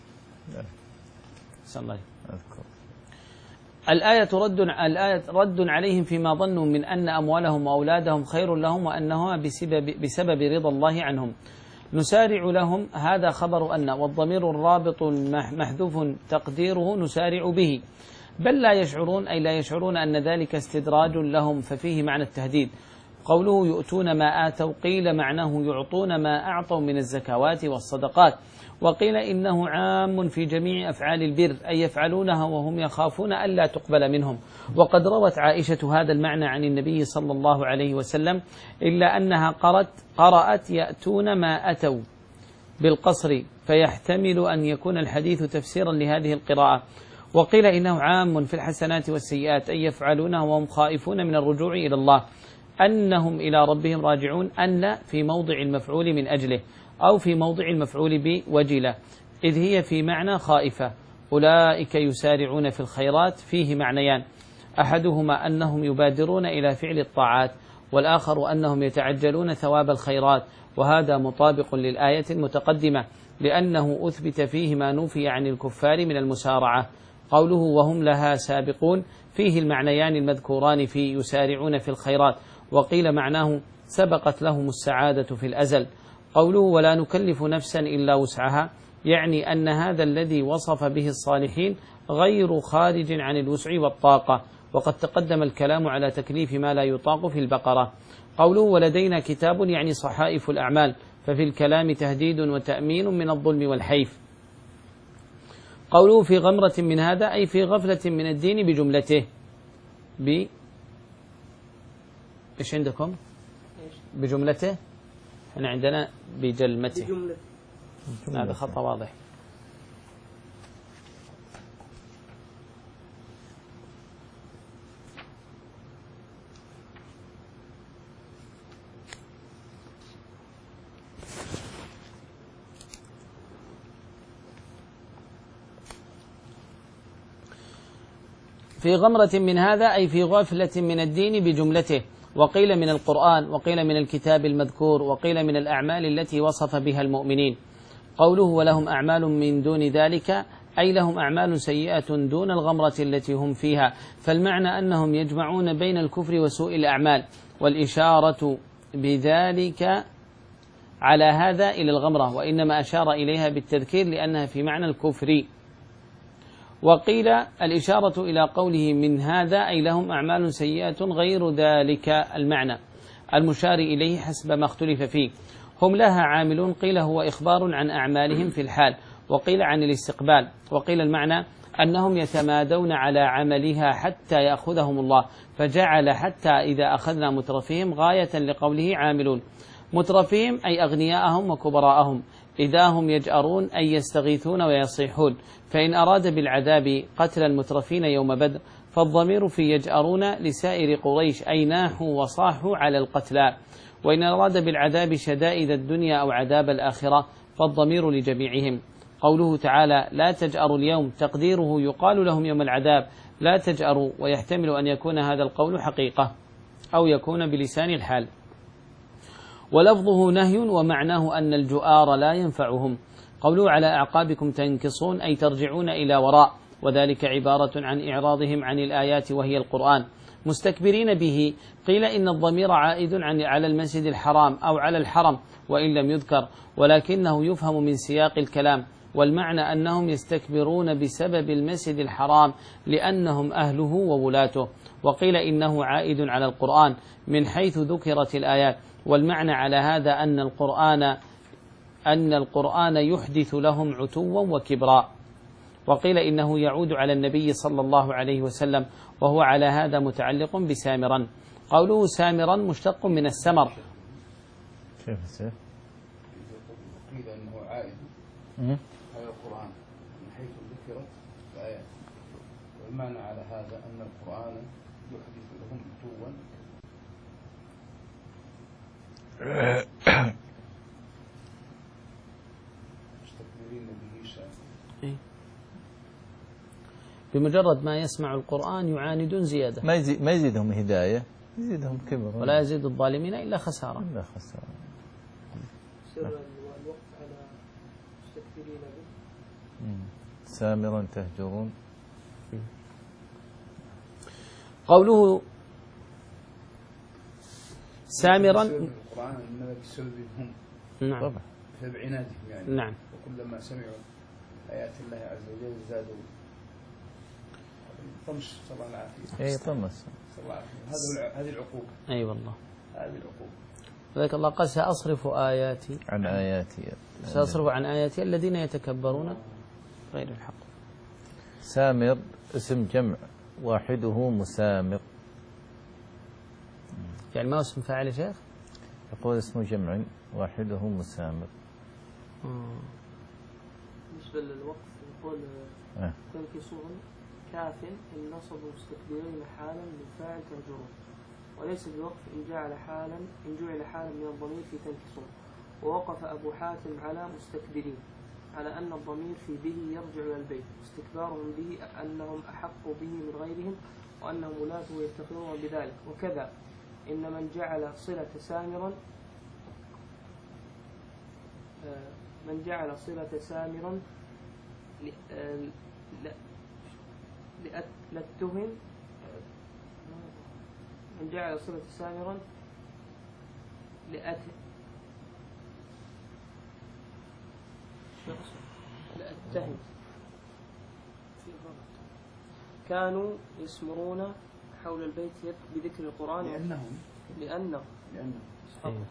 الله أذكر. الآية رد الآية رد عليهم فيما ظنوا من أن أموالهم وأولادهم خير لهم، وأنها بسبب, بسبب رضا الله عنهم. نسارع لهم هذا خبر أن، والضمير الرابط محذوف تقديره نسارع به، بل لا يشعرون أي لا يشعرون أن ذلك استدراج لهم، ففيه معنى التهديد. قوله يؤتون ما آتوا قيل معناه يعطون ما أعطوا من الزكوات والصدقات، وقيل إنه عام في جميع أفعال البر، أي يفعلونها وهم يخافون ألا تقبل منهم. وقد روت عائشة هذا المعنى عن النبي صلى الله عليه وسلم، إلا أنها قرأت, قرأت يأتون ما أتوا بالقصر، فيحتمل أن يكون الحديث تفسيرا لهذه القراءة. وقيل إنه عام في الحسنات والسيئات أي يفعلونه وهم خائفون من الرجوع إلى الله، أنهم إلى ربهم راجعون، أن في موضع المفعول من أجله، أو في موضع المفعول بوجلة، إذ هي في معنى خائفة. أولئك يسارعون في الخيرات فيه معنيان، أحدهما أنهم يبادرون إلى فعل الطاعات، والآخر أنهم يتعجلون ثواب الخيرات، وهذا مطابق للآية المتقدمة لأنه أثبت فيه ما نفي عن الكفار من المسارعة. قوله وهم لها سابقون فيه المعنيان المذكوران في يسارعون في الخيرات، وقيل معناه سبقت لهم السعادة في الأزل. قوله ولا نكلف نفسا إلا وسعها يعني أن هذا الذي وصف به الصالحين غير خارج عن الوسع والطاقة، وقد تقدم الكلام على تكليف ما لا يطاق في البقرة. قوله ولدينا كتاب يعني صحائف الأعمال، ففي الكلام تهديد وتأمين من الظلم والحيف. قوله في غمرة من هذا أي في غفلة من الدين بجملته. ب إيش عندكم؟ بجملته؟ احنا عندنا بجلمته. بجملة. هذا خطأ واضح. في غمرة من هذا أي في غفلة من الدين بجملته، وقيل من القرآن، وقيل من الكتاب المذكور، وقيل من الأعمال التي وصف بها المؤمنين. قوله ولهم أعمال من دون ذلك أي لهم أعمال سيئة دون الغمرة التي هم فيها، فالمعنى أنهم يجمعون بين الكفر وسوء الأعمال، والإشارة بذلك على هذا إلى الغمرة، وإنما أشار إليها بالتذكير لأنها في معنى الكفر. وقيل الإشارة إلى قوله من هذا أي لهم أعمال سيئة غير ذلك المعنى المشار إليه حسب ما اختلف فيه. هم لها عاملون، قيل هو إخبار عن أعمالهم في الحال، وقيل عن الاستقبال، وقيل المعنى أنهم يتمادون على عملها حتى يأخذهم الله، فجعل حتى إذا أخذنا مترفيهم غاية لقوله عاملون. مترفيهم أي أغنياءهم وكبراءهم، إذا هم يجأرون أي يستغيثون ويصيحون، فإن أراد بالعذاب قتل المترفين يوم بدر فالضمير في يجأرون لسائر قريش أي ناحوا وصاحوا على القتلى، وإن أراد بالعذاب شدائد الدنيا أو عذاب الآخرة فالضمير لجميعهم. قوله تعالى لا تجأروا اليوم تقديره يقال لهم يوم العذاب لا تجأروا، ويحتمل أن يكون هذا القول حقيقة أو يكون بلسان الحال. ولفظه نهي ومعناه أن الجؤار لا ينفعهم. قوله على أعقابكم تنكصون أي ترجعون إلى وراء، وذلك عبارة عن إعراضهم عن الآيات وهي القرآن مستكبرين به. قيل إن الضمير عائد عن على المسجد الحرام أو على الحرم وإن لم يذكر، ولكنه يفهم من سياق الكلام، والمعنى أنهم يستكبرون بسبب المسجد الحرام لأنهم أهله وولاته. وقيل إنه عائد على القرآن من حيث ذكرت الآيات، والمعنى على هذا أن القرآن أن القرآن يحدث لهم عتوا وكبرا. وقيل إنه يعود على النبي صلى الله عليه وسلم، وهو على هذا متعلق بسامرا. قوله سامرا مشتق من السمر. كيف سيف؟ قيل إنه عائد على القرآن من حيث ذكرت الآيات، والمعنى على هذا أن القرآن يحدث لهم عتوا مستكبرين به شاء. بمجرد ما يسمع القرآن يعاندون زيادة، ما يزيد ما يزيدهم هداية، يزيدهم كبر، ولا يزيد الظالمين إلا خسارة. إلا خسارة. سر الوقت على مستكبرين به. سامرا تهجرون. قوله سامرا القرآن إنما بسببهم، نعم طبعا بسبب عنادهم يعني، نعم، وكلما سمعوا آيات الله عز وجل زادوا طمش. صلى الله العافية. اي طمس. صلى الله العافية. هذه هذه العقوبة. أي أيوة والله، هذه العقوبة. ذلك الله قال سأصرف آياتي عن آياتي سأصرف عن آياتي الذين يتكبرون غير الحق. سامر اسم جمع واحده مسامر، يعني ما اسم فاعل يا شيخ؟ يقول اسم جمع واحده مسامر. بالنسبة للوقف يقول آه. تنكصون كاف إن نصبوا مستكبرين حالا من فاعل تهجرون، وليس بوقف إن جعل حالا إن جعل حالا من الضمير في تنكسون. ووقف أبو حاتم على مستكبرين على أن الضمير في به يرجع إلى البيت، استكبارهم به أنهم أحق به من غيرهم وأنهم ولاة يفتخرون بذلك. وكذا إن من جعل صلة سامرا من جعل صلة سامرا لأتهم من جعل صلة سامرا لأته لأتهم كانوا يسمرون حول البيت بذكر القرآن لأنهم لأنه لأنهم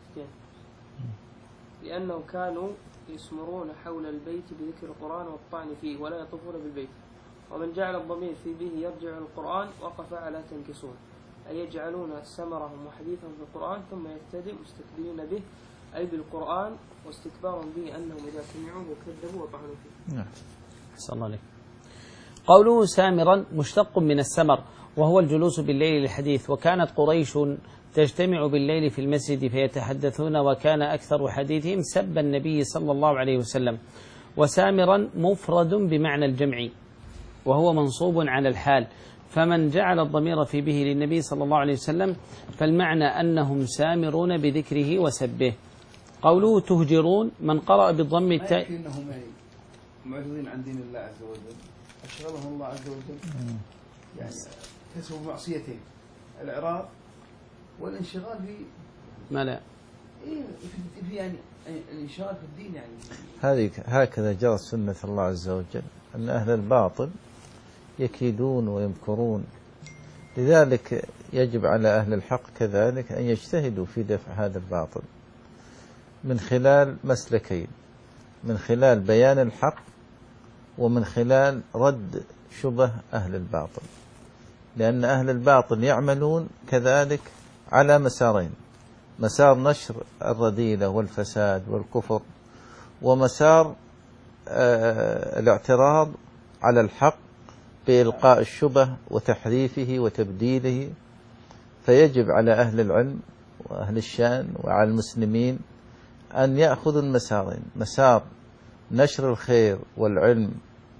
لأنه كانوا يسمرون حول البيت بذكر القرآن والطعن فيه ولا يطوفون بالبيت. ومن جعل الضمير في به يرجع القرآن وقف على تنكسون، أي يجعلون سمرهم وحديثهم في القرآن ثم يبتدئ مستكبرين به أي بالقرآن واستكبارا به أنهم إذا سمعوه كذبوا وطعنوا فيه. نعم. أحسن الله عليك. قوله سامرا مشتق من السمر وهو الجلوس بالليل للحديث، وكانت قريش تجتمع بالليل في المسجد فيتحدثون، وكان أكثر حديثهم سب النبي صلى الله عليه وسلم. وسامرا مفرد بمعنى الجمع وهو منصوب على الحال، فمن جعل الضمير في به للنبي صلى الله عليه وسلم فالمعنى أنهم سامرون بذكره وسبه. قوله تهجرون من قرأ بالضم التاء ما يكفي أنهم معرضين عن دين الله عز وجل، أشغلهم الله عز وجل يعني كسبوا معصيتين، الإعراض والانشغال في ما لا إيه في يعني الانشغال في الدين. يعني هذه هكذا جرت سنة الله عز وجل أن أهل الباطل يكيدون ويمكرون، لذلك يجب على أهل الحق كذلك أن يجتهدوا في دفع هذا الباطل من خلال مسلكين، من خلال بيان الحق ومن خلال رد شبه أهل الباطل، لأن أهل الباطل يعملون كذلك على مسارين: مسار نشر الرذيلة والفساد والكفر، ومسار الاعتراض على الحق بإلقاء الشبه وتحريفه وتبديله. فيجب على أهل العلم وأهل الشان وعلى المسلمين أن يأخذوا المسارين: مسار نشر الخير والعلم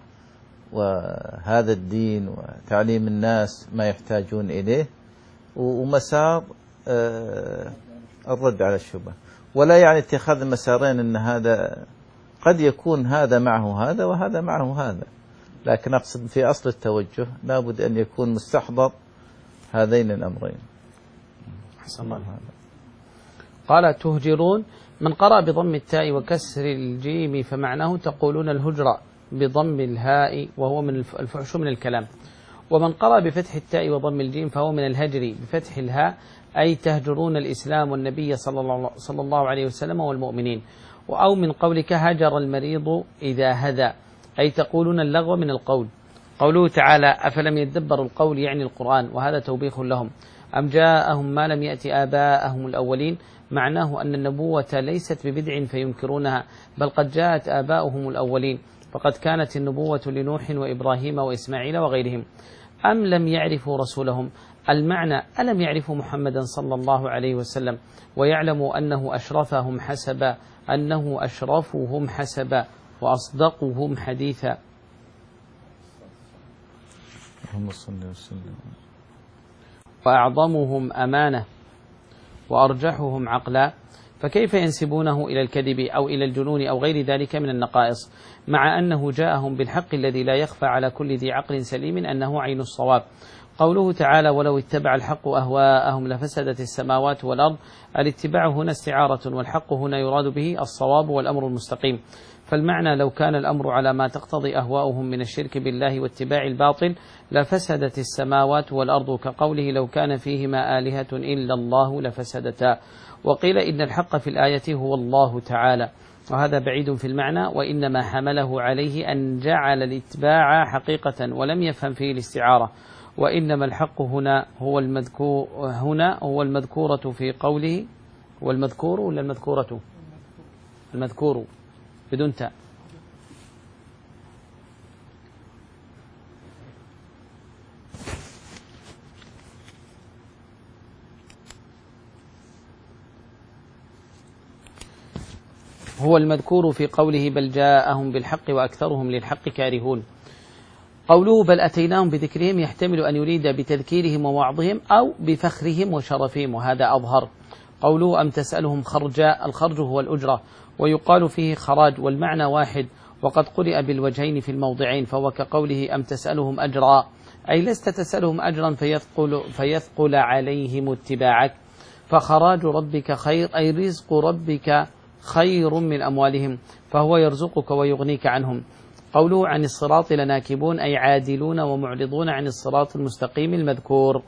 وهذا الدين وتعليم الناس ما يحتاجون إليه، ومسار الرد على الشبه. ولا يعني اتخاذ المسارين أن هذا قد يكون هذا معه هذا وهذا معه هذا، لكن أقصد في أصل التوجه لابد أن يكون مستحضر هذين الأمرين. حسن الله. قال تهجرون من قرأ بضم التاء وكسر الجيم فمعناه تقولون الهجرة بضم الهاء وهو من الفحش من الكلام. ومن قرأ بفتح التاء وضم الجيم فهو من الهجر بفتح الهاء، أي تهجرون الإسلام والنبي صلى الله عليه وسلم والمؤمنين. أو من قولك هجر المريض إذا هذا، أي تقولون اللغو من القول. قوله تعالى أفلم يدبروا القول يعني القرآن، وهذا توبيخ لهم. أم جاءهم ما لم يأتي آباءهم الأولين، معناه أن النبوة ليست ببدع فينكرونها، بل قد جاءت آباؤهم الأولين، فقد كانت النبوة لنوح وإبراهيم وإسماعيل وغيرهم. أم لم يعرفوا رسولهم، المعنى ألم يعرفوا محمدا صلى الله عليه وسلم ويعلموا أنه أشرفهم حسبا أنه أشرفهم حسبا وأصدقهم حديثا. وأعظمهم أمانة وأرجحهم عقلا، فكيف ينسبونه إلى الكذب أو إلى الجنون أو غير ذلك من النقائص، مع أنه جاءهم بالحق الذي لا يخفى على كل ذي عقل سليم أنه عين الصواب. قوله تعالى ولو اتبع الحق أهواءهم لفسدت السماوات والأرض، الاتباع هنا استعارة، والحق هنا يراد به الصواب والأمر المستقيم. فالمعنى لو كان الأمر على ما تقتضي أهواؤهم من الشرك بالله واتباع الباطل لفسدت السماوات والأرض، كقوله لو كان فيهما آلهة إلا الله لفسدتا. وقيل إن الحق في الآية هو الله تعالى، وهذا بعيد في المعنى، وإنما حمله عليه أن جعل الاتباع حقيقة ولم يفهم فيه الاستعارة. وإنما الحق هنا هو المذكور هنا هو المذكورة في قوله، والمذكور ولا المذكورة؟ المذكور بدون تاء. هو المذكور في قوله بل جاءهم بالحق وأكثرهم للحق كارهون. قوله بل أتيناهم بذكرهم يحتمل أن يريد بتذكيرهم ووعظهم أو بفخرهم وشرفهم، وهذا أظهر. قوله أم تسألهم خرجا، الخرج هو الأجرة، ويقال فيه خراج، والمعنى واحد، وقد قرئ بالوجهين في الموضعين، فهو كقوله أم تسألهم أجرا، أي لست تسألهم أجرا فيثقل, فيثقل عليهم اتباعك. فخراج ربك خير، أي رزق ربك خير من أموالهم، فهو يرزقك ويغنيك عنهم. قوله عن الصراط لناكبون، أي عادلون ومعرضون عن الصراط المستقيم المذكور.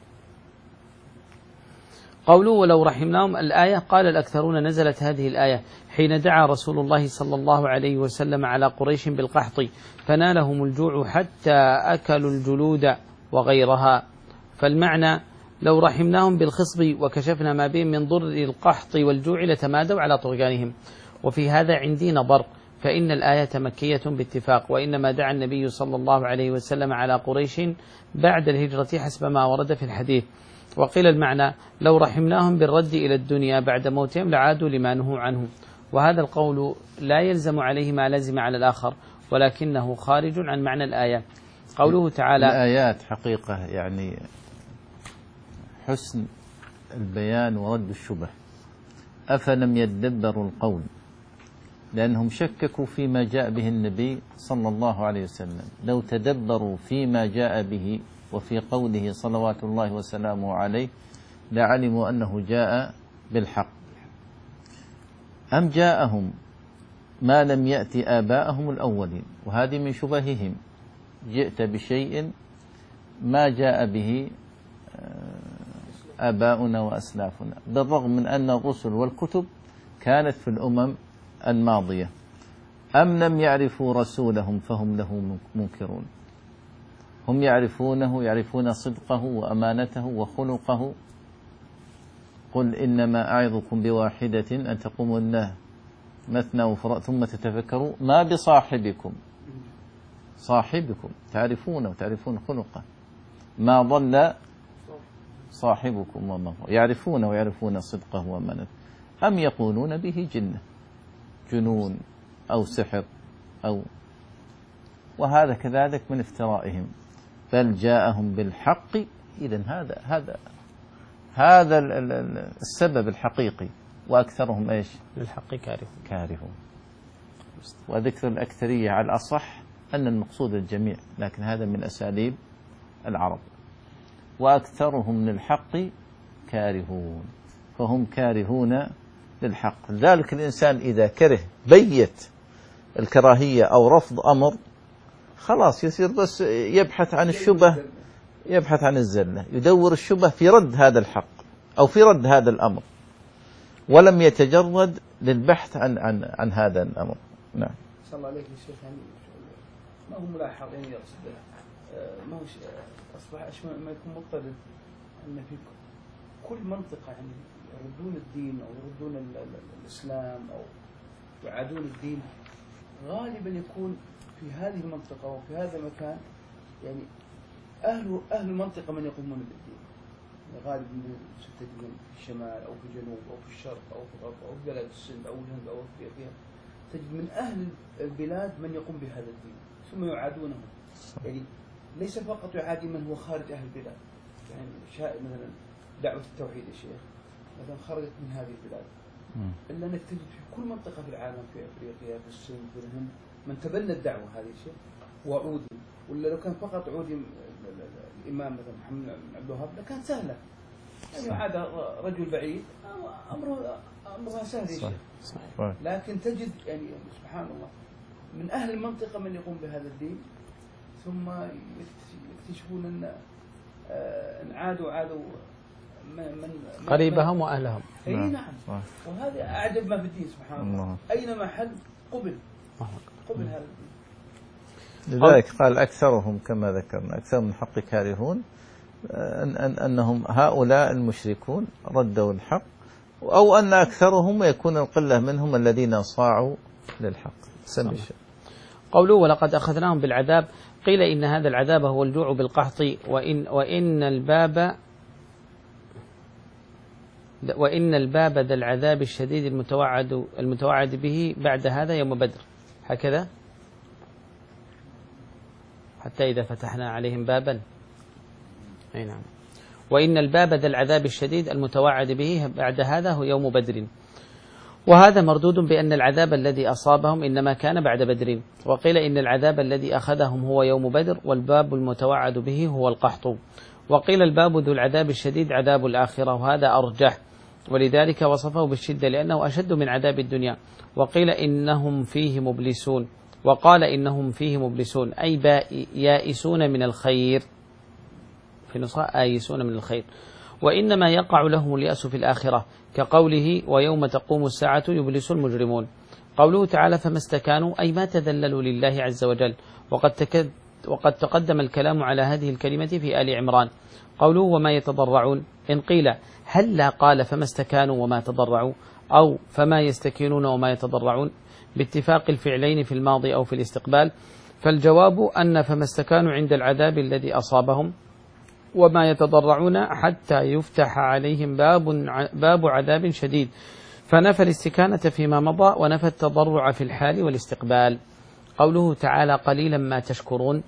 قوله ولو رحمناهم، الآية قال الأكثرون نزلت هذه الآية حين دعا رسول الله صلى الله عليه وسلم على قريش بالقحط فنالهم الجوع حتى أكلوا الجلود وغيرها، فالمعنى لو رحمناهم بالخصب وكشفنا ما بهم من ضر القحط والجوع لتمادوا على طغيانهم. وفي هذا عندي نظر، فإن الآية مكية باتفاق، وإنما دعا النبي صلى الله عليه وسلم على قريش بعد الهجرة حسب ما ورد في الحديث. وقيل المعنى لو رحمناهم بالرد إلى الدنيا بعد موتهم لعادوا لما نهوا عنه، وهذا القول لا يلزم عليه ما لزم على الآخر، ولكنه خارج عن معنى الآية. قوله تعالى الآيات حقيقة يعني حسن البيان ورد الشبه. أفلم يدبروا القول، لأنهم شككوا فيما جاء به النبي صلى الله عليه وسلم. لو تدبروا فيما جاء به وفي قوله صلوات الله وسلامه عليه لعلموا أنه جاء بالحق. أم جاءهم ما لم يأتي آباءهم الأولين، وهذه من شبههم، جئت بشيء ما جاء به آباؤنا وأسلافنا، بالرغم من أن الرسل والكتب كانت في الأمم الماضية. أم لم يعرفوا رسولهم فهم له منكرون، هم يعرفونه، يعرفون صدقه وأمانته وخلقه. قل إنما أعظكم بواحدة أن تقوموا الله مثنى وفراد ثم تتفكروا ما بصاحبكم، صاحبكم تعرفونه وتعرفون خلقه، ما ضل صاحبكم وما هو، يعرفونه ويعرفون صدقه وأمانته. أم يقولون به جنة، جنون أو سحر أو، وهذا كذلك من افترائهم. بل جاءهم بالحق. إذن هذا هذا هذا السبب الحقيقي، وأكثرهم إيش؟ للحق كارهون. كارهون. وذكر الأكثرية على الأصح أن المقصود الجميع، لكن هذا من أساليب العرب. وأكثرهم للحق كارهون، فهم كارهون للحق. ذلك الإنسان إذا كره بيت الكراهية أو رفض أمر، خلاص يصير بس يبحث عن الشبه، يبحث عن الزلة، يدور الشبه في رد هذا الحق أو في رد هذا الأمر، ولم يتجرد للبحث عن عن عن هذا الأمر. نعم. صلى الله عليك يا شيخ، يعني ما هو ملاحظ، يعني يقصد ما هو أصبح أشبه ما يكون مضطرد أن في كل منطقة يعني يردون الدين أو يردون الإسلام أو يعادون الدين، غالبا يكون في هذه المنطقة وفي هذا المكان يعني أهل أهل المنطقة من يقومون بالدين، يعني غالبا تجد في الشمال أو في الجنوب أو في الشرق أو في الغرب أو في بلاد السند أو الهند أو أفريقيا، تجد من أهل البلاد من يقوم بهذا الدين ثم يعادونه. يعني ليس فقط يعادي من هو خارج أهل البلاد، يعني شاء مثلا دعوة التوحيد يا شيخ مثلا خرجت من هذه البلاد، إلا أنك تجد في كل منطقة في العالم، في أفريقيا في السند في الهند من تبنى الدعوة هذه الشيء وعودي. ولا لو كان فقط عودي الإمام مثلا محمد بن عبد الوهاب لكان سهلة، يعني عاد رجل بعيد أمره أمرها سهل يا شيخ. لكن تجد يعني سبحان الله من أهل المنطقة من يقوم بهذا الدين، ثم يكتشفون أن أن عادوا عادوا من قريبهم وأهلهم. أي نعم. وهذا أعجب ما في الدين سبحان الله، أينما حل قبل قبل هذا الدين. لذلك قال أكثرهم كما ذكرنا، أكثر من حق كارهون، أن أن أنهم هؤلاء المشركون ردوا الحق، أو أن أكثرهم يكون القلة منهم الذين صاعوا للحق. سمي الشيء. قوله ولقد أخذناهم بالعذاب، قيل إن هذا العذاب هو الجوع بالقحط، وإن وإن الباب وإن الباب ذا العذاب الشديد المتوعد المتوعد به بعد هذا يوم بدر، هكذا حتى إذا فتحنا عليهم بابا. أي نعم. وإن الباب ذا العذاب الشديد المتوعد به بعد هذا هو يوم بدر، وهذا مردود بأن العذاب الذي أصابهم إنما كان بعد بدر، وقيل إن العذاب الذي أخذهم هو يوم بدر، والباب المتوعد به هو القحط، وقيل الباب ذو العذاب الشديد عذاب الآخرة، وهذا أرجح، ولذلك وصفه بالشدة لأنه أشد من عذاب الدنيا. وقيل إنهم فيه مبلسون، وقال إنهم فيه مبلسون أي يائسون من الخير، في نسخة آيسون من الخير، وإنما يقع لهم اليأس في الآخرة، كقوله ويوم تقوم الساعة يبلس المجرمون. قوله تعالى فما استكانوا أي ما تذللوا لله عز وجل، وقد, تكد وقد تقدم الكلام على هذه الكلمة في آل عمران. قوله وما يتضرعون، إن قيل هل لا قال فما استكانوا وما تضرعوا، أو فما يستكينون وما يتضرعون باتفاق الفعلين في الماضي أو في الاستقبال، فالجواب أن فما استكانوا عند العذاب الذي أصابهم، وما يتضرعون حتى يفتح عليهم باب باب عذاب شديد، فنفى الاستكانة فيما مضى ونفى التضرع في الحال والاستقبال. قوله تعالى قليلا ما تشكرون،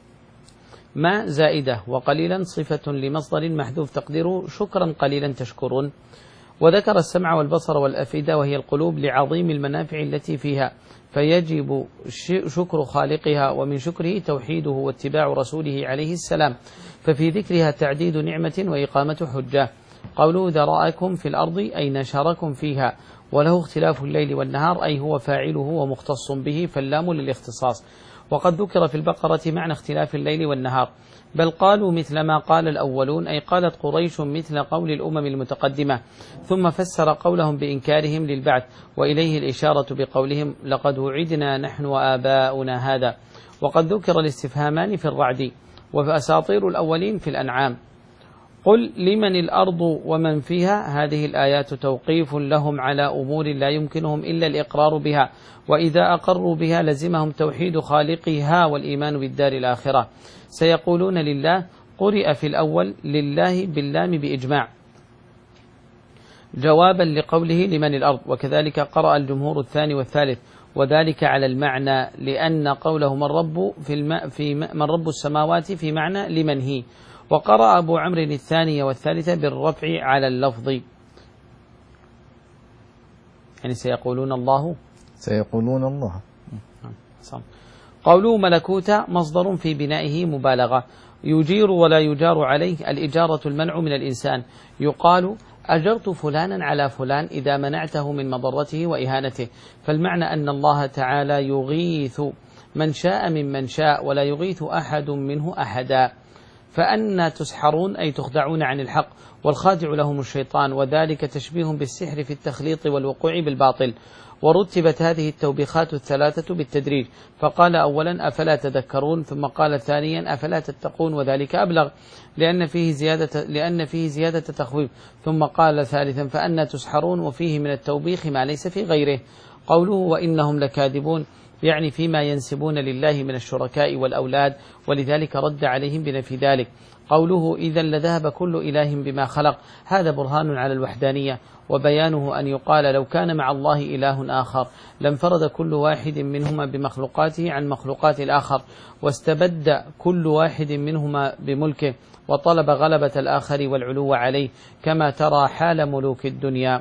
ما زائدة، وقليلا صفة لمصدر محذوف تقديره شكرا قليلا تشكرون. وذكر السمع والبصر والأفئدة وهي القلوب لعظيم المنافع التي فيها، فيجب شكر خالقها، ومن شكره توحيده واتباع رسوله عليه السلام، ففي ذكرها تعديد نعمة وإقامة حجة. قوله ذرأكم في الأرض أي نشركم فيها، وله اختلاف الليل والنهار أي هو فاعله ومختص به، فاللام للاختصاص. وقد ذكر في البقرة معنى اختلاف الليل والنهار، بل قالوا مثل ما قال الأولون، أي قالت قريش مثل قول الأمم المتقدمة، ثم فسر قولهم بإنكارهم للبعث، وإليه الإشارة بقولهم لقد وعدنا نحن وآباؤنا هذا. وقد ذكر الاستفهامان في الرعد، وأساطير الأولين في الأنعام. قل لمن الأرض ومن فيها، هذه الآيات توقيف لهم على أمور لا يمكنهم إلا الإقرار بها، وإذا أقروا بها لزمهم توحيد خالقها والإيمان بالدار الآخرة. سيقولون لله، قرئ في الأول لله باللام بإجماع جوابا لقوله لمن الأرض، وكذلك قرأ الجمهور الثاني والثالث، وذلك على المعنى، لأن قوله من رب في, الم... في من رب السماوات في معنى لمن هي. وقرأ أبو عمرو الثانية والثالثة بالرفع على اللفظ، يعني سيقولون الله سيقولون الله. قوله ملكوت مصدر في بنائه مبالغة، يجير ولا يجار عليه، الإجارة المنع من الإنسان. يقال أجرت فلانا على فلان إذا منعته من مضرته وإهانته، فالمعنى أن الله تعالى يغيث من شاء ممن شاء، ولا يغيث أحد منه أحدا. فأنا تسحرون أي تخدعون عن الحق، والخادع لهم الشيطان، وذلك تشبيه بالسحر في التخليط والوقوع بالباطل. ورتبت هذه التوبيخات الثلاثة بالتدريج، فقال أولا أفلا تذكرون، ثم قال ثانيا أفلا تتقون، وذلك أبلغ لأن فيه زيادة, لأن فيه زيادة تخويف، ثم قال ثالثا فأنا تسحرون، وفيه من التوبيخ ما ليس في غيره. قوله وإنهم لكاذبون يعني فيما ينسبون لله من الشركاء والأولاد، ولذلك رد عليهم بنفي ذلك. قوله إذا لذهب كل إله بما خلق، هذا برهان على الوحدانية، وبيانه أن يقال لو كان مع الله إله آخر لانفرد كل واحد منهما بمخلوقاته عن مخلوقات الآخر، واستبد كل واحد منهما بملكه، وطلب غلبة الآخر والعلو عليه، كما ترى حال ملوك الدنيا.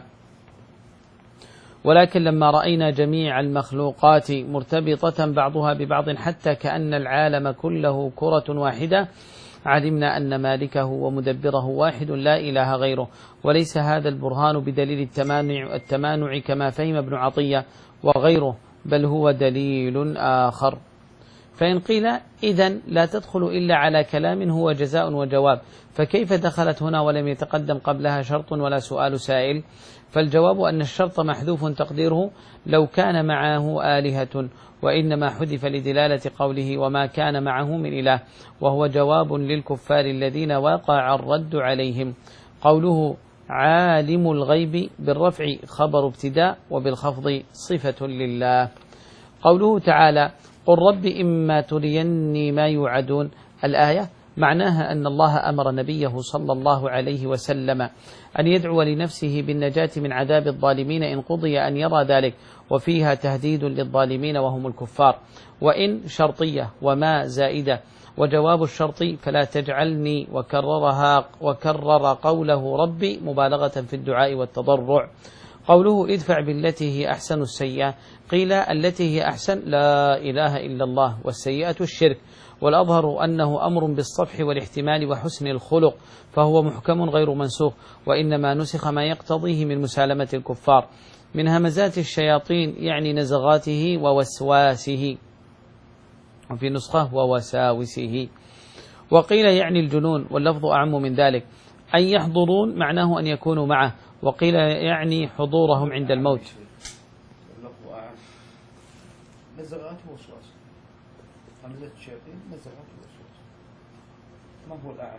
ولكن لما رأينا جميع المخلوقات مرتبطة بعضها ببعض حتى كأن العالم كله كرة واحدة، علمنا أن مالكه ومدبره واحد لا إله غيره. وليس هذا البرهان بدليل التمانع, التمانع كما فهم ابن عطية وغيره، بل هو دليل آخر. فإن قيل إذن لا تدخل إلا على كلام هو جزاء وجواب، فكيف دخلت هنا ولم يتقدم قبلها شرط ولا سؤال سائل؟ فالجواب أن الشرط محذوف تقديره لو كان معه آلهة، وإنما حذف لدلالة قوله وما كان معه من إله، وهو جواب للكفار الذين وقع الرد عليهم. قوله عالم الغيب بالرفع خبر ابتداء، وبالخفض صفة لله. قوله تعالى قل رب إما تريني ما يوعدون، الآية معناها أن الله أمر نبيه صلى الله عليه وسلم أن يدعو لنفسه بالنجاة من عذاب الظالمين إن قضي أن يرى ذلك، وفيها تهديد للظالمين وهم الكفار. وإن شرطية وما زائدة، وجواب الشرط فلا تجعلني وكررها وكرر قوله ربي مبالغة في الدعاء والتضرع. قوله ادفع بالتي هي أحسن السيئة، قيل التي هي أحسن لا إله إلا الله، والسيئة الشرك، والأظهر أنه أمر بالصفح والاحتمال وحسن الخلق، فهو محكم غير منسوخ، وإنما نسخ ما يقتضيه من مسالمة الكفار من همزات الشياطين، يعني نزغاته ووسواسه، وفي نسخة ووساوسه. وقيل يعني الجنون، واللفظ أعم من ذلك، أن يحضرون معناه أن يكونوا معه، وقيل يعني حضورهم عند الموت. اللفظ أعم. نزغات ووسواس، همزة الشياطين نزغات ووسواس، ما هو الأعم؟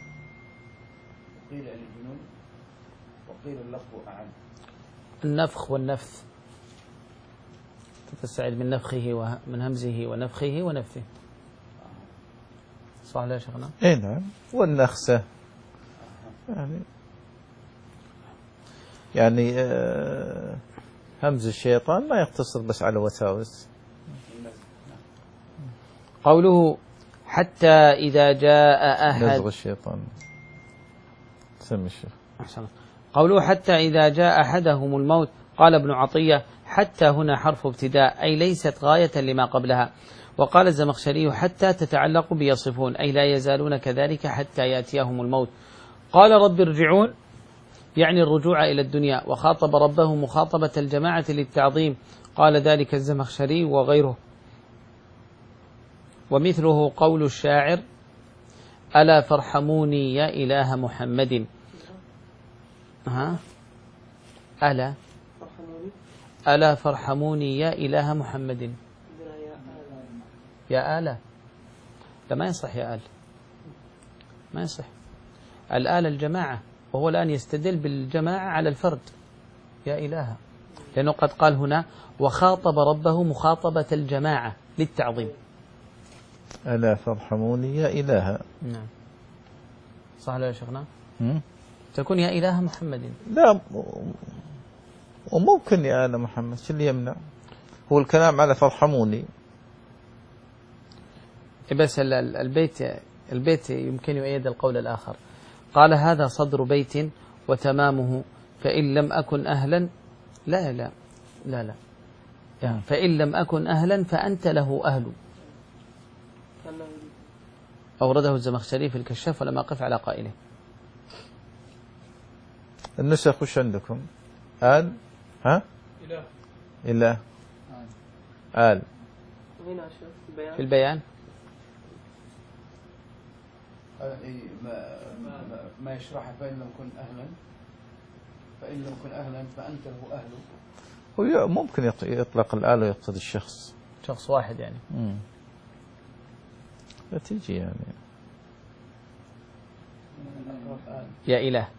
قيل يعني الجنون، وقيل اللفظ أعم. النفخ والنفث، تستعد من نفخه ومن همزه ونفخه ونفثه. صح لا يا شيخنا؟ اي نعم. والنخسة يعني يعني آه همز الشيطان ما يقتصر بس على وساوس. قوله حتى إذا جاء أحد نزغ الشيطان سمي الشيخ. أحسن. قوله حتى إذا جاء أحدهم الموت، قال ابن عطية حتى هنا حرف ابتداء، أي ليست غاية لما قبلها. وقال الزمخشري حتى تتعلق بيصفون، أي لا يزالون كذلك حتى يأتيهم الموت. قال رب ارجعون، يعني الرجوع إلى الدنيا، وخاطب ربه مخاطبة الجماعة للتعظيم، قال ذلك الزمخشري وغيره. ومثله قول الشاعر ألا فارحموني يا إله محمد. ها ألا ألا فارحموني يا إله محمد. يا آلة، لا ما يصح يا آل، ما يصح. الآل الجماعة، وهو الآن يستدل بالجماعة على الفرد يا إله، لأنه قد قال هنا وخاطب ربه مخاطبة الجماعة للتعظيم. ألا فارحموني يا إله. نعم صح لا يا شيخنا؟ تكون يا إله محمد. لا وممكن يا آل محمد، شو اللي يمنع؟ هو الكلام على فارحموني بس. البيت البيت يمكن يؤيد القول الآخر. قال هذا صدر بيت وتمامه، فإن لم أكن أهلا لا لا لا لا يعني فإن لم أكن أهلا فأنت له أهل. أورده الزمخشري في الكشاف ولم أقف على قائله. النسخ وش عندكم؟ آل ها؟ إله إله آل في البيان ما, ما, ما يشرحه فإن لم كن أهلا فإن لم كن أهلا فأنت له أهله. هو ممكن يطلق الآل ويقصد الشخص، شخص واحد يعني. امم تيجي يعني يا إله.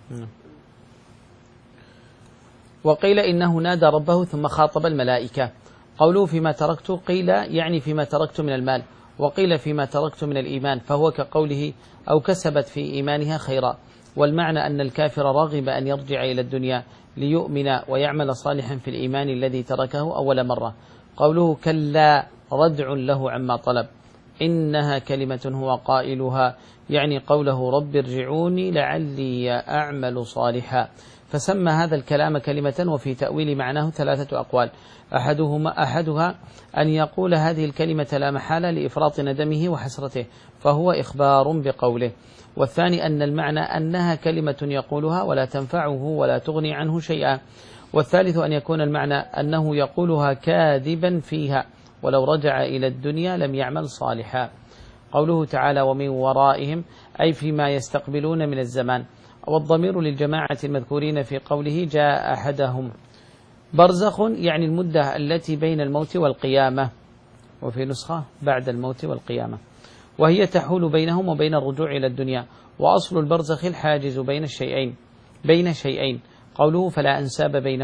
وقيل إنه نادى ربه ثم خاطب الملائكة. قوله فيما تركت، قيل يعني فيما تركت من المال، وقيل فيما تركت من الإيمان، فهو كقوله أو كسبت في إيمانها خيرا. والمعنى أن الكافر راغب أن يرجع إلى الدنيا ليؤمن ويعمل صالحا في الإيمان الذي تركه أول مرة. قوله كلا ردع له عما طلب، إنها كلمة هو قائلها، يعني قوله رب ارجعوني لعلي أعمل صالحا، فسمى هذا الكلام كلمة. وفي تأويل معناه ثلاثة أقوال، أحدهما أحدها أن يقول هذه الكلمة لا محالة لإفراط ندمه وحسرته، فهو إخبار بقوله. والثاني أن المعنى أنها كلمة يقولها ولا تنفعه ولا تغني عنه شيئا. والثالث أن يكون المعنى أنه يقولها كاذبا فيها، ولو رجع إلى الدنيا لم يعمل صالحا. قوله تعالى ومن ورائهم، أي فيما يستقبلون من الزمان. والضمير للجماعة المذكورين في قوله جاء أحدهم. برزخ يعني المدة التي بين الموت والقيامة، وفي نسخة بعد الموت والقيامة، وهي تحول بينهم وبين الرجوع إلى الدنيا. وأصل البرزخ الحاجز بين الشيئين بين شيئين. قوله فلا أنساب بينهم،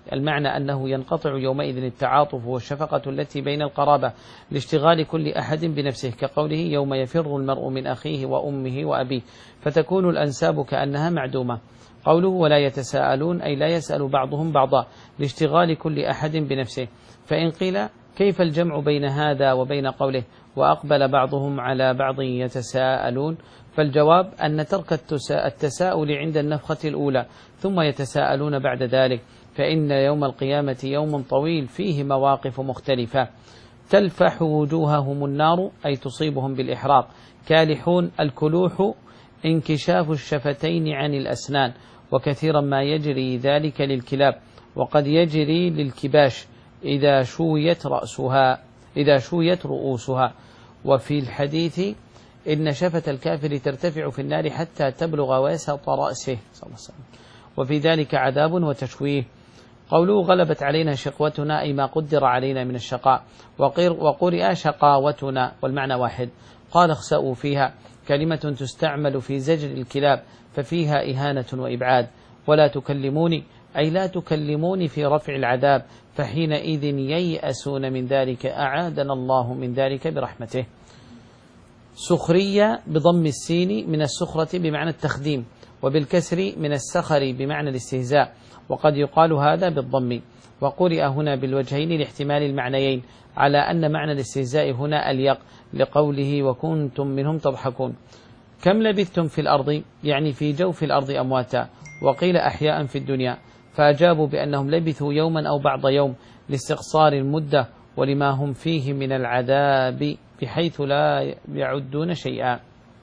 المعنى أنه ينقطع يومئذ التعاطف والشفقة التي بين القرابة لاشتغال كل أحد بنفسه، كقوله يوم يفر المرء من أخيه وأمه وأبيه، فتكون الأنساب كأنها معدومة. قوله ولا يتساءلون أي لا يسأل بعضهم بعضا لاشتغال كل أحد بنفسه. فإن قيل كيف الجمع بين هذا وبين قوله وأقبل بعضهم على بعض يتساءلون، فالجواب أن ترك التساؤل عند النفخة الأولى ثم يتساءلون بعد ذلك، فإن يوم القيامة يوم طويل فيه مواقف مختلفة تلفح وجوههم النار أي تصيبهم بالإحراق، كالحون الكلوح انكشاف الشفتين عن الأسنان، وكثيرا ما يجري ذلك للكلاب، وقد يجري للكباش إذا شويت رأسها إذا شويت رؤوسها. وفي الحديث إن شفة الكافر ترتفع في النار حتى تبلغ وسط رأسه صلى الله عليه وسلم، وفي ذلك عذاب وتشويه. قوله غلبت علينا شقوتنا أي ما قدر علينا من الشقاء، وقرئ شقاوتنا والمعنى واحد. قال اخسأوا فيها كلمة تستعمل في زجر الكلاب ففيها إهانة وإبعاد. ولا تكلموني أي لا تكلموني في رفع العذاب، فحينئذ ييأسون من ذلك، أعادنا الله من ذلك برحمته. سخرية بضم السين من السخرة بمعنى التخديم، وبالكسر من السخر بمعنى الاستهزاء، وقد يقال هذا بالضم. وقرئ هنا بالوجهين لاحتمال المعنيين، على أن معنى الاستهزاء هنا أليق لقوله وكنتم منهم تضحكون. كم لبثتم في الأرض يعني في جوف الأرض أمواتا، وقيل أحياء في الدنيا، فأجابوا بأنهم لبثوا يوما أو بعض يوم لاستقصار المدة ولما هم فيه من العذاب بحيث لا يعدون شيئا.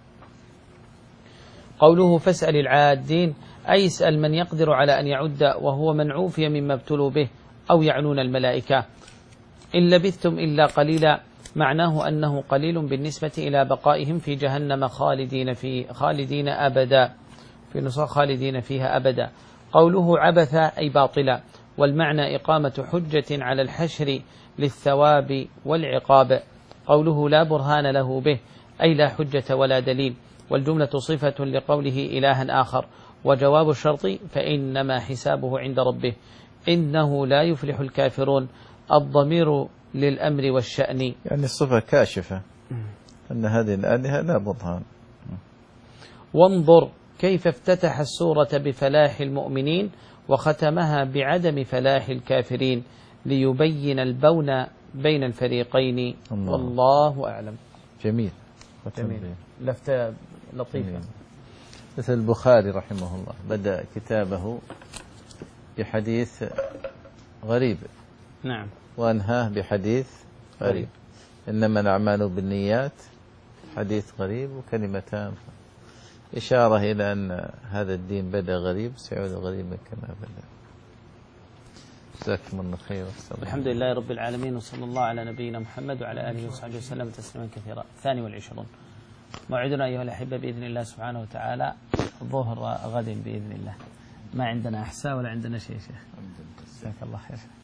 قوله فاسأل العادين أي اسأل من يقدر على أن يعد وهو من عوفي مما ابتلوا به، أو يعنون الملائكة. إن لبثتم إلا قليلا معناه أنه قليل بالنسبة إلى بقائهم في جهنم خالدين في خالدين أبدا، في نص خالدين فيها أبدا. قوله عبث أي باطلا، والمعنى إقامة حجة على الحشر للثواب والعقاب. قوله لا برهان له به أي لا حجة ولا دليل، والجملة صفة لقوله إلها آخر، وجواب الشرط فإنما حسابه عند ربه. إنه لا يفلح الكافرون، الضمير للأمر والشأن، يعني الصفة كاشفة أن هذه الآلهة لا برهان. وانظر كيف افتتح السورة بفلاح المؤمنين وختمها بعدم فلاح الكافرين ليبين البون بين الفريقين. الله. والله أعلم. جميل, جميل. لفتة لطيفة. جميل. مثل البخاري رحمه الله بدأ كتابه بحديث غريب، نعم، وأنهاه بحديث غريب. إنما الأعمال بالنيات حديث غريب وكلمتان، إشارة إلى أن هذا الدين بدأ غريب سيعود غريبا كما بدأ. جزاكم الله خير. الحمد لله رب العالمين، وصلى الله على نبينا محمد وعلى آله وصحبه وسلم تسليما كثيرا. الثاني والعشرون موعدنا أيها الأحبة بإذن الله سبحانه وتعالى ظهر غد بإذن الله. ما عندنا أحساء ولا عندنا شيء شيخ. جزاك الله خير.